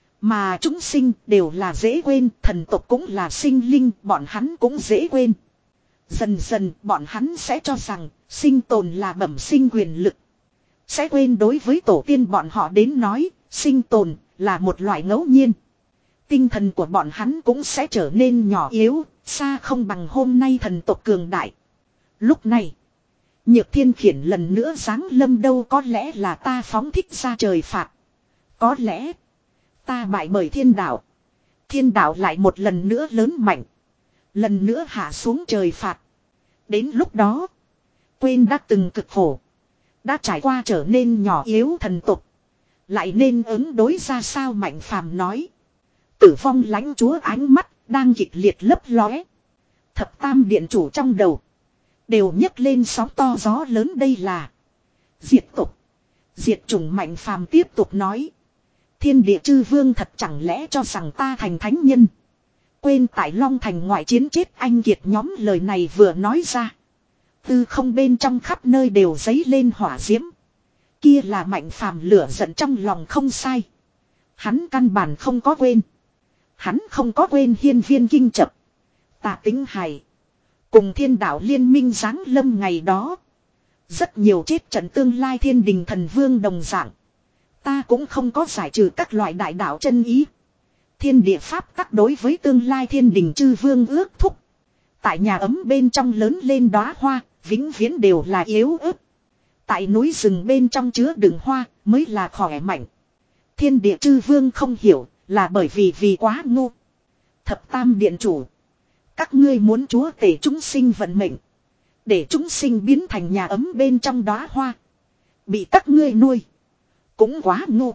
Mà chúng sinh đều là dễ quên, thần tộc cũng là sinh linh, bọn hắn cũng dễ quên. Dần dần bọn hắn sẽ cho rằng sinh tồn là bẩm sinh quyền lực. Sẽ quên đối với tổ tiên bọn họ đến nói, sinh tồn là một loại ngẫu nhiên. Tinh thần của bọn hắn cũng sẽ trở nên nhỏ yếu, xa không bằng hôm nay thần tộc cường đại. Lúc này, Nhược Thiên Khiển lần nữa giáng lâm. Đâu có lẽ là ta phóng thích ra trời phạt, có lẽ ta bại bởi thiên đạo, thiên đạo lại một lần nữa lớn mạnh, lần nữa hạ xuống trời phạt. Đến lúc đó, quên đã từng cực khổ, đã trải qua trở nên nhỏ yếu thần tộc, lại nên ứng đối ra sao? Mạnh phàm nói. Tử Vong Lãnh Chúa ánh mắt đang kịch liệt lấp lóe. Thập tam điện chủ trong đầu đều nhấc lên sóng to gió lớn. Đây là diệt tộc, diệt chủng. Mạnh phàm tiếp tục nói. Thiên địa chư vương thật chẳng lẽ cho rằng ta thành thánh nhân, Quên tại Long Thành ngoại chiến chết anh kiệt nhóm lời này vừa nói ra. Tư không bên trong khắp nơi đều dấy lên hỏa diễm. Kia là Mạnh Phàm lửa giận trong lòng không sai. Hắn căn bản không có quên. Hắn không có quên hiên viên kinh chập. Tạ Tính Hải. Cùng thiên đạo liên minh giáng lâm ngày đó. Rất nhiều chết trận tương lai thiên đình thần vương đồng dạng. Ta cũng không có giải trừ các loại đại đạo chân ý. Thiên địa pháp tắc đối với tương lai thiên đình chư vương ước thúc. Tại nhà ấm bên trong lớn lên đóa hoa, vĩnh viễn đều là yếu ớt. Tại núi rừng bên trong chứa đựng hoa, mới là khỏe mạnh. Thiên địa chư vương không hiểu, là bởi vì vì quá ngu. Thập tam điện chủ. Các ngươi muốn chúa tể chúng sinh vận mệnh. Để chúng sinh biến thành nhà ấm bên trong đóa hoa. Bị các ngươi nuôi. Cũng quá ngu.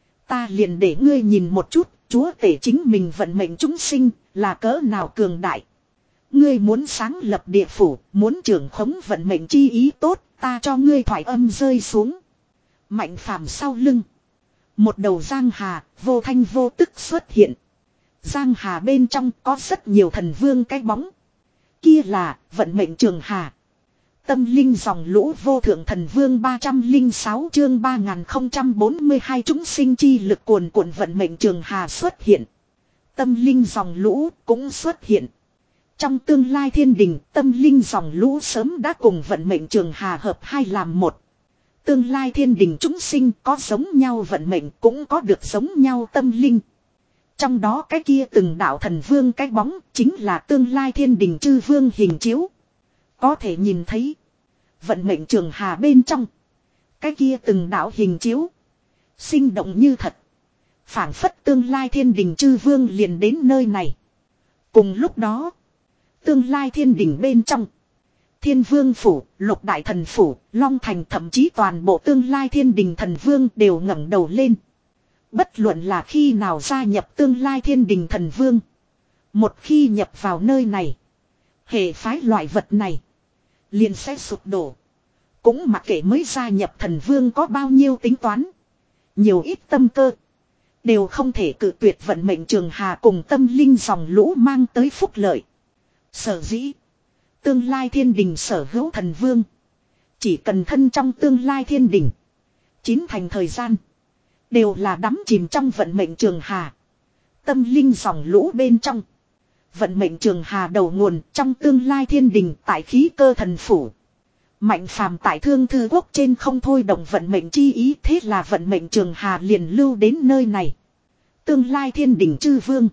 Ta liền để ngươi nhìn một chút, chúa tể chính mình vận mệnh chúng sinh, là cỡ nào cường đại. Ngươi muốn sáng lập địa phủ, muốn trưởng khống vận mệnh chi ý tốt, ta cho ngươi thoại âm rơi xuống. Mạnh Phàm sau lưng. Một đầu giang hà, vô thanh vô tức xuất hiện. Giang hà bên trong có rất nhiều thần vương cái bóng. Kia là vận mệnh trường hà. Tâm linh dòng lũ vô thượng thần vương ba trăm lẻ sáu chương ba nghìn không trăm bốn mươi hai chúng sinh chi lực cuồn cuộn vận mệnh trường hà xuất hiện. Tâm linh dòng lũ cũng xuất hiện. Trong tương lai thiên đình, tâm linh dòng lũ sớm đã cùng vận mệnh trường hà hợp hai làm một. Tương lai thiên đình chúng sinh có giống nhau vận mệnh cũng có được giống nhau tâm linh. Trong đó cái kia từng đạo thần vương cái bóng chính là tương lai thiên đình chư vương hình chiếu. Có thể nhìn thấy vận mệnh trường hà bên trong. Cái kia từng đạo hình chiếu. Sinh động như thật. Phảng phất tương lai thiên đình chư vương liền đến nơi này. Cùng lúc đó. Tương lai thiên đình bên trong. Thiên vương phủ, lục đại thần phủ, Long Thành thậm chí toàn bộ tương lai thiên đình thần vương đều ngẩng đầu lên. Bất luận là khi nào gia nhập tương lai thiên đình thần vương. Một khi nhập vào nơi này. Hệ phái loại vật này. Liền sẽ sụp đổ. Cũng mặc kệ mới gia nhập thần vương có bao nhiêu tính toán. Nhiều ít tâm cơ. Đều không thể cự tuyệt vận mệnh trường hà cùng tâm linh dòng lũ mang tới phúc lợi. Sở dĩ. Tương lai thiên đình sở hữu thần vương. Chỉ cần thân trong tương lai thiên đình. Chín thành thời gian. Đều là đắm chìm trong vận mệnh trường hà. Tâm linh dòng lũ bên trong. Vận mệnh trường hà đầu nguồn trong tương lai thiên đình tại khí cơ thần phủ. Mạnh Phàm tại Thương Thư Quốc trên không thôi động vận mệnh chi ý, thế là vận mệnh trường hà liền lưu đến nơi này. Tương lai thiên đình chư vương.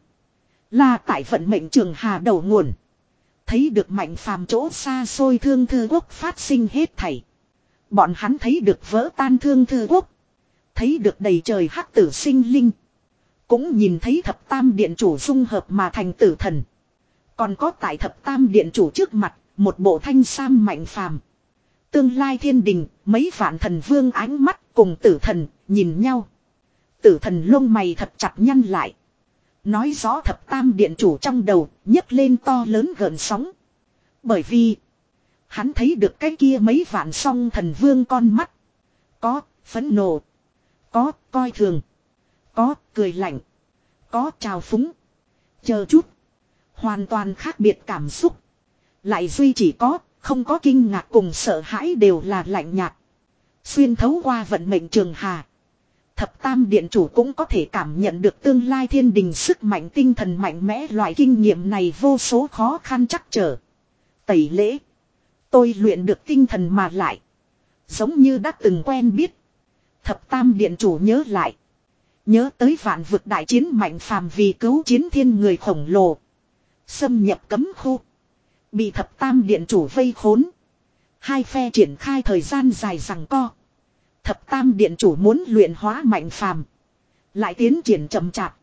Là tại vận mệnh trường hà đầu nguồn. Thấy được Mạnh Phàm chỗ xa xôi Thương Thư Quốc phát sinh hết thảy. Bọn hắn thấy được vỡ tan Thương Thư Quốc. Thấy được đầy trời hắc tử sinh linh. Cũng nhìn thấy thập tam điện chủ dung hợp mà thành tử thần. Còn có tại thập tam điện chủ trước mặt, một bộ thanh sam Mạnh Phàm. Tương lai thiên đình, mấy vạn thần vương ánh mắt cùng tử thần, nhìn nhau. Tử thần lông mày thật chặt nhăn lại. Nói rõ thập tam điện chủ trong đầu, nhấc lên to lớn gợn sóng. Bởi vì, hắn thấy được cái kia mấy vạn song thần vương con mắt. Có, phẫn nộ. Có, coi thường. Có, cười lạnh. Có, trào phúng. Chờ chút. Hoàn toàn khác biệt cảm xúc. Lại duy chỉ có, không có kinh ngạc cùng sợ hãi đều là lạnh nhạt. Xuyên thấu qua vận mệnh trường hà. Thập tam điện chủ cũng có thể cảm nhận được tương lai thiên đình sức mạnh tinh thần mạnh mẽ, loại kinh nghiệm này vô số khó khăn chắc trở. Tẩy lễ. Tôi luyện được tinh thần mà lại. Giống như đã từng quen biết. Thập tam điện chủ nhớ lại. Nhớ tới vạn vực đại chiến Mạnh Phàm vì cứu chiến thiên người khổng lồ. Xâm nhập cấm khu. Bị thập tam điện chủ vây khốn. Hai phe triển khai thời gian dài giằng co. Thập tam điện chủ muốn luyện hóa Mạnh Phàm. Lại tiến triển chậm chạp.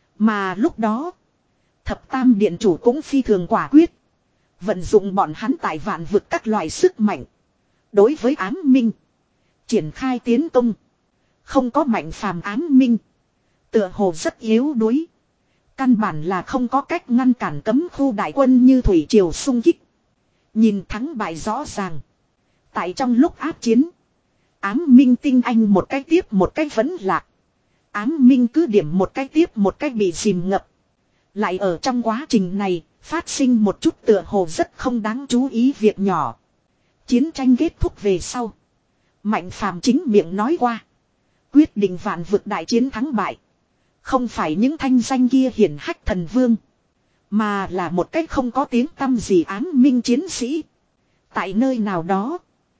Mà lúc đó. Thập tam điện chủ cũng phi thường quả quyết. Vận dụng bọn hắn tại vạn vực các loại sức mạnh. Đối với ám minh. Triển khai tiến công. Không có Mạnh Phàm ám minh. Tựa hồ rất yếu đuối. Căn bản là không có cách ngăn cản cấm khu đại quân như thủy triều xung kích. Nhìn thắng bại rõ ràng. Tại trong lúc áp chiến. Ám minh tinh anh một cái tiếp một cái vẫn lạc. Ám minh cứ điểm một cái tiếp một cái bị dìm ngập. Lại ở trong quá trình này, phát sinh một chút tựa hồ rất không đáng chú ý việc nhỏ. Chiến tranh kết thúc về sau. Mạnh Phàm chính miệng nói qua. Quyết định vạn vực đại chiến thắng bại. Không phải những thanh danh kia hiển hách thần vương. Mà là một cách không có tiếng tăm gì ám minh chiến sĩ. Tại nơi nào đó.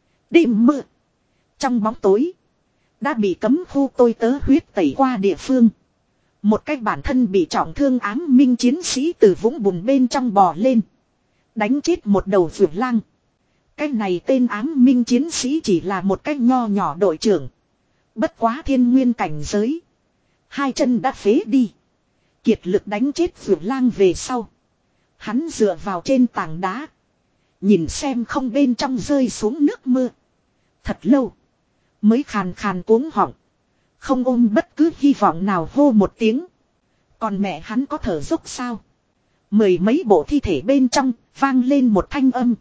Đêm mưa. Trong bóng tối. Đã bị cấm khu tôi tớ huyết tẩy qua địa phương. Một cách bản thân bị trọng thương ám minh chiến sĩ từ vũng bùn bên trong bò lên. Đánh chết một đầu vượt lang. Cái này tên ám minh chiến sĩ chỉ là một cách nho nhỏ đội trưởng. Bất quá thiên nguyên cảnh giới. Hai chân đã phế đi. Kiệt lực đánh chết vượt lang về sau. Hắn dựa vào trên tảng đá. Nhìn xem không bên trong rơi xuống nước mưa. Thật lâu. Mới khàn khàn cuống họng. Không ôm bất cứ hy vọng nào hô một tiếng. Còn mẹ hắn có thở dốc sao? Mười mấy bộ thi thể bên trong vang lên một thanh âm.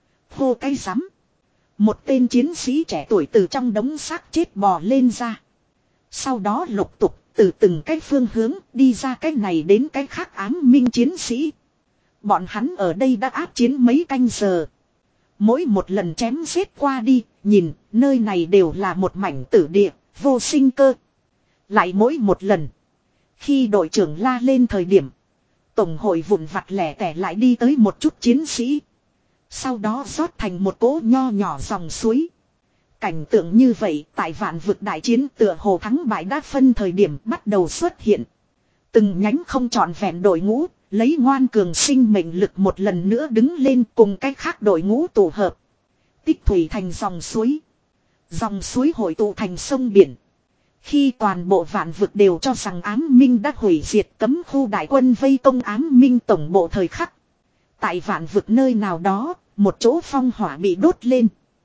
Hô cái rắm. Một tên chiến sĩ trẻ tuổi từ trong đống xác chết bò lên ra. Sau đó lục tục từ từng cái phương hướng đi ra cái này đến cái khác ám minh chiến sĩ. Bọn hắn ở đây đã áp chiến mấy canh giờ. Mỗi một lần chém giết qua đi, nhìn, nơi này đều là một mảnh tử địa, vô sinh cơ. Lại mỗi một lần. Khi đội trưởng la lên thời điểm. Tổng hội vụn vặt lẻ tẻ lại đi tới một chút chiến sĩ. Sau đó rót thành một cỗ nho nhỏ dòng suối. Cảnh tượng như vậy tại vạn vực đại chiến tựa hồ thắng bại đã phân thời điểm bắt đầu xuất hiện. Từng nhánh không trọn vẹn đội ngũ, lấy ngoan cường sinh mệnh lực một lần nữa đứng lên cùng cách khác đội ngũ tụ hợp. Tích thủy thành dòng suối. Dòng suối hội tụ thành sông biển. Khi toàn bộ vạn vực đều cho rằng ám minh đã hủy diệt cấm khu đại quân vây công ám minh tổng bộ thời khắc. Tại vạn vực nơi nào đó, một chỗ phong hỏa bị đốt lên.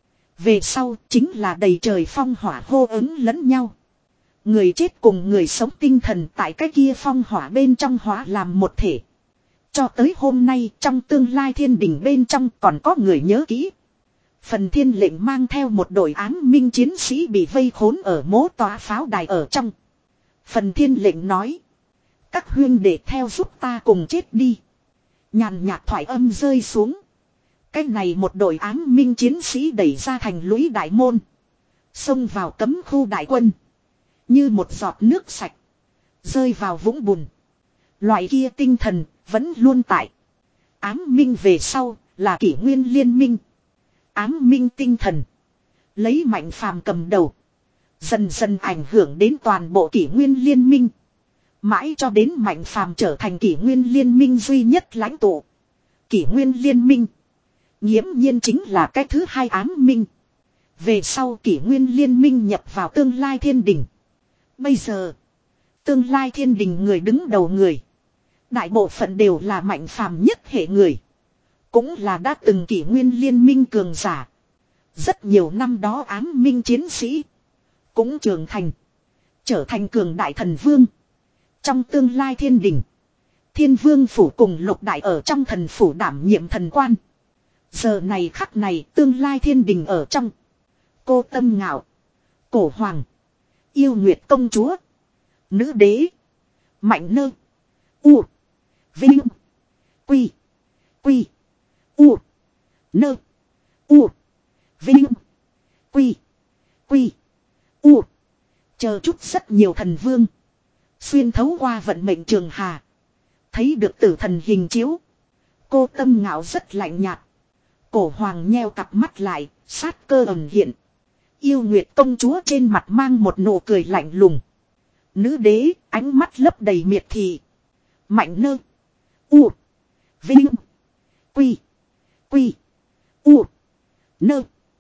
Về sau chính là đầy trời phong hỏa hô ứng lẫn nhau. Người chết cùng người sống tinh thần tại cái kia phong hỏa bên trong hóa làm một thể. Cho tới hôm nay trong tương lai thiên đình bên trong còn có người nhớ kỹ. Phần thiên lệnh mang theo một đội ám minh chiến sĩ bị vây khốn ở mố tòa pháo đài ở trong. Phần thiên lệnh nói. Các huyên để theo giúp ta cùng chết đi. Nhàn nhạt thoại âm rơi xuống. Cái này một đội ám minh chiến sĩ đẩy ra thành lũy đại môn. Xông vào cấm khu đại quân. Như một giọt nước sạch. Rơi vào vũng bùn. Loại kia tinh thần vẫn luôn tại. Ám minh về sau là kỷ nguyên liên minh. Ám minh tinh thần. Lấy Mạnh Phàm cầm đầu. Dần dần ảnh hưởng đến toàn bộ kỷ nguyên liên minh. Mãi cho đến Mạnh Phàm trở thành kỷ nguyên liên minh duy nhất lãnh tụ. Kỷ nguyên liên minh. Nghiễm nhiên chính là cái thứ hai ám minh. Về sau kỷ nguyên liên minh nhập vào tương lai thiên đình. Bây giờ. Tương lai thiên đình người đứng đầu người. Đại bộ phận đều là Mạnh Phàm nhất hệ người. Cũng là đã từng kỷ nguyên liên minh cường giả. Rất nhiều năm đó ám minh chiến sĩ. Cũng trưởng thành. Trở thành cường đại thần vương. Trong tương lai thiên đình. Thiên vương phủ cùng lục đại ở trong thần phủ đảm nhiệm thần quan. Giờ này khắc này tương lai thiên đình ở trong. Cô Tâm Ngạo. Cổ Hoàng. Yêu Nguyệt công chúa. Nữ đế. Mạnh Nơ. U. Vinh. Quy. Quy. U. Nơ. U. Vinh. Quy. Quy. U. Chờ chút rất nhiều thần vương. Xuyên thấu qua vận mệnh trường hà. Thấy được tử thần hình chiếu. Cô Tâm Ngạo rất lạnh nhạt. Cổ Hoàng nheo cặp mắt lại, sát cơ ẩn hiện. Yêu Nguyệt công chúa trên mặt mang một nụ cười lạnh lùng. Nữ đế, ánh mắt lấp đầy miệt thị. Mạnh Nơ. U. Vinh. Quy. Quy. U. Nơ.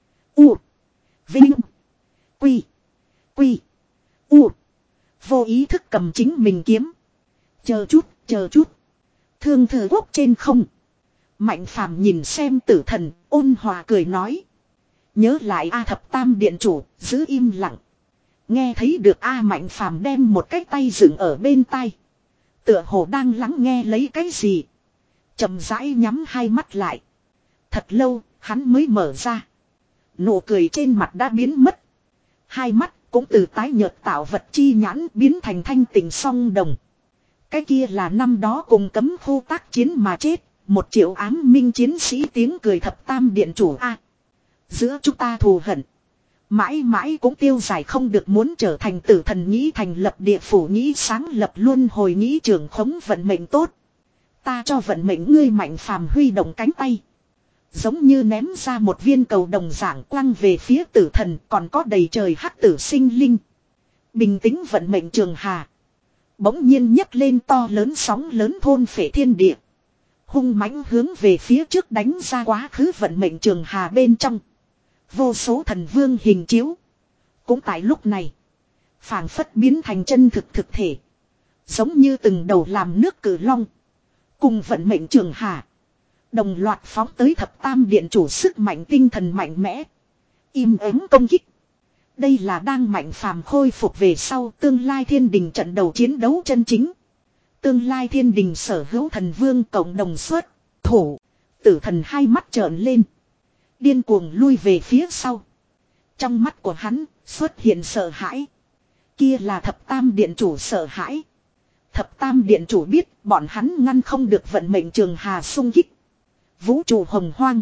U. Vinh. Quy. Quy. U. Vô ý thức cầm chính mình kiếm. Chờ chút, chờ chút. Thương thừa quốc trên không. Mạnh Phàm nhìn xem tử thần, ôn hòa cười nói. Nhớ lại A thập tam điện chủ, giữ im lặng. Nghe thấy được A Mạnh Phàm đem một cái tay dựng ở bên tai. Tựa hồ đang lắng nghe lấy cái gì. Chậm rãi nhắm hai mắt lại. Thật lâu, hắn mới mở ra. Nụ cười trên mặt đã biến mất. Hai mắt cũng từ tái nhợt tạo vật chi nhãn biến thành thanh tình song đồng. Cái kia là năm đó cùng cấm khu tác chiến mà chết. Một triệu ám minh chiến sĩ tiếng cười thập tam điện chủ a. Giữa chúng ta thù hận. Mãi mãi cũng tiêu giải không được, muốn trở thành tử thần nghĩ thành lập địa phủ nghĩ sáng lập luân hồi nghĩ trưởng khống vận mệnh tốt. Ta cho vận mệnh ngươi mạnh phàm huy động cánh tay. Giống như ném ra một viên cầu đồng dạng quăng về phía tử thần, còn có đầy trời hắc tử sinh linh. Bình tĩnh vận mệnh trường hà. Bỗng nhiên nhấc lên to lớn sóng lớn thôn phệ thiên địa. Hung mãnh hướng về phía trước đánh ra quá khứ vận mệnh trường hà bên trong. Vô số thần vương hình chiếu. Cũng tại lúc này. Phảng phất biến thành chân thực thực thể. Giống như từng đầu làm nước cử long. Cùng vận mệnh trường hà. Đồng loạt phóng tới thập tam điện chủ sức mạnh tinh thần mạnh mẽ. Im ắng công kích. Đây là đang mạnh phàm khôi phục về sau tương lai thiên đình trận đầu chiến đấu chân chính. Tương lai thiên đình sở hữu thần vương cộng đồng xuất thủ. Tử thần hai mắt trợn lên. Điên cuồng lui về phía sau. Trong mắt của hắn xuất hiện sợ hãi. Kia là thập tam điện chủ sợ hãi. Thập tam điện chủ biết bọn hắn ngăn không được vận mệnh trường hà xung kích. Vũ trụ hồng hoang.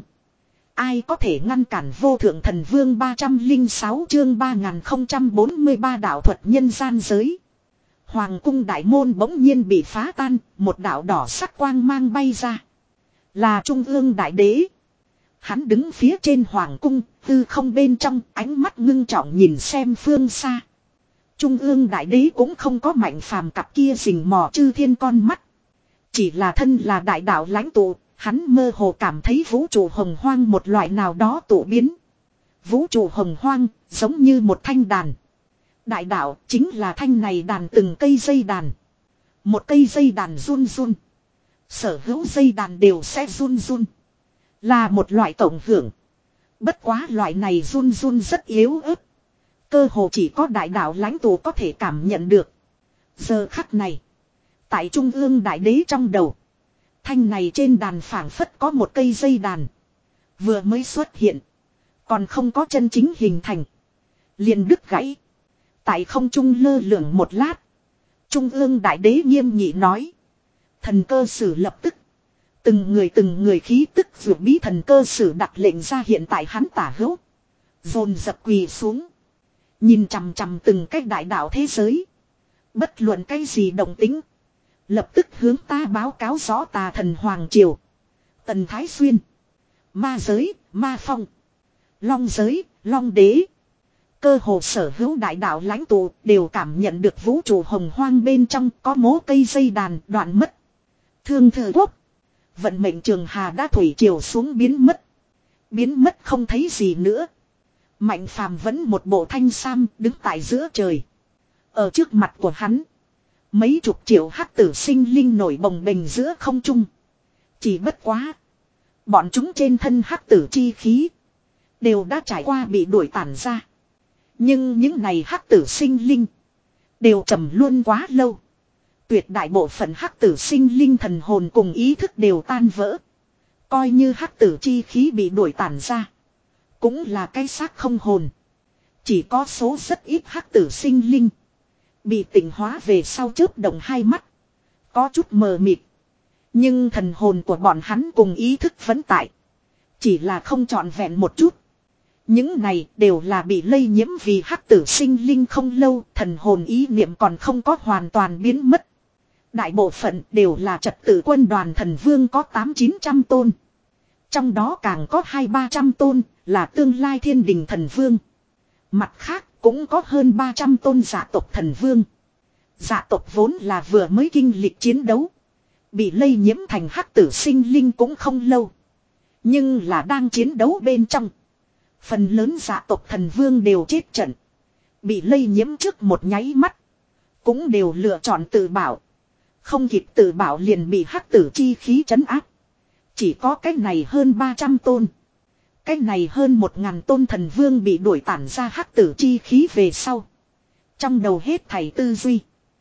Ai có thể ngăn cản vô thượng thần vương ba trăm lẻ sáu chương ba nghìn không trăm bốn mươi ba đạo thuật nhân gian giới. Hoàng cung đại môn bỗng nhiên bị phá tan, một đạo đỏ sắc quang mang bay ra. Là Trung ương đại đế. Hắn đứng phía trên hoàng cung, tư không bên trong, ánh mắt ngưng trọng nhìn xem phương xa. Trung ương đại đế cũng không có mạnh phàm cặp kia rình mò chư thiên con mắt. Chỉ là thân là đại đạo lãnh tụ, hắn mơ hồ cảm thấy vũ trụ hồng hoang một loại nào đó tụ biến. Vũ trụ hồng hoang, giống như một thanh đàn. Đại đạo chính là thanh này đàn từng cây dây đàn. Một cây dây đàn run run. Sở hữu dây đàn đều sẽ run run. Là một loại cộng hưởng. Bất quá loại này run run rất yếu ớt. Cơ hồ chỉ có đại đạo lãnh tụ có thể cảm nhận được. Giờ khắc này. Tại trung ương đại đế trong đầu. Thanh này trên đàn phảng phất có một cây dây đàn. Vừa mới xuất hiện. Còn không có chân chính hình thành. Liền đứt gãy. Tại không trung lơ lửng một lát. Trung ương đại đế nghiêm nghị nói. Thần cơ sử lập tức. Từng người từng người khí tức vượt bí thần cơ sử đặt lệnh ra hiện tại hắn tả hữu. Dồn dập quỳ xuống. Nhìn chằm chằm từng cái đại đạo thế giới. Bất luận cái gì động tính. Lập tức hướng ta báo cáo rõ tà thần Hoàng Triều. Tần Thái Xuyên. Ma giới, Ma Phong. Long giới, Long Đế. Cơ hồ sở hữu đại đạo lãnh tụ đều cảm nhận được vũ trụ hồng hoang bên trong có mố cây dây đàn đoạn mất. Thương Thừa Quốc. Vận mệnh trường hà đã thủy triều xuống biến mất. Biến mất không thấy gì nữa. Mạnh phàm vẫn một bộ thanh sam đứng tại giữa trời. Ở trước mặt của hắn. Mấy chục triệu hắc tử sinh linh nổi bồng bềnh giữa không trung. Chỉ bất quá. Bọn chúng trên thân hắc tử chi khí. Đều đã trải qua bị đuổi tản ra. Nhưng những này hắc tử sinh linh. Đều trầm luôn quá lâu. Tuyệt đại bộ phận hắc tử sinh linh thần hồn cùng ý thức đều tan vỡ. Coi như hắc tử chi khí bị đuổi tản ra. Cũng là cái xác không hồn. Chỉ có số rất ít hắc tử sinh linh. Bị tỉnh hóa về sau chớp động hai mắt. Có chút mờ mịt. Nhưng thần hồn của bọn hắn cùng ý thức vẫn tại. Chỉ là không trọn vẹn một chút. Những này đều là bị lây nhiễm vì hắc tử sinh linh không lâu. Thần hồn ý niệm còn không có hoàn toàn biến mất. Đại bộ phận đều là trật tự quân đoàn thần vương có tám chín trăm tôn. Trong đó càng có hai ba trăm tôn là tương lai thiên đình thần vương. Mặt khác cũng có hơn ba trăm tôn dạ tộc thần vương. Dạ tộc vốn là vừa mới kinh lịch chiến đấu. Bị lây nhiễm thành hắc tử sinh linh cũng không lâu. Nhưng là đang chiến đấu bên trong. Phần lớn dạ tộc thần vương đều chết trận. Bị lây nhiễm trước một nháy mắt. Cũng đều lựa chọn tự bảo. Không kịp tự bảo liền bị hắc tử chi khí trấn áp. Chỉ có cái này hơn ba trăm tôn. Cái này hơn một ngàn tôn thần vương bị đuổi tản ra hắc tử chi khí về sau. Trong đầu hết thảy tư duy.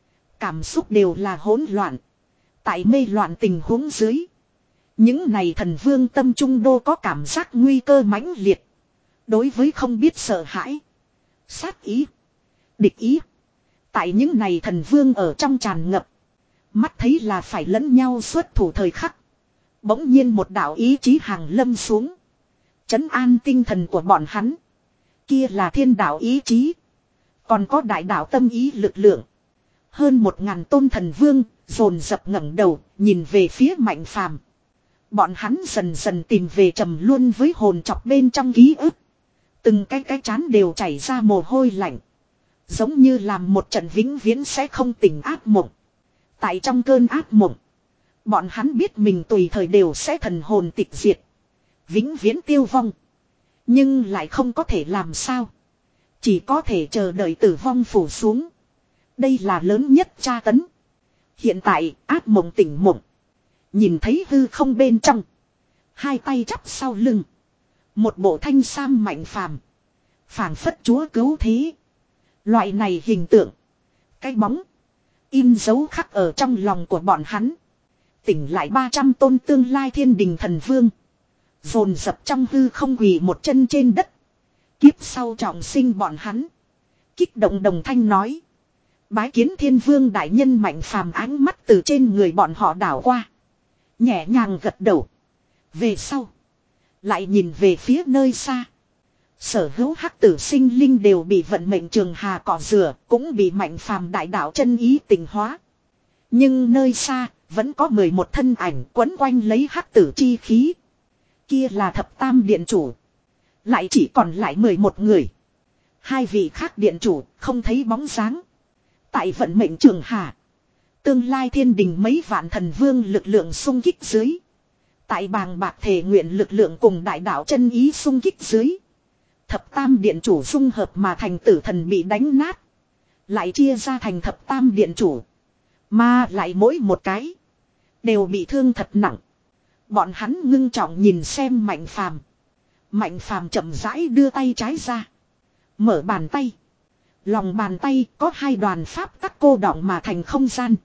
Cảm xúc đều là hỗn loạn. Tại mê loạn tình huống dưới. Những này thần vương tâm trung đô có cảm giác nguy cơ mãnh liệt. Đối với không biết sợ hãi. Sát ý. Địch ý. Tại những này thần vương ở trong tràn ngập. Mắt thấy là phải lẫn nhau xuất thủ thời khắc. Bỗng nhiên một đạo ý chí hàng lâm xuống. Trấn an tinh thần của bọn hắn. Kia là thiên đạo ý chí. Còn có đại đạo tâm ý lực lượng. Hơn một ngàn tôn thần vương, dồn dập ngẩng đầu, nhìn về phía Mạnh Phàm. Bọn hắn dần dần tìm về trầm luân với hồn chọc bên trong ký ức. Từng cái cái chán đều chảy ra mồ hôi lạnh. Giống như làm một trận vĩnh viễn sẽ không tỉnh ác mộng. Tại trong cơn ác mộng, bọn hắn biết mình tùy thời đều sẽ thần hồn tịch diệt. Vĩnh viễn tiêu vong. Nhưng lại không có thể làm sao. Chỉ có thể chờ đợi tử vong phủ xuống. Đây là lớn nhất tra tấn. Hiện tại ác mộng tỉnh mộng. Nhìn thấy hư không bên trong. Hai tay chắp sau lưng. Một bộ thanh sam Mạnh Phàm, phảng phất chúa cứu thế. Loại này hình tượng, cái bóng, in dấu khắc ở trong lòng của bọn hắn. Tỉnh lại ba trăm tôn tương lai thiên đình thần vương. Dồn dập trong hư không quỳ một chân trên đất. Kiếp sau trọng sinh bọn hắn. Kích động đồng thanh nói. Bái kiến thiên vương đại nhân. Mạnh Phàm ánh mắt từ trên người bọn họ đảo qua. Nhẹ nhàng gật đầu. Về sau. Lại nhìn về phía nơi xa. Sở hữu hắc tử sinh linh đều bị vận mệnh trường hà cỏ rửa. Cũng bị Mạnh Phàm đại đạo chân ý tình hóa. Nhưng nơi xa. Vẫn có mười một thân ảnh quấn quanh lấy hắc tử chi khí. Kia là thập tam điện chủ. Lại chỉ còn lại mười một người. Hai vị khác điện chủ không thấy bóng dáng. Tại vận mệnh trường hà. Tương lai thiên đình mấy vạn thần vương lực lượng xung kích dưới. Tại bàng bạc thể nguyện lực lượng cùng đại đạo chân ý xung kích dưới. Thập tam điện chủ dung hợp mà thành tử thần bị đánh nát. Lại chia ra thành thập tam điện chủ. Mà lại mỗi một cái. Đều bị thương thật nặng. Bọn hắn ngưng trọng nhìn xem Mạnh Phàm. Mạnh Phàm chậm rãi đưa tay trái ra. Mở bàn tay. Lòng bàn tay có hai đoàn pháp tắc cô đọng mà thành không gian.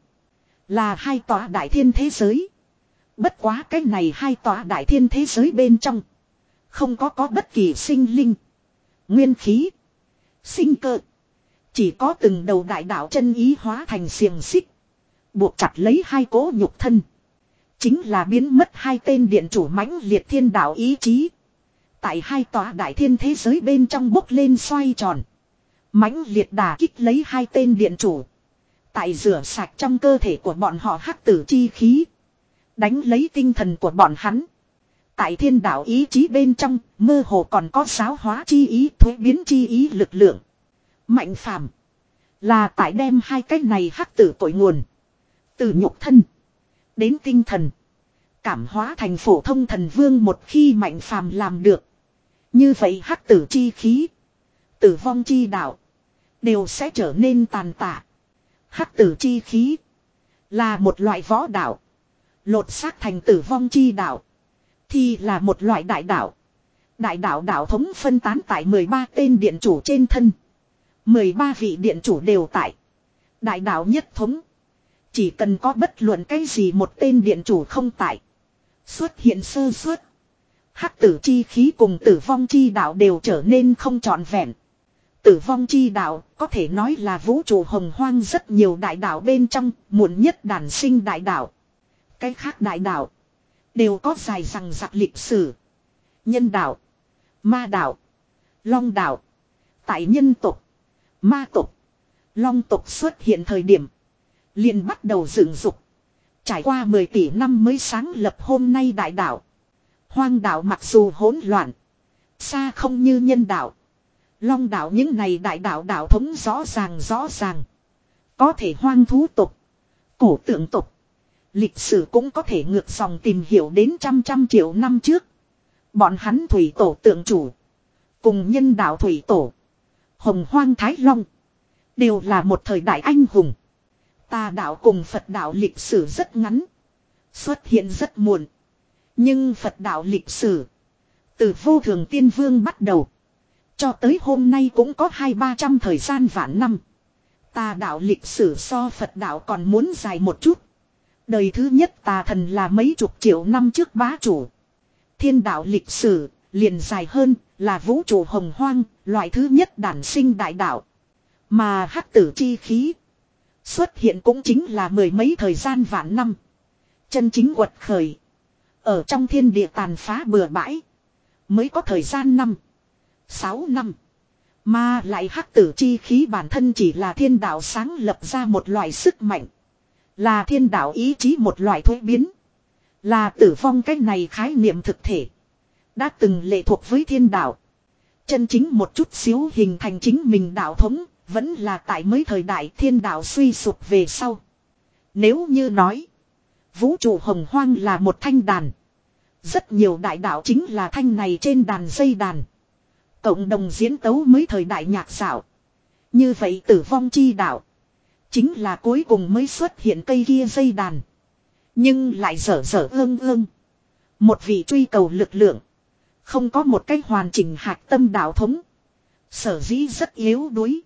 Là hai tòa đại thiên thế giới. Bất quá cái này hai tòa đại thiên thế giới bên trong. Không có có bất kỳ sinh linh. Nguyên khí. Sinh cơ. Chỉ có từng đầu đại đạo chân ý hóa thành xiềng xích. Buộc chặt lấy hai cỗ nhục thân. Chính là biến mất hai tên điện chủ mãnh liệt thiên đạo ý chí. Tại hai tòa đại thiên thế giới bên trong bốc lên xoay tròn. Mãnh liệt đả kích lấy hai tên điện chủ. Tại rửa sạch trong cơ thể của bọn họ hắc tử chi khí. Đánh lấy tinh thần của bọn hắn. Tại thiên đạo ý chí bên trong, mơ hồ còn có giáo hóa chi ý, thuế biến chi ý lực lượng. Mạnh Phàm là tại đem hai cái này hắc tử cội nguồn. Từ nhục thân đến tinh thần. Cảm hóa thành phổ thông thần vương một khi Mạnh Phàm làm được. Như vậy hắc tử chi khí. Tử vong chi đạo. Đều sẽ trở nên tàn tạ. Hắc tử chi khí. Là một loại võ đạo. Lột xác thành tử vong chi đạo. Thì là một loại đại đạo. Đại đạo đạo thống phân tán tại mười ba tên điện chủ trên thân. mười ba vị điện chủ đều tại. Đại đạo nhất thống. Chỉ cần có bất luận cái gì một tên điện chủ không tại. Xuất hiện sơ suất. Hắc tử chi khí cùng tử vong chi đạo đều trở nên không trọn vẹn. Tử vong chi đạo có thể nói là vũ trụ hồng hoang rất nhiều đại đạo bên trong muộn nhất đản sinh đại đạo. Cái khác đại đạo đều có dài rằng giặc lịch sử. Nhân đạo, ma đạo, long đạo. Tại nhân tộc, ma tộc, long tộc xuất hiện thời điểm liền bắt đầu dựng dục. Trải qua mười tỷ năm mới sáng lập hôm nay đại đạo. Hoang đạo mặc dù hỗn loạn, xa không như nhân đạo, long đạo những này đại đạo đạo thống rõ ràng rõ ràng. Có thể hoang thú tộc, cổ tượng tộc, lịch sử cũng có thể ngược dòng tìm hiểu đến trăm trăm triệu năm trước. Bọn hắn thủy tổ tượng chủ, cùng nhân đạo thủy tổ, hồng hoang thái long, đều là một thời đại anh hùng. Tà đạo cùng Phật đạo lịch sử rất ngắn, xuất hiện rất muộn. Nhưng Phật đạo lịch sử, từ vô thường tiên vương bắt đầu, cho tới hôm nay cũng có hai ba trăm thời gian vạn năm. Tà đạo lịch sử so Phật đạo còn muốn dài một chút. Đời thứ nhất tà thần là mấy chục triệu năm trước bá chủ. Thiên đạo lịch sử liền dài hơn, là vũ trụ hồng hoang, loại thứ nhất đản sinh đại đạo. Mà hắc tử chi khí Xuất hiện cũng chính là mười mấy thời gian vạn năm. Chân chính quật khởi. Ở trong thiên địa tàn phá bừa bãi. Mới có thời gian năm. Sáu năm. Mà lại hắc tử chi khí bản thân chỉ là thiên đạo sáng lập ra một loại sức mạnh. Là thiên đạo ý chí một loại thuế biến. Là tử vong cái này khái niệm thực thể. Đã từng lệ thuộc với thiên đạo. Chân chính một chút xíu hình thành chính mình đạo thống. Vẫn là tại mấy thời đại thiên đạo suy sụp về sau. Nếu như nói. Vũ trụ hồng hoang là một thanh đàn. Rất nhiều đại đạo chính là thanh này trên đàn dây đàn. Cộng đồng diễn tấu mấy thời đại nhạc xảo. Như vậy tử vong chi đạo. Chính là cuối cùng mới xuất hiện cây kia dây đàn. Nhưng lại dở dở ương ương. Một vị truy cầu lực lượng. Không có một cách hoàn chỉnh hạt tâm đạo thống. Sở dĩ rất yếu đuối.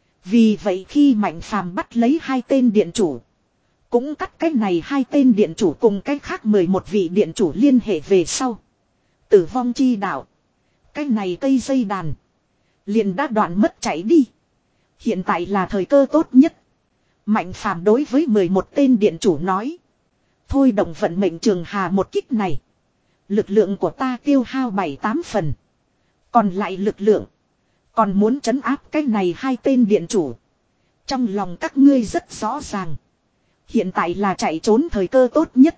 Vì vậy khi Mạnh Phàm bắt lấy hai tên điện chủ. Cũng cắt cái này hai tên điện chủ cùng cái khác mười một vị điện chủ liên hệ về sau. Tử vong chi đạo. Cái này cây dây đàn. Liền đã đoạn mất chạy đi. Hiện tại là thời cơ tốt nhất. Mạnh Phàm đối với mười một tên điện chủ nói. Thôi động vận mệnh trường hà một kích này. Lực lượng của ta tiêu hao bảy tám phần. Còn lại lực lượng. Còn muốn trấn áp cái này hai tên điện chủ. Trong lòng các ngươi rất rõ ràng. Hiện tại là chạy trốn thời cơ tốt nhất.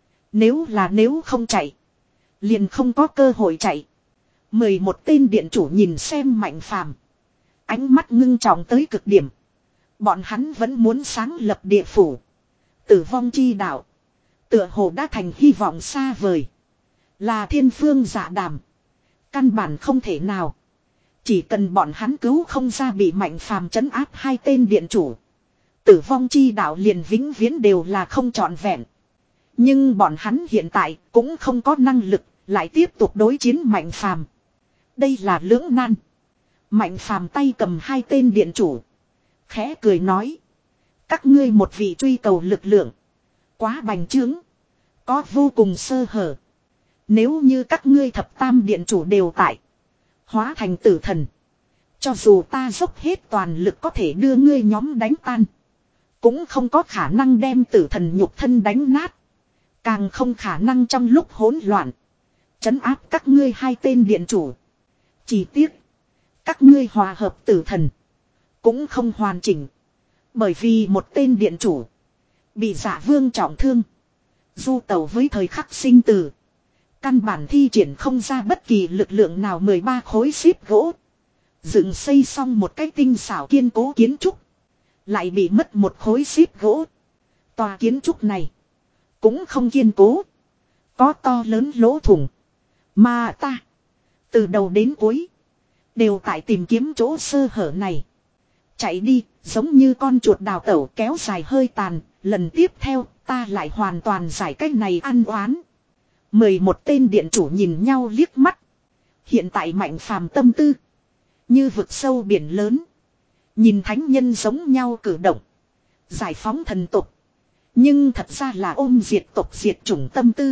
Nếu là nếu không chạy. Liền không có cơ hội chạy. Mười một tên điện chủ nhìn xem Mạnh Phàm. Ánh mắt ngưng trọng tới cực điểm. Bọn hắn vẫn muốn sáng lập địa phủ. Tử vong chi đạo. Tựa hồ đã thành hy vọng xa vời. Là thiên phương dạ đàm. Căn bản không thể nào. Chỉ cần bọn hắn cứu không ra bị Mạnh Phàm trấn áp hai tên điện chủ. Tử vong chi đạo liền vĩnh viễn đều là không trọn vẹn. Nhưng bọn hắn hiện tại cũng không có năng lực lại tiếp tục đối chiến Mạnh Phàm. Đây là lưỡng nan. Mạnh Phàm tay cầm hai tên điện chủ. Khẽ cười nói. Các ngươi một vị truy cầu lực lượng. Quá bành trướng. Có vô cùng sơ hở. Nếu như các ngươi thập tam điện chủ đều tại. Hóa thành tử thần. Cho dù ta dốc hết toàn lực có thể đưa ngươi nhóm đánh tan. Cũng không có khả năng đem tử thần nhục thân đánh nát. Càng không khả năng trong lúc hỗn loạn. Trấn áp các ngươi hai tên điện chủ. Chỉ tiếc. Các ngươi hòa hợp tử thần. Cũng không hoàn chỉnh. Bởi vì một tên điện chủ. Bị Dạ Vương trọng thương. Du tẩu với thời khắc sinh tử. Căn bản thi triển không ra bất kỳ lực lượng nào mười ba khối xíp gỗ. Dựng xây xong một cái tinh xảo kiên cố kiến trúc. Lại bị mất một khối xíp gỗ. Tòa kiến trúc này. Cũng không kiên cố. Có to lớn lỗ thủng. Mà ta. Từ đầu đến cuối. Đều tại tìm kiếm chỗ sơ hở này. Chạy đi. Giống như con chuột đào tẩu kéo dài hơi tàn. Lần tiếp theo ta lại hoàn toàn giải cách này ăn oán. Mười một tên điện chủ nhìn nhau liếc mắt. Hiện tại Mạnh Phàm tâm tư. Như vực sâu biển lớn. Nhìn thánh nhân giống nhau cử động. Giải phóng thần tục. Nhưng thật ra là ôm diệt tộc diệt chủng tâm tư.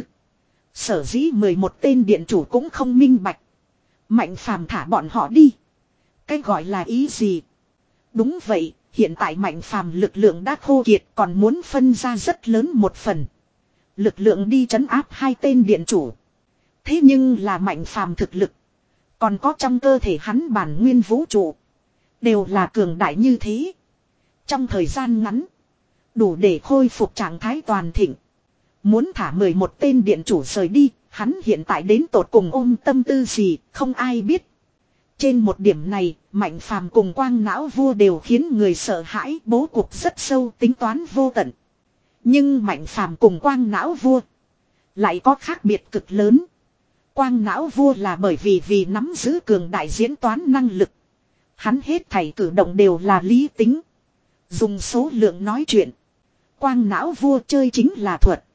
Sở dĩ mười một tên điện chủ cũng không minh bạch. Mạnh Phàm thả bọn họ đi. Cái gọi là ý gì? Đúng vậy, hiện tại Mạnh Phàm lực lượng đã khô kiệt còn muốn phân ra rất lớn một phần. Lực lượng đi trấn áp hai tên điện chủ. Thế nhưng là Mạnh Phàm thực lực. Còn có trong cơ thể hắn bản nguyên vũ trụ. Đều là cường đại như thế. Trong thời gian ngắn. Đủ để khôi phục trạng thái toàn thịnh. Muốn thả mười một tên điện chủ rời đi. Hắn hiện tại đến tột cùng ôm tâm tư gì không ai biết. Trên một điểm này Mạnh Phàm cùng Quang Não Vua đều khiến người sợ hãi. Bố cục rất sâu tính toán vô tận. Nhưng Mạnh Phàm cùng Quang Não Vua lại có khác biệt cực lớn. Quang Não Vua là bởi vì vì nắm giữ cường đại diễn toán năng lực. Hắn hết thảy cử động đều là lý tính. Dùng số lượng nói chuyện. Quang Não Vua chơi chính là thuật.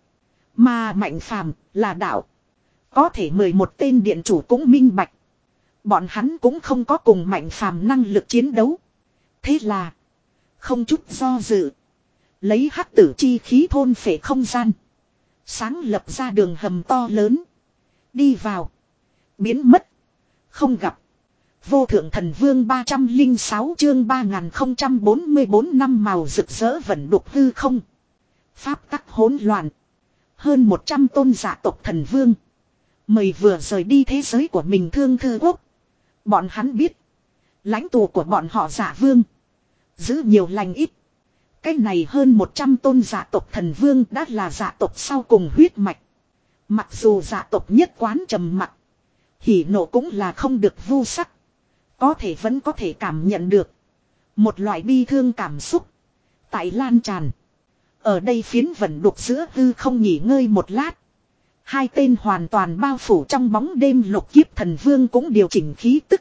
Mà Mạnh Phàm là đạo. Có thể mười một tên điện chủ cũng minh bạch. Bọn hắn cũng không có cùng Mạnh Phàm năng lực chiến đấu. Thế là. Không chút do dự. Lấy hắc tử chi khí thôn phệ không gian. Sáng lập ra đường hầm to lớn. Đi vào. Biến mất. Không gặp. Vô thượng thần vương ba trăm lẻ sáu chương ba nghìn không trăm bốn mươi bốn năm màu rực rỡ vẫn đục hư không. Pháp tắc hỗn loạn. Hơn một trăm tôn dạ tộc thần vương. Mời vừa rời đi thế giới của mình Thương Thư Quốc. Bọn hắn biết. Lãnh tụ của bọn họ dạ vương. Giữ nhiều lành ít. Cái này hơn một trăm tôn dạ tộc thần vương đã là dạ tộc sau cùng huyết mạch. Mặc dù dạ tộc nhất quán trầm mặc. Hỉ nộ cũng là không được vu sắc. Có thể vẫn có thể cảm nhận được. Một loại bi thương cảm xúc. Tại lan tràn. Ở đây phiến vẫn đục giữa hư không nghỉ ngơi một lát. Hai tên hoàn toàn bao phủ trong bóng đêm lục kiếp thần vương cũng điều chỉnh khí tức.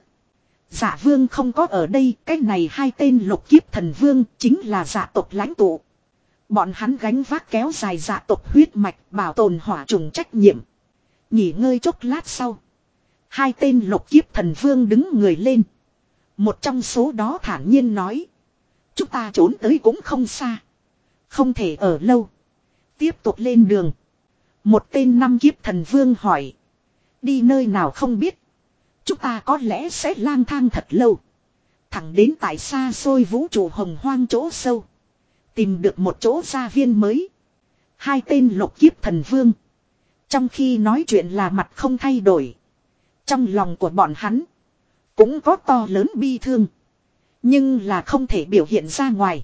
Dạ vương không có ở đây. Cái này hai tên lục kiếp thần vương chính là dạ tộc lãnh tụ. Bọn hắn gánh vác kéo dài dạ tộc huyết mạch bảo tồn hỏa trùng trách nhiệm. Nghỉ ngơi chốc lát sau. Hai tên lục kiếp thần vương đứng người lên. Một trong số đó thản nhiên nói. Chúng ta trốn tới cũng không xa. Không thể ở lâu. Tiếp tục lên đường. Một tên năm kiếp thần vương hỏi. Đi nơi nào không biết. Chúng ta có lẽ sẽ lang thang thật lâu. Thẳng đến tại xa xôi vũ trụ hồng hoang chỗ sâu. Tìm được một chỗ gia viên mới. Hai tên lục kiếp thần vương. Trong khi nói chuyện là mặt không thay đổi. Trong lòng của bọn hắn. Cũng có to lớn bi thương. Nhưng là không thể biểu hiện ra ngoài.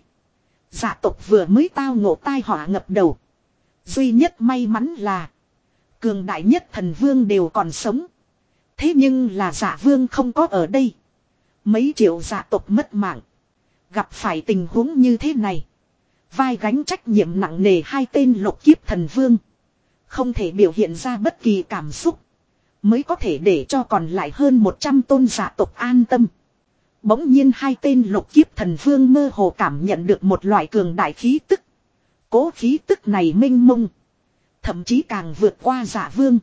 Dạ tộc vừa mới tao ngộ tai họa ngập đầu. Duy nhất may mắn là. Cường đại nhất thần vương đều còn sống. Thế nhưng là dạ vương không có ở đây. Mấy triệu dạ tộc mất mạng. Gặp phải tình huống như thế này. Vai gánh trách nhiệm nặng nề hai tên lục kiếp thần vương. Không thể biểu hiện ra bất kỳ cảm xúc. Mới có thể để cho còn lại hơn một trăm tôn dạ tộc an tâm. Bỗng nhiên hai tên lục kiếp thần vương mơ hồ cảm nhận được một loại cường đại khí tức. Cố khí tức này minh mông. Thậm chí càng vượt qua dạ vương.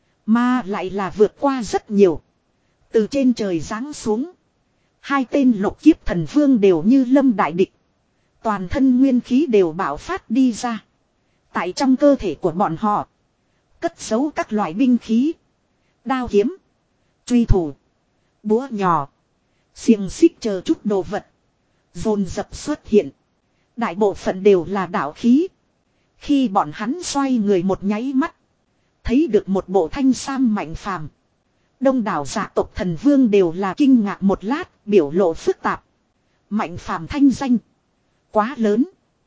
Mà lại là vượt qua rất nhiều. Từ trên trời giáng xuống. Hai tên lục kiếp thần vương đều như lâm đại địch. Toàn thân nguyên khí đều bạo phát đi ra. Tại trong cơ thể của bọn họ. Cất giấu các loại binh khí. Đao kiếm. Truy thủ. Búa nhỏ. Xiềng xích chờ chút đồ vật. Dồn dập xuất hiện. Đại bộ phận đều là đạo khí. Khi bọn hắn xoay người một nháy mắt. Thấy được một bộ thanh sam mạnh phàm. Đông đảo dạ tộc thần vương đều là kinh ngạc một lát. Biểu lộ phức tạp. Mạnh phàm thanh danh. Quá lớn.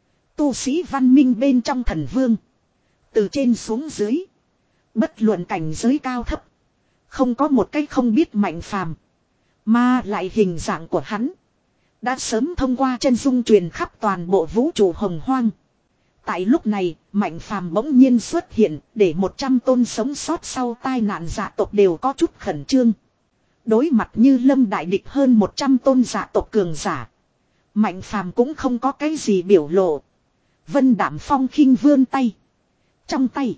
Tu sĩ văn minh bên trong thần vương. Từ trên xuống dưới. Bất luận cảnh giới cao thấp. Không có một cái không biết mạnh phàm. Mà lại hình dạng của hắn. Đã sớm thông qua chân dung truyền khắp toàn bộ vũ trụ hồng hoang. Tại lúc này, mạnh phàm bỗng nhiên xuất hiện. Để một trăm tôn sống sót sau tai nạn dạ tộc đều có chút khẩn trương. Đối mặt như lâm đại địch hơn một trăm tôn dạ tộc cường giả. Mạnh phàm cũng không có cái gì biểu lộ. Vân Đảm Phong khinh vươn tay. Trong tay.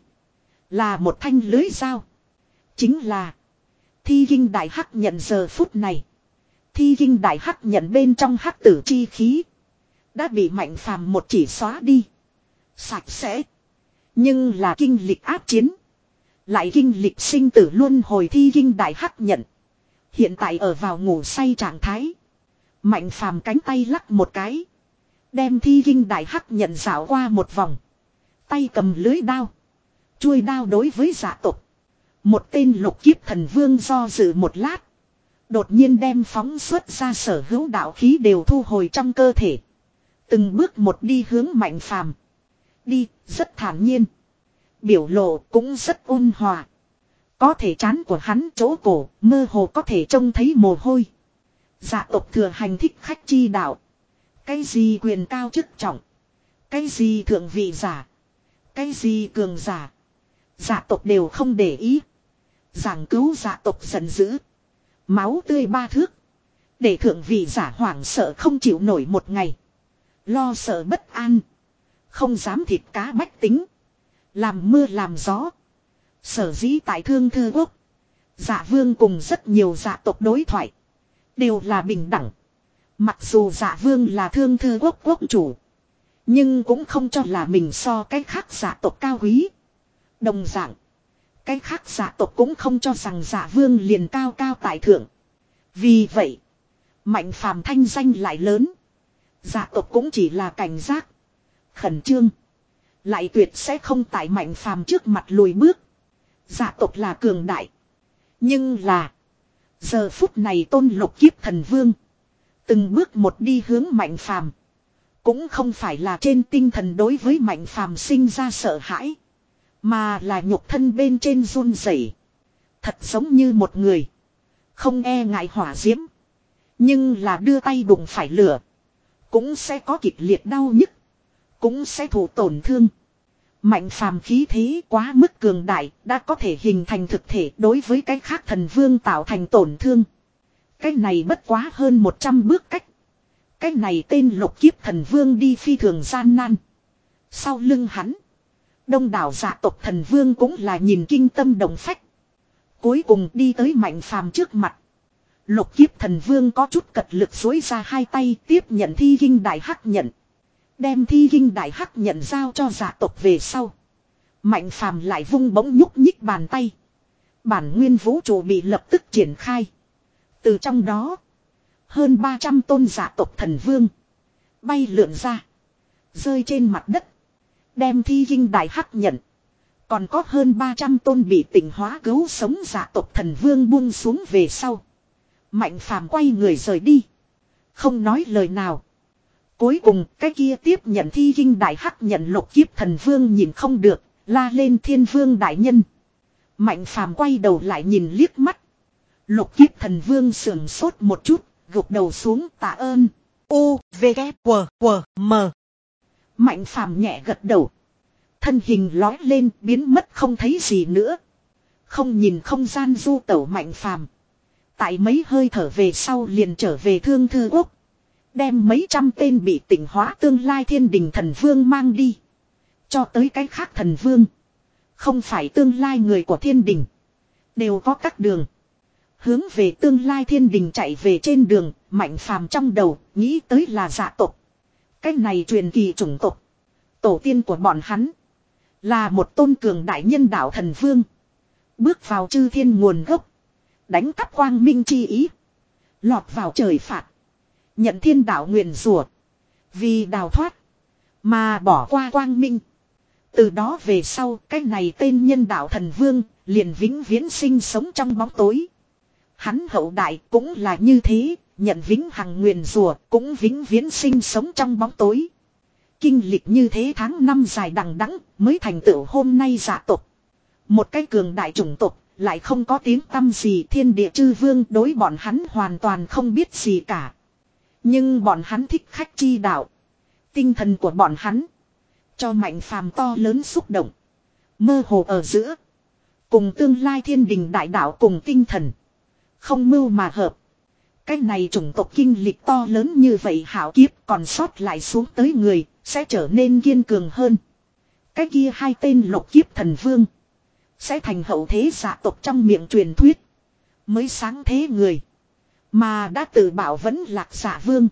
Là một thanh lưới dao. Chính là. Thi kinh đại hắc nhận giờ phút này. Thi kinh đại hắc nhận bên trong hắc tử chi khí. Đã bị mạnh phàm một chỉ xóa đi. Sạch sẽ. Nhưng là kinh lịch áp chiến. Lại kinh lịch sinh tử luân hồi thi kinh đại hắc nhận. Hiện tại ở vào ngủ say trạng thái. Mạnh phàm cánh tay lắc một cái. Đem thi kinh đại hắc nhận dạo qua một vòng. Tay cầm lưới đao. Chuôi đao đối với dạ tộc. Một tên lục kiếp thần vương do dự một lát. Đột nhiên đem phóng xuất ra sở hữu đạo khí đều thu hồi trong cơ thể. Từng bước một đi hướng mạnh phàm. Đi, rất thản nhiên. Biểu lộ cũng rất ôn hòa. Có thể trán của hắn chỗ cổ, mơ hồ có thể trông thấy mồ hôi. Dạ tộc thừa hành thích khách chi đạo. Cái gì quyền cao chức trọng. Cái gì thượng vị giả. Cái gì cường giả. Dạ tộc đều không để ý. Giảng cứu dạ tộc giận dữ. Máu tươi ba thước. Để thượng vị giả hoảng sợ không chịu nổi một ngày. Lo sợ bất an. Không dám thịt cá bách tính. Làm mưa làm gió. Sở dĩ tại Thương Thư Quốc. Dạ vương cùng rất nhiều dạ tộc đối thoại. Đều là bình đẳng. Mặc dù dạ vương là Thương Thư Quốc quốc chủ. Nhưng cũng không cho là mình so cái khác dạ tộc cao quý. Đồng dạng. Cái khác dạ tộc cũng không cho rằng dạ vương liền cao cao tại thượng. Vì vậy, Mạnh Phàm thanh danh lại lớn. Dạ tộc cũng chỉ là cảnh giác, khẩn trương, lại tuyệt sẽ không tại Mạnh Phàm trước mặt lùi bước. Dạ tộc là cường đại, nhưng là giờ phút này Tôn Lục Kiếp Thần Vương từng bước một đi hướng Mạnh Phàm, cũng không phải là trên tinh thần đối với Mạnh Phàm sinh ra sợ hãi, mà là nhục thân bên trên run rẩy, thật giống như một người không e ngại hỏa diễm, nhưng là đưa tay đụng phải lửa cũng sẽ có kịch liệt đau nhức, cũng sẽ thụ tổn thương. Mạnh Phàm khí thế quá mức cường đại, đã có thể hình thành thực thể đối với cái khác thần vương tạo thành tổn thương. Cái này bất quá hơn một trăm bước cách. Cái này tên Lục Kiếp Thần Vương đi phi thường gian nan. Sau lưng hắn, đông đảo dạ tộc thần vương cũng là nhìn kinh tâm động phách. Cuối cùng đi tới Mạnh Phàm trước mặt. Lục Kiếp Thần Vương có chút cật lực duỗi ra hai tay tiếp nhận thi kinh đại hắc nhận. Đem thi kinh đại hắc nhận giao cho dạ tộc về sau. Mạnh Phàm lại vung bỗng nhúc nhích bàn tay. Bản nguyên vũ trụ bị lập tức triển khai. Từ trong đó, hơn ba trăm tôn dạ tộc thần vương bay lượn ra, rơi trên mặt đất. Đem thi kinh đại hắc nhận, còn có hơn ba trăm tôn bị tỉnh hóa cứu sống dạ tộc thần vương buông xuống về sau. Mạnh Phàm quay người rời đi, không nói lời nào. Cuối cùng cái kia tiếp nhận thi kinh đại hắc nhận Lục Kiếp Thần Vương nhìn không được, la lên Thiên Vương đại nhân. Mạnh Phàm quay đầu lại nhìn liếc mắt. Lục Kiếp Thần Vương sườn sốt một chút, gục đầu xuống tạ ơn. U, V, K, W, W, M. Mạnh Phàm nhẹ gật đầu. Thân hình lói lên biến mất không thấy gì nữa. Không nhìn không gian du tẩu Mạnh Phàm, tại mấy hơi thở về sau liền trở về Thương Thư Quốc. Đem mấy trăm tên bị tỉnh hóa tương lai Thiên Đình thần vương mang đi. Cho tới cái khác thần vương, không phải tương lai người của Thiên Đình, đều có các đường. Hướng về tương lai Thiên Đình chạy về trên đường, Mạnh Phàm trong đầu nghĩ tới là dạ tộc. Cái này truyền kỳ chủng tộc, tổ tiên của bọn hắn là một tôn cường đại nhân đạo thần vương. Bước vào chư thiên nguồn gốc, đánh cắp quang minh chi ý, lọt vào trời phạt, nhận thiên đạo nguyền rủa, vì đào thoát mà bỏ qua quang minh. Từ đó về sau, cái này tên nhân đạo thần vương liền vĩnh viễn sinh sống trong bóng tối. Hắn hậu đại cũng là như thế, nhận vĩnh hằng nguyền rủa, cũng vĩnh viễn sinh sống trong bóng tối. Kinh lịch như thế tháng năm dài đằng đẵng mới thành tựu hôm nay dạ tộc. Một cái cường đại chủng tộc, lại không có tiếng tăm gì, thiên địa chư vương đối bọn hắn hoàn toàn không biết gì cả. Nhưng bọn hắn thích khách chi đạo. Tinh thần của bọn hắn cho Mạnh Phàm to lớn xúc động. Mơ hồ ở giữa, cùng tương lai Thiên Đình đại đạo cùng tinh thần không mưu mà hợp. Cái này chủng tộc kinh lịch to lớn như vậy, hảo kiếp còn sót lại xuống tới người sẽ trở nên kiên cường hơn. Cái kia hai tên Lục Kiếp Thần Vương sẽ thành hậu thế dạ tộc trong miệng truyền thuyết mới sáng thế người, mà đã tự bảo vẫn lạc dạ vương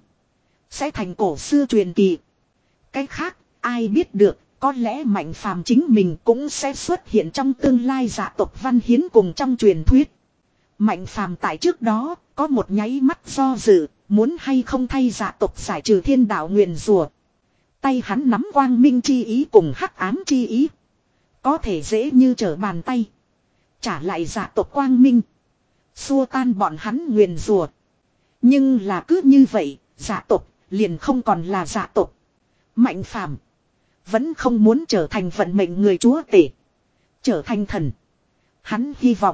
sẽ thành cổ xưa truyền kỳ. Cái khác ai biết được, có lẽ Mạnh Phàm chính mình cũng sẽ xuất hiện trong tương lai dạ tộc văn hiến cùng trong truyền thuyết. Mạnh Phàm tại trước đó có một nháy mắt do dự, muốn hay không thay dạ tộc giải trừ thiên đạo nguyền rủa. Tay hắn nắm quang minh chi ý cùng hắc ám chi ý, có thể dễ như trở bàn tay trả lại dạ tộc quang minh, xua tan bọn hắn nguyền rủa. Nhưng là cứ như vậy, dạ tộc liền không còn là dạ tộc. Mạnh Phàm vẫn không muốn trở thành vận mệnh người chúa tể, trở thành thần. Hắn hy vọng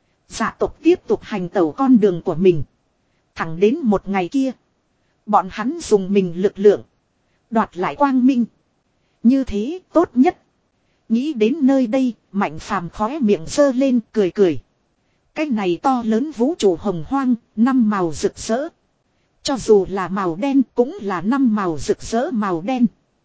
dạ tộc tiếp tục hành tẩu con đường của mình, thẳng đến một ngày kia bọn hắn dùng mình lực lượng đoạt lại quang minh. Như thế tốt nhất. Nghĩ đến nơi đây, Mạnh Phàm khóe miệng giơ lên cười cười. Cái này to lớn vũ trụ hồng hoang, năm màu rực rỡ. Cho dù là màu đen cũng là năm màu rực rỡ màu đen.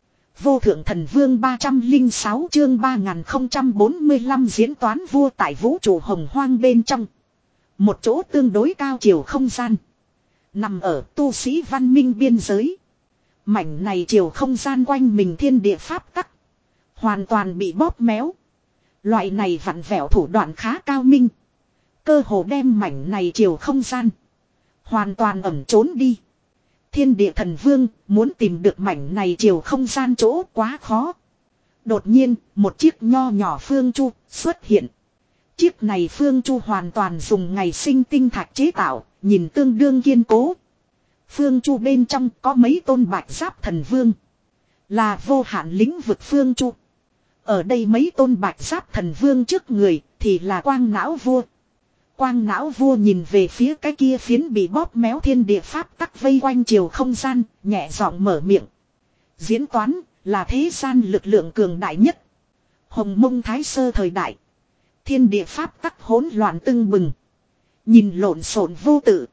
Vô thượng thần vương ba trăm lẻ sáu chương ba nghìn không trăm bốn mươi lăm diễn toán vua tại vũ trụ hồng hoang bên trong. Một chỗ tương đối cao chiều không gian, nằm ở tu sĩ văn minh biên giới. Mảnh này chiều không gian quanh mình thiên địa pháp tắc hoàn toàn bị bóp méo. Loại này vặn vẹo thủ đoạn khá cao minh, cơ hồ đem mảnh này chiều không gian hoàn toàn ẩn trốn đi. Thiên địa thần vương muốn tìm được mảnh này chiều không gian chỗ quá khó. Đột nhiên, một chiếc nho nhỏ phương chu xuất hiện. Chiếc này phương chu hoàn toàn dùng ngày sinh tinh thạch chế tạo, nhìn tương đương kiên cố. Phương chu bên trong có mấy tôn bạch giáp thần vương. Là vô hạn lĩnh vực phương chu. Ở đây mấy tôn bạch giáp thần vương trước người thì là quang não vua. Quang não vua nhìn về phía cái kia phiến bị bóp méo thiên địa pháp tắc vây quanh chiều không gian, nhẹ giọng mở miệng. Diễn toán là thế gian lực lượng cường đại nhất. Hồng Mông Thái Sơ thời đại. Thiên địa pháp tắc hỗn loạn tưng bừng. Nhìn lộn xộn vô tự.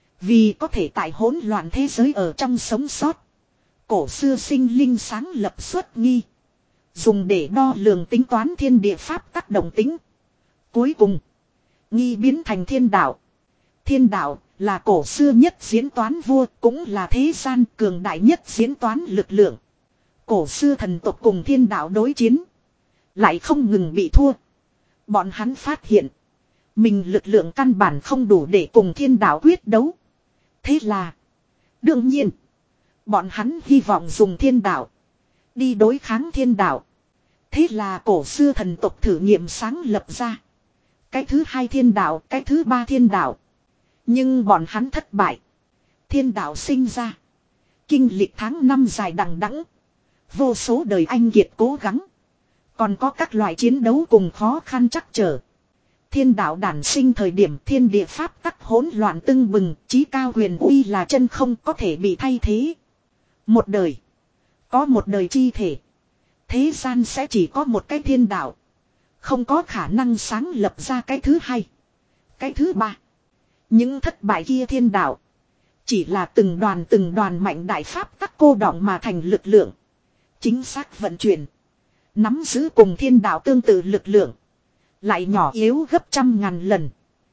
Vì có thể tại hỗn loạn thế giới ở trong sống sót. Cổ xưa sinh linh sáng lập xuất nghi. Dùng để đo lường tính toán thiên địa pháp tắc động tính. Cuối cùng. Nghi biến thành thiên đạo. Thiên đạo là cổ xưa nhất diễn toán vua, cũng là thế gian cường đại nhất diễn toán lực lượng. Cổ xưa thần tộc cùng thiên đạo đối chiến. Lại không ngừng bị thua. Bọn hắn phát hiện. Mình lực lượng căn bản không đủ để cùng thiên đạo quyết đấu. Thế là. Đương nhiên. Bọn hắn hy vọng dùng thiên đạo. Đi đối kháng thiên đạo. Thế là cổ xưa thần tộc thử nghiệm sáng lập ra. Cái thứ hai thiên đạo, cái thứ ba thiên đạo. Nhưng bọn hắn thất bại. Thiên đạo sinh ra. Kinh lịch tháng năm dài đằng đẵng. Vô số đời anh kiệt cố gắng. Còn có các loại chiến đấu cùng khó khăn chắc trở. Thiên đạo đản sinh thời điểm thiên địa pháp tắc hỗn loạn tưng bừng. Chí cao huyền uy là chân không có thể bị thay thế. Một đời. Có một đời chi thể. Thế gian sẽ chỉ có một cái thiên đạo. Không có khả năng sáng lập ra cái thứ hai. Cái thứ ba. Những thất bại kia thiên đạo. Chỉ là từng đoàn từng đoàn mạnh đại pháp tắc cô đọng mà thành lực lượng. Chính xác vận chuyển. Nắm giữ cùng thiên đạo tương tự lực lượng. Lại nhỏ yếu gấp trăm ngàn lần.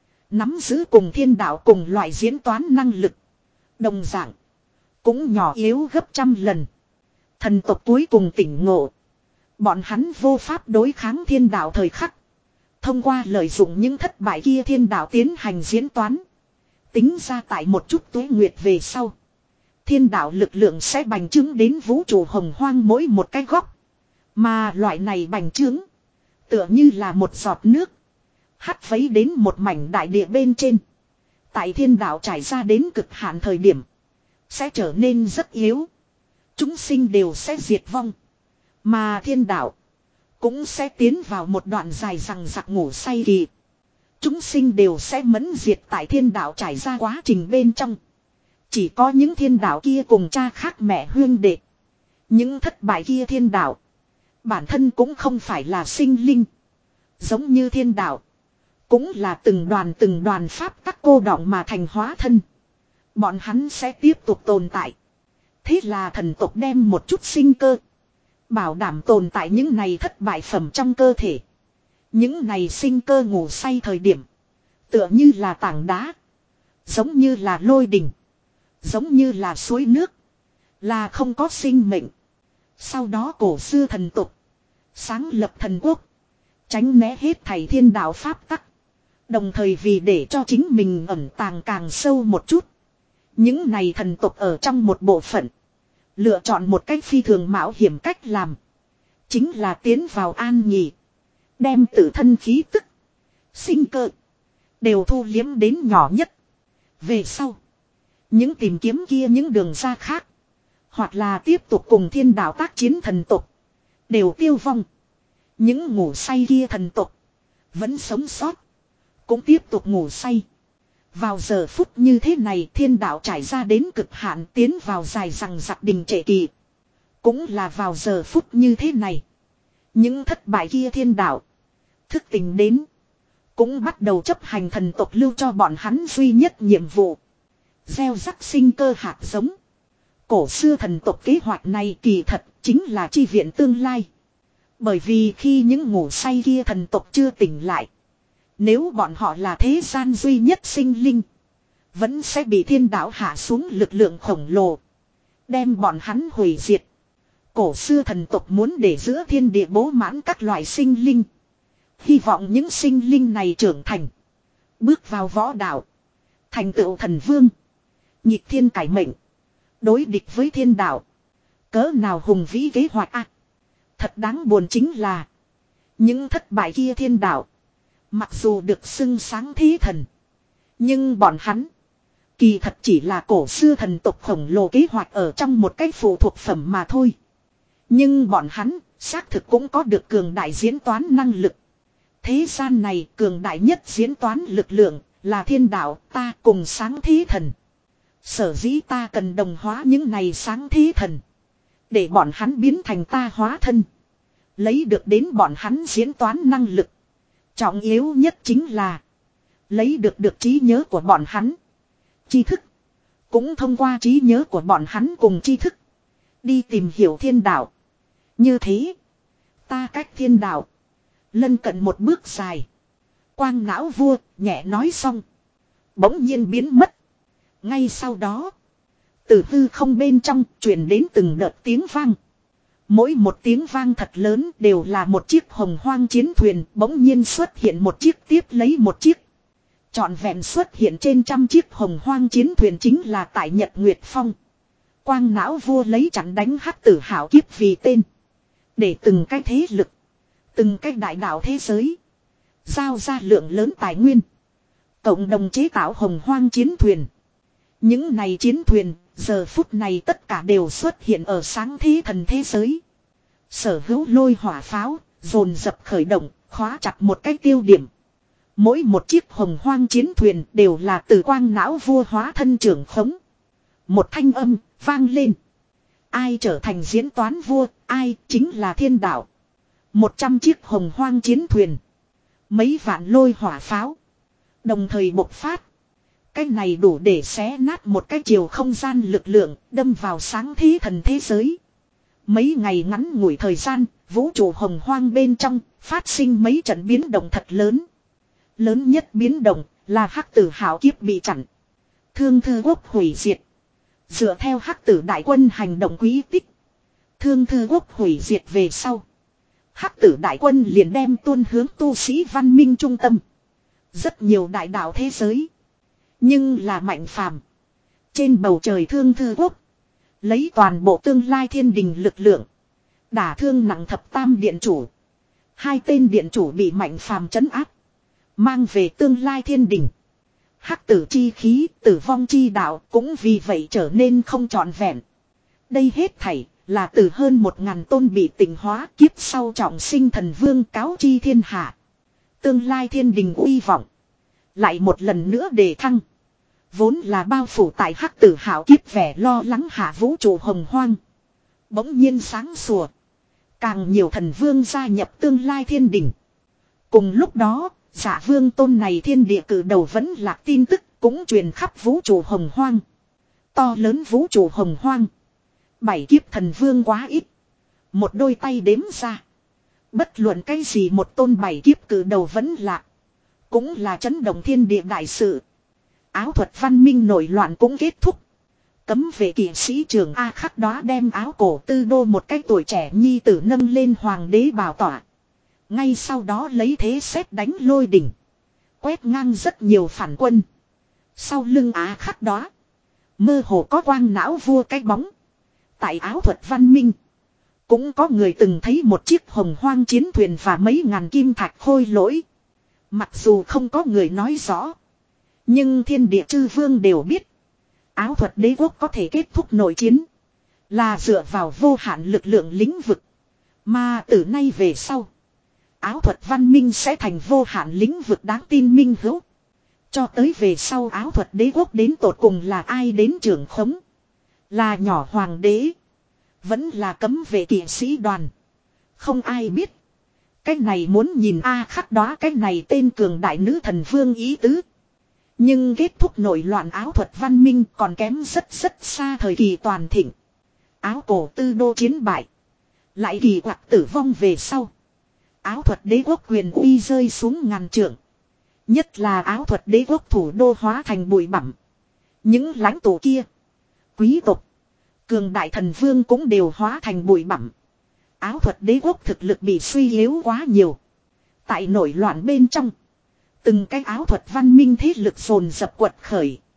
Nắm giữ cùng thiên đạo cùng loại diễn toán năng lực. Đồng dạng. Cũng nhỏ yếu gấp trăm lần. Thần tộc cuối cùng tỉnh ngộ. Bọn hắn vô pháp đối kháng thiên đạo thời khắc. Thông qua lợi dụng những thất bại kia thiên đạo tiến hành diễn toán. Tính ra tại một chút tuế nguyệt về sau. Thiên đạo lực lượng sẽ bành trướng đến vũ trụ hồng hoang mỗi một cái góc. Mà loại này bành trướng. Tựa như là một giọt nước. Hắt vấy đến một mảnh đại địa bên trên. Tại thiên đạo trải ra đến cực hạn thời điểm. Sẽ trở nên rất yếu. Chúng sinh đều sẽ diệt vong. Mà thiên đạo cũng sẽ tiến vào một đoạn dài rằng giặc ngủ say kỳ. Chúng sinh đều sẽ mẫn diệt tại thiên đạo trải ra quá trình bên trong. Chỉ có những thiên đạo kia cùng cha khác mẹ huyên đệ. Những thất bại kia thiên đạo. Bản thân cũng không phải là sinh linh. Giống như thiên đạo. Cũng là từng đoàn từng đoàn pháp các cô đọng mà thành hóa thân. Bọn hắn sẽ tiếp tục tồn tại. Thế là thần tộc đem một chút sinh cơ. Bảo đảm tồn tại những này thất bại phẩm trong cơ thể. Những này sinh cơ ngủ say thời điểm. Tựa như là tảng đá. Giống như là lôi đình. Giống như là suối nước. Là không có sinh mệnh. Sau đó cổ xưa thần tục. Sáng lập thần quốc. Tránh né hết thảy thiên đạo pháp tắc. Đồng thời vì để cho chính mình ẩn tàng càng sâu một chút. Những này thần tục ở trong một bộ phận. Lựa chọn một cách phi thường mạo hiểm cách làm. Chính là tiến vào an nhì. Đem tự thân khí tức. Sinh cơ. Đều thu liếm đến nhỏ nhất. Về sau. Những tìm kiếm kia những đường ra khác. Hoặc là tiếp tục cùng thiên đạo tác chiến thần tục. Đều tiêu vong. Những ngủ say kia thần tục. Vẫn sống sót. Cũng tiếp tục ngủ say. Vào giờ phút như thế này thiên đạo trải ra đến cực hạn tiến vào dài rằng giặc đình trệ kỳ. Cũng là vào giờ phút như thế này. Những thất bại kia thiên đạo. Thức tỉnh đến. Cũng bắt đầu chấp hành thần tộc lưu cho bọn hắn duy nhất nhiệm vụ. Gieo rắc sinh cơ hạt giống. Cổ xưa thần tộc kế hoạch này kỳ thật chính là chi viện tương lai. Bởi vì khi những ngủ say kia thần tộc chưa tỉnh lại. Nếu bọn họ là thế gian duy nhất sinh linh. Vẫn sẽ bị thiên đạo hạ xuống lực lượng khổng lồ. Đem bọn hắn hủy diệt. Cổ xưa thần tộc muốn để giữa thiên địa bố mãn các loại sinh linh. Hy vọng những sinh linh này trưởng thành. Bước vào võ đạo. Thành tựu thần vương. Nhịp thiên cải mệnh. Đối địch với thiên đạo. Cỡ nào hùng vĩ kế hoạch a. Thật đáng buồn chính là. Những thất bại kia thiên đạo. Mặc dù được xưng sáng thế thần. Nhưng bọn hắn. Kỳ thật chỉ là cổ xưa thần tộc khổng lồ kế hoạch ở trong một cái phụ thuộc phẩm mà thôi. Nhưng bọn hắn xác thực cũng có được cường đại diễn toán năng lực. Thế gian này cường đại nhất diễn toán lực lượng là thiên đạo ta cùng sáng thế thần. Sở dĩ ta cần đồng hóa những này sáng thế thần. Để bọn hắn biến thành ta hóa thân. Lấy được đến bọn hắn diễn toán năng lực. Trọng yếu nhất chính là. Lấy được được trí nhớ của bọn hắn. Tri thức. Cũng thông qua trí nhớ của bọn hắn cùng tri thức. Đi tìm hiểu thiên đạo. Như thế. Ta cách thiên đạo. Lân cận một bước dài. Quang não vua nhẹ nói xong. Bỗng nhiên biến mất. Ngay sau đó. Từ hư không bên trong truyền đến từng đợt tiếng vang. Mỗi một tiếng vang thật lớn đều là một chiếc hồng hoang chiến thuyền bỗng nhiên xuất hiện một chiếc tiếp lấy một chiếc. Trọn vẹn xuất hiện trên trăm chiếc hồng hoang chiến thuyền chính là tại Nhật Nguyệt Phong. Quang não vua lấy chặn đánh hắc tử hảo kiếp vì tên. Để từng cái thế lực. Từng cái đại đạo thế giới. Giao ra lượng lớn tài nguyên. Cộng đồng chế tạo hồng hoang chiến thuyền. Những này chiến thuyền. Giờ phút này tất cả đều xuất hiện ở sáng thế thần thế giới. Sở hữu lôi hỏa pháo. Dồn dập khởi động. Khóa chặt một cái tiêu điểm. Mỗi một chiếc hồng hoang chiến thuyền đều là từ quang não vua hóa thân trưởng khống. Một thanh âm vang lên. Ai trở thành diễn toán vua, ai chính là thiên đạo. Một trăm chiếc hồng hoang chiến thuyền. Mấy vạn lôi hỏa pháo. Đồng thời bộc phát. Cái này đủ để xé nát một cái chiều không gian lực lượng, đâm vào sáng thế thần thế giới. Mấy ngày ngắn ngủi thời gian, vũ trụ hồng hoang bên trong, phát sinh mấy trận biến động thật lớn. Lớn nhất biến động là hắc tử hảo kiếp bị chặn. Thương thư quốc hủy diệt. Dựa theo hắc tử đại quân hành động quý tích. Thương thư quốc hủy diệt về sau. Hắc tử đại quân liền đem tuôn hướng tu sĩ văn minh trung tâm. Rất nhiều đại đạo thế giới. Nhưng là mạnh phàm. Trên bầu trời thương thư quốc. Lấy toàn bộ tương lai thiên đình lực lượng. Đả thương nặng thập tam điện chủ. Hai tên điện chủ bị mạnh phàm trấn áp. Mang về tương lai thiên đình. Hắc tử chi khí, tử vong chi đạo cũng vì vậy trở nên không trọn vẹn. Đây hết thảy là từ hơn một ngàn tôn bị tỉnh hóa kiếp sau trọng sinh thần vương cáo chi thiên hạ. Tương lai thiên đình uy vọng. Lại một lần nữa đề thăng. Vốn là bao phủ tại hắc tử hảo kiếp vẻ lo lắng hạ vũ trụ hồng hoang. Bỗng nhiên sáng sủa. Càng nhiều thần vương gia nhập tương lai thiên đình. Cùng lúc đó. Dạ vương tôn này thiên địa cử đầu vẫn là tin tức cũng truyền khắp vũ trụ hồng hoang. To lớn vũ trụ hồng hoang. Bảy kiếp thần vương quá ít. Một đôi tay đếm ra. Bất luận cái gì một tôn bảy kiếp cử đầu vẫn lạc. Cũng là chấn động thiên địa đại sự. Áo thuật văn minh nổi loạn cũng kết thúc. Cấm vệ kỵ sĩ trường A khắc đó đem áo cổ tư đô một cái tuổi trẻ nhi tử nâng lên hoàng đế bảo tỏa. Ngay sau đó lấy thế xét đánh lôi đỉnh. Quét ngang rất nhiều phản quân. Sau lưng á khắc đó. Mơ hồ có quang não vua cái bóng. Tại áo thuật văn minh. Cũng có người từng thấy một chiếc hồng hoang chiến thuyền và mấy ngàn kim thạch khôi lỗi. Mặc dù không có người nói rõ. Nhưng thiên địa chư vương đều biết. Áo thuật đế quốc có thể kết thúc nội chiến. Là dựa vào vô hạn lực lượng lĩnh vực. Mà từ nay về sau. Áo thuật văn minh sẽ thành vô hạn lĩnh vực đáng tin minh hữu. Cho tới về sau áo thuật đế quốc đến tột cùng là ai đến trưởng khống. Là nhỏ hoàng đế. Vẫn là cấm vệ kỵ sĩ đoàn. Không ai biết. Cái này muốn nhìn A khắc đó cái này tên cường đại nữ thần vương ý tứ. Nhưng kết thúc nổi loạn áo thuật văn minh còn kém rất rất xa thời kỳ toàn thịnh. Áo cổ tư đô chiến bại. Lại kỳ quặc tử vong về sau. Áo thuật đế quốc quyền uy rơi xuống ngàn trượng. Nhất là áo thuật đế quốc thủ đô hóa thành bụi bặm. Những lãnh tụ kia. Quý tộc. Cường đại thần vương cũng đều hóa thành bụi bặm. Áo thuật đế quốc thực lực bị suy yếu quá nhiều. Tại nổi loạn bên trong. Từng cái áo thuật văn minh thế lực dồn dập quật khởi.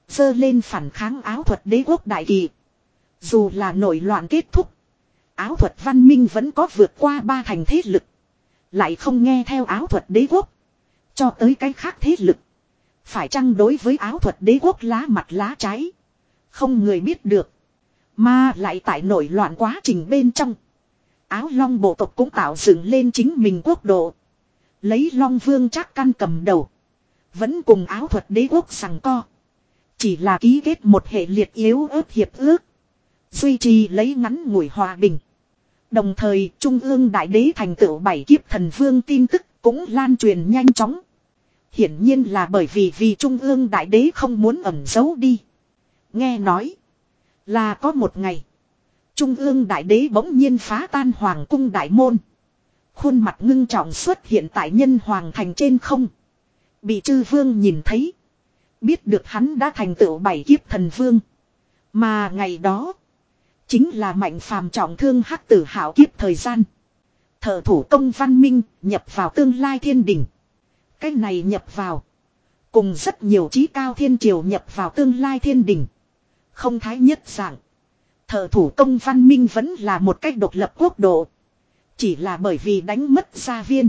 Giơ lên phản kháng áo thuật đế quốc đại kỳ. Dù là nội loạn kết thúc. Áo thuật văn minh vẫn có vượt qua ba thành thế lực. Lại không nghe theo áo thuật đế quốc. Cho tới cái khác thế lực. Phải chăng đối với áo thuật đế quốc lá mặt lá trái. Không người biết được. Mà lại tại nổi loạn quá trình bên trong. Áo long bộ tộc cũng tạo dựng lên chính mình quốc độ. Lấy long vương Trác Căn cầm đầu. Vẫn cùng áo thuật đế quốc giằng co. Chỉ là ký kết một hệ liệt yếu ớt hiệp ước. Duy trì lấy ngắn ngủi hòa bình. Đồng thời Trung ương Đại Đế thành tựu bảy kiếp thần vương tin tức cũng lan truyền nhanh chóng. Hiển nhiên là bởi vì vì Trung ương Đại Đế không muốn ẩn giấu đi. Nghe nói là có một ngày. Trung ương Đại Đế bỗng nhiên phá tan Hoàng cung đại môn. Khuôn mặt ngưng trọng xuất hiện tại nhân hoàng thành trên không. Bị chư vương nhìn thấy. Biết được hắn đã thành tựu bảy kiếp thần vương. Mà ngày đó. Chính là mạnh phàm trọng thương hắc tử hảo kiếp thời gian. Thợ thủ công văn minh nhập vào tương lai thiên đình. Cái này nhập vào. Cùng rất nhiều trí cao thiên triều nhập vào tương lai thiên đình. Không thái nhất dạng. Thợ thủ công văn minh vẫn là một cách độc lập quốc độ. Chỉ là bởi vì đánh mất gia viên.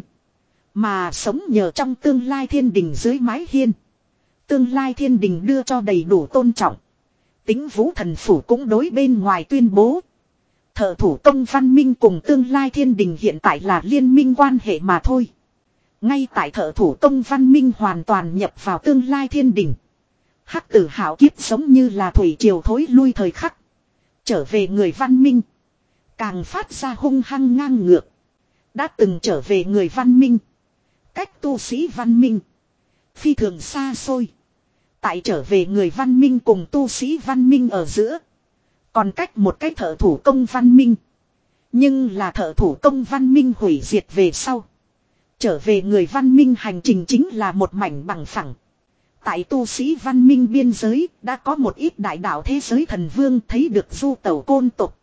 Mà sống nhờ trong tương lai thiên đình dưới mái hiên. Tương lai thiên đình đưa cho đầy đủ tôn trọng. Tính vũ thần phủ cũng đối bên ngoài tuyên bố. Thợ thủ công văn minh cùng tương lai thiên đình hiện tại là liên minh quan hệ mà thôi. Ngay tại thợ thủ công văn minh hoàn toàn nhập vào tương lai thiên đình. Hắc tử hảo kiếp giống như là thủy triều thối lui thời khắc. Trở về người văn minh. Càng phát ra hung hăng ngang ngược. Đã từng trở về người văn minh. Cách tu sĩ văn minh. Phi thường xa xôi. Tại trở về người văn minh cùng tu sĩ văn minh ở giữa. Còn cách một cái thợ thủ công văn minh. Nhưng là thợ thủ công văn minh hủy diệt về sau. Trở về người văn minh hành trình chính là một mảnh bằng phẳng. Tại tu sĩ văn minh biên giới đã có một ít đại đạo thế giới thần vương thấy được du tẩu côn tục.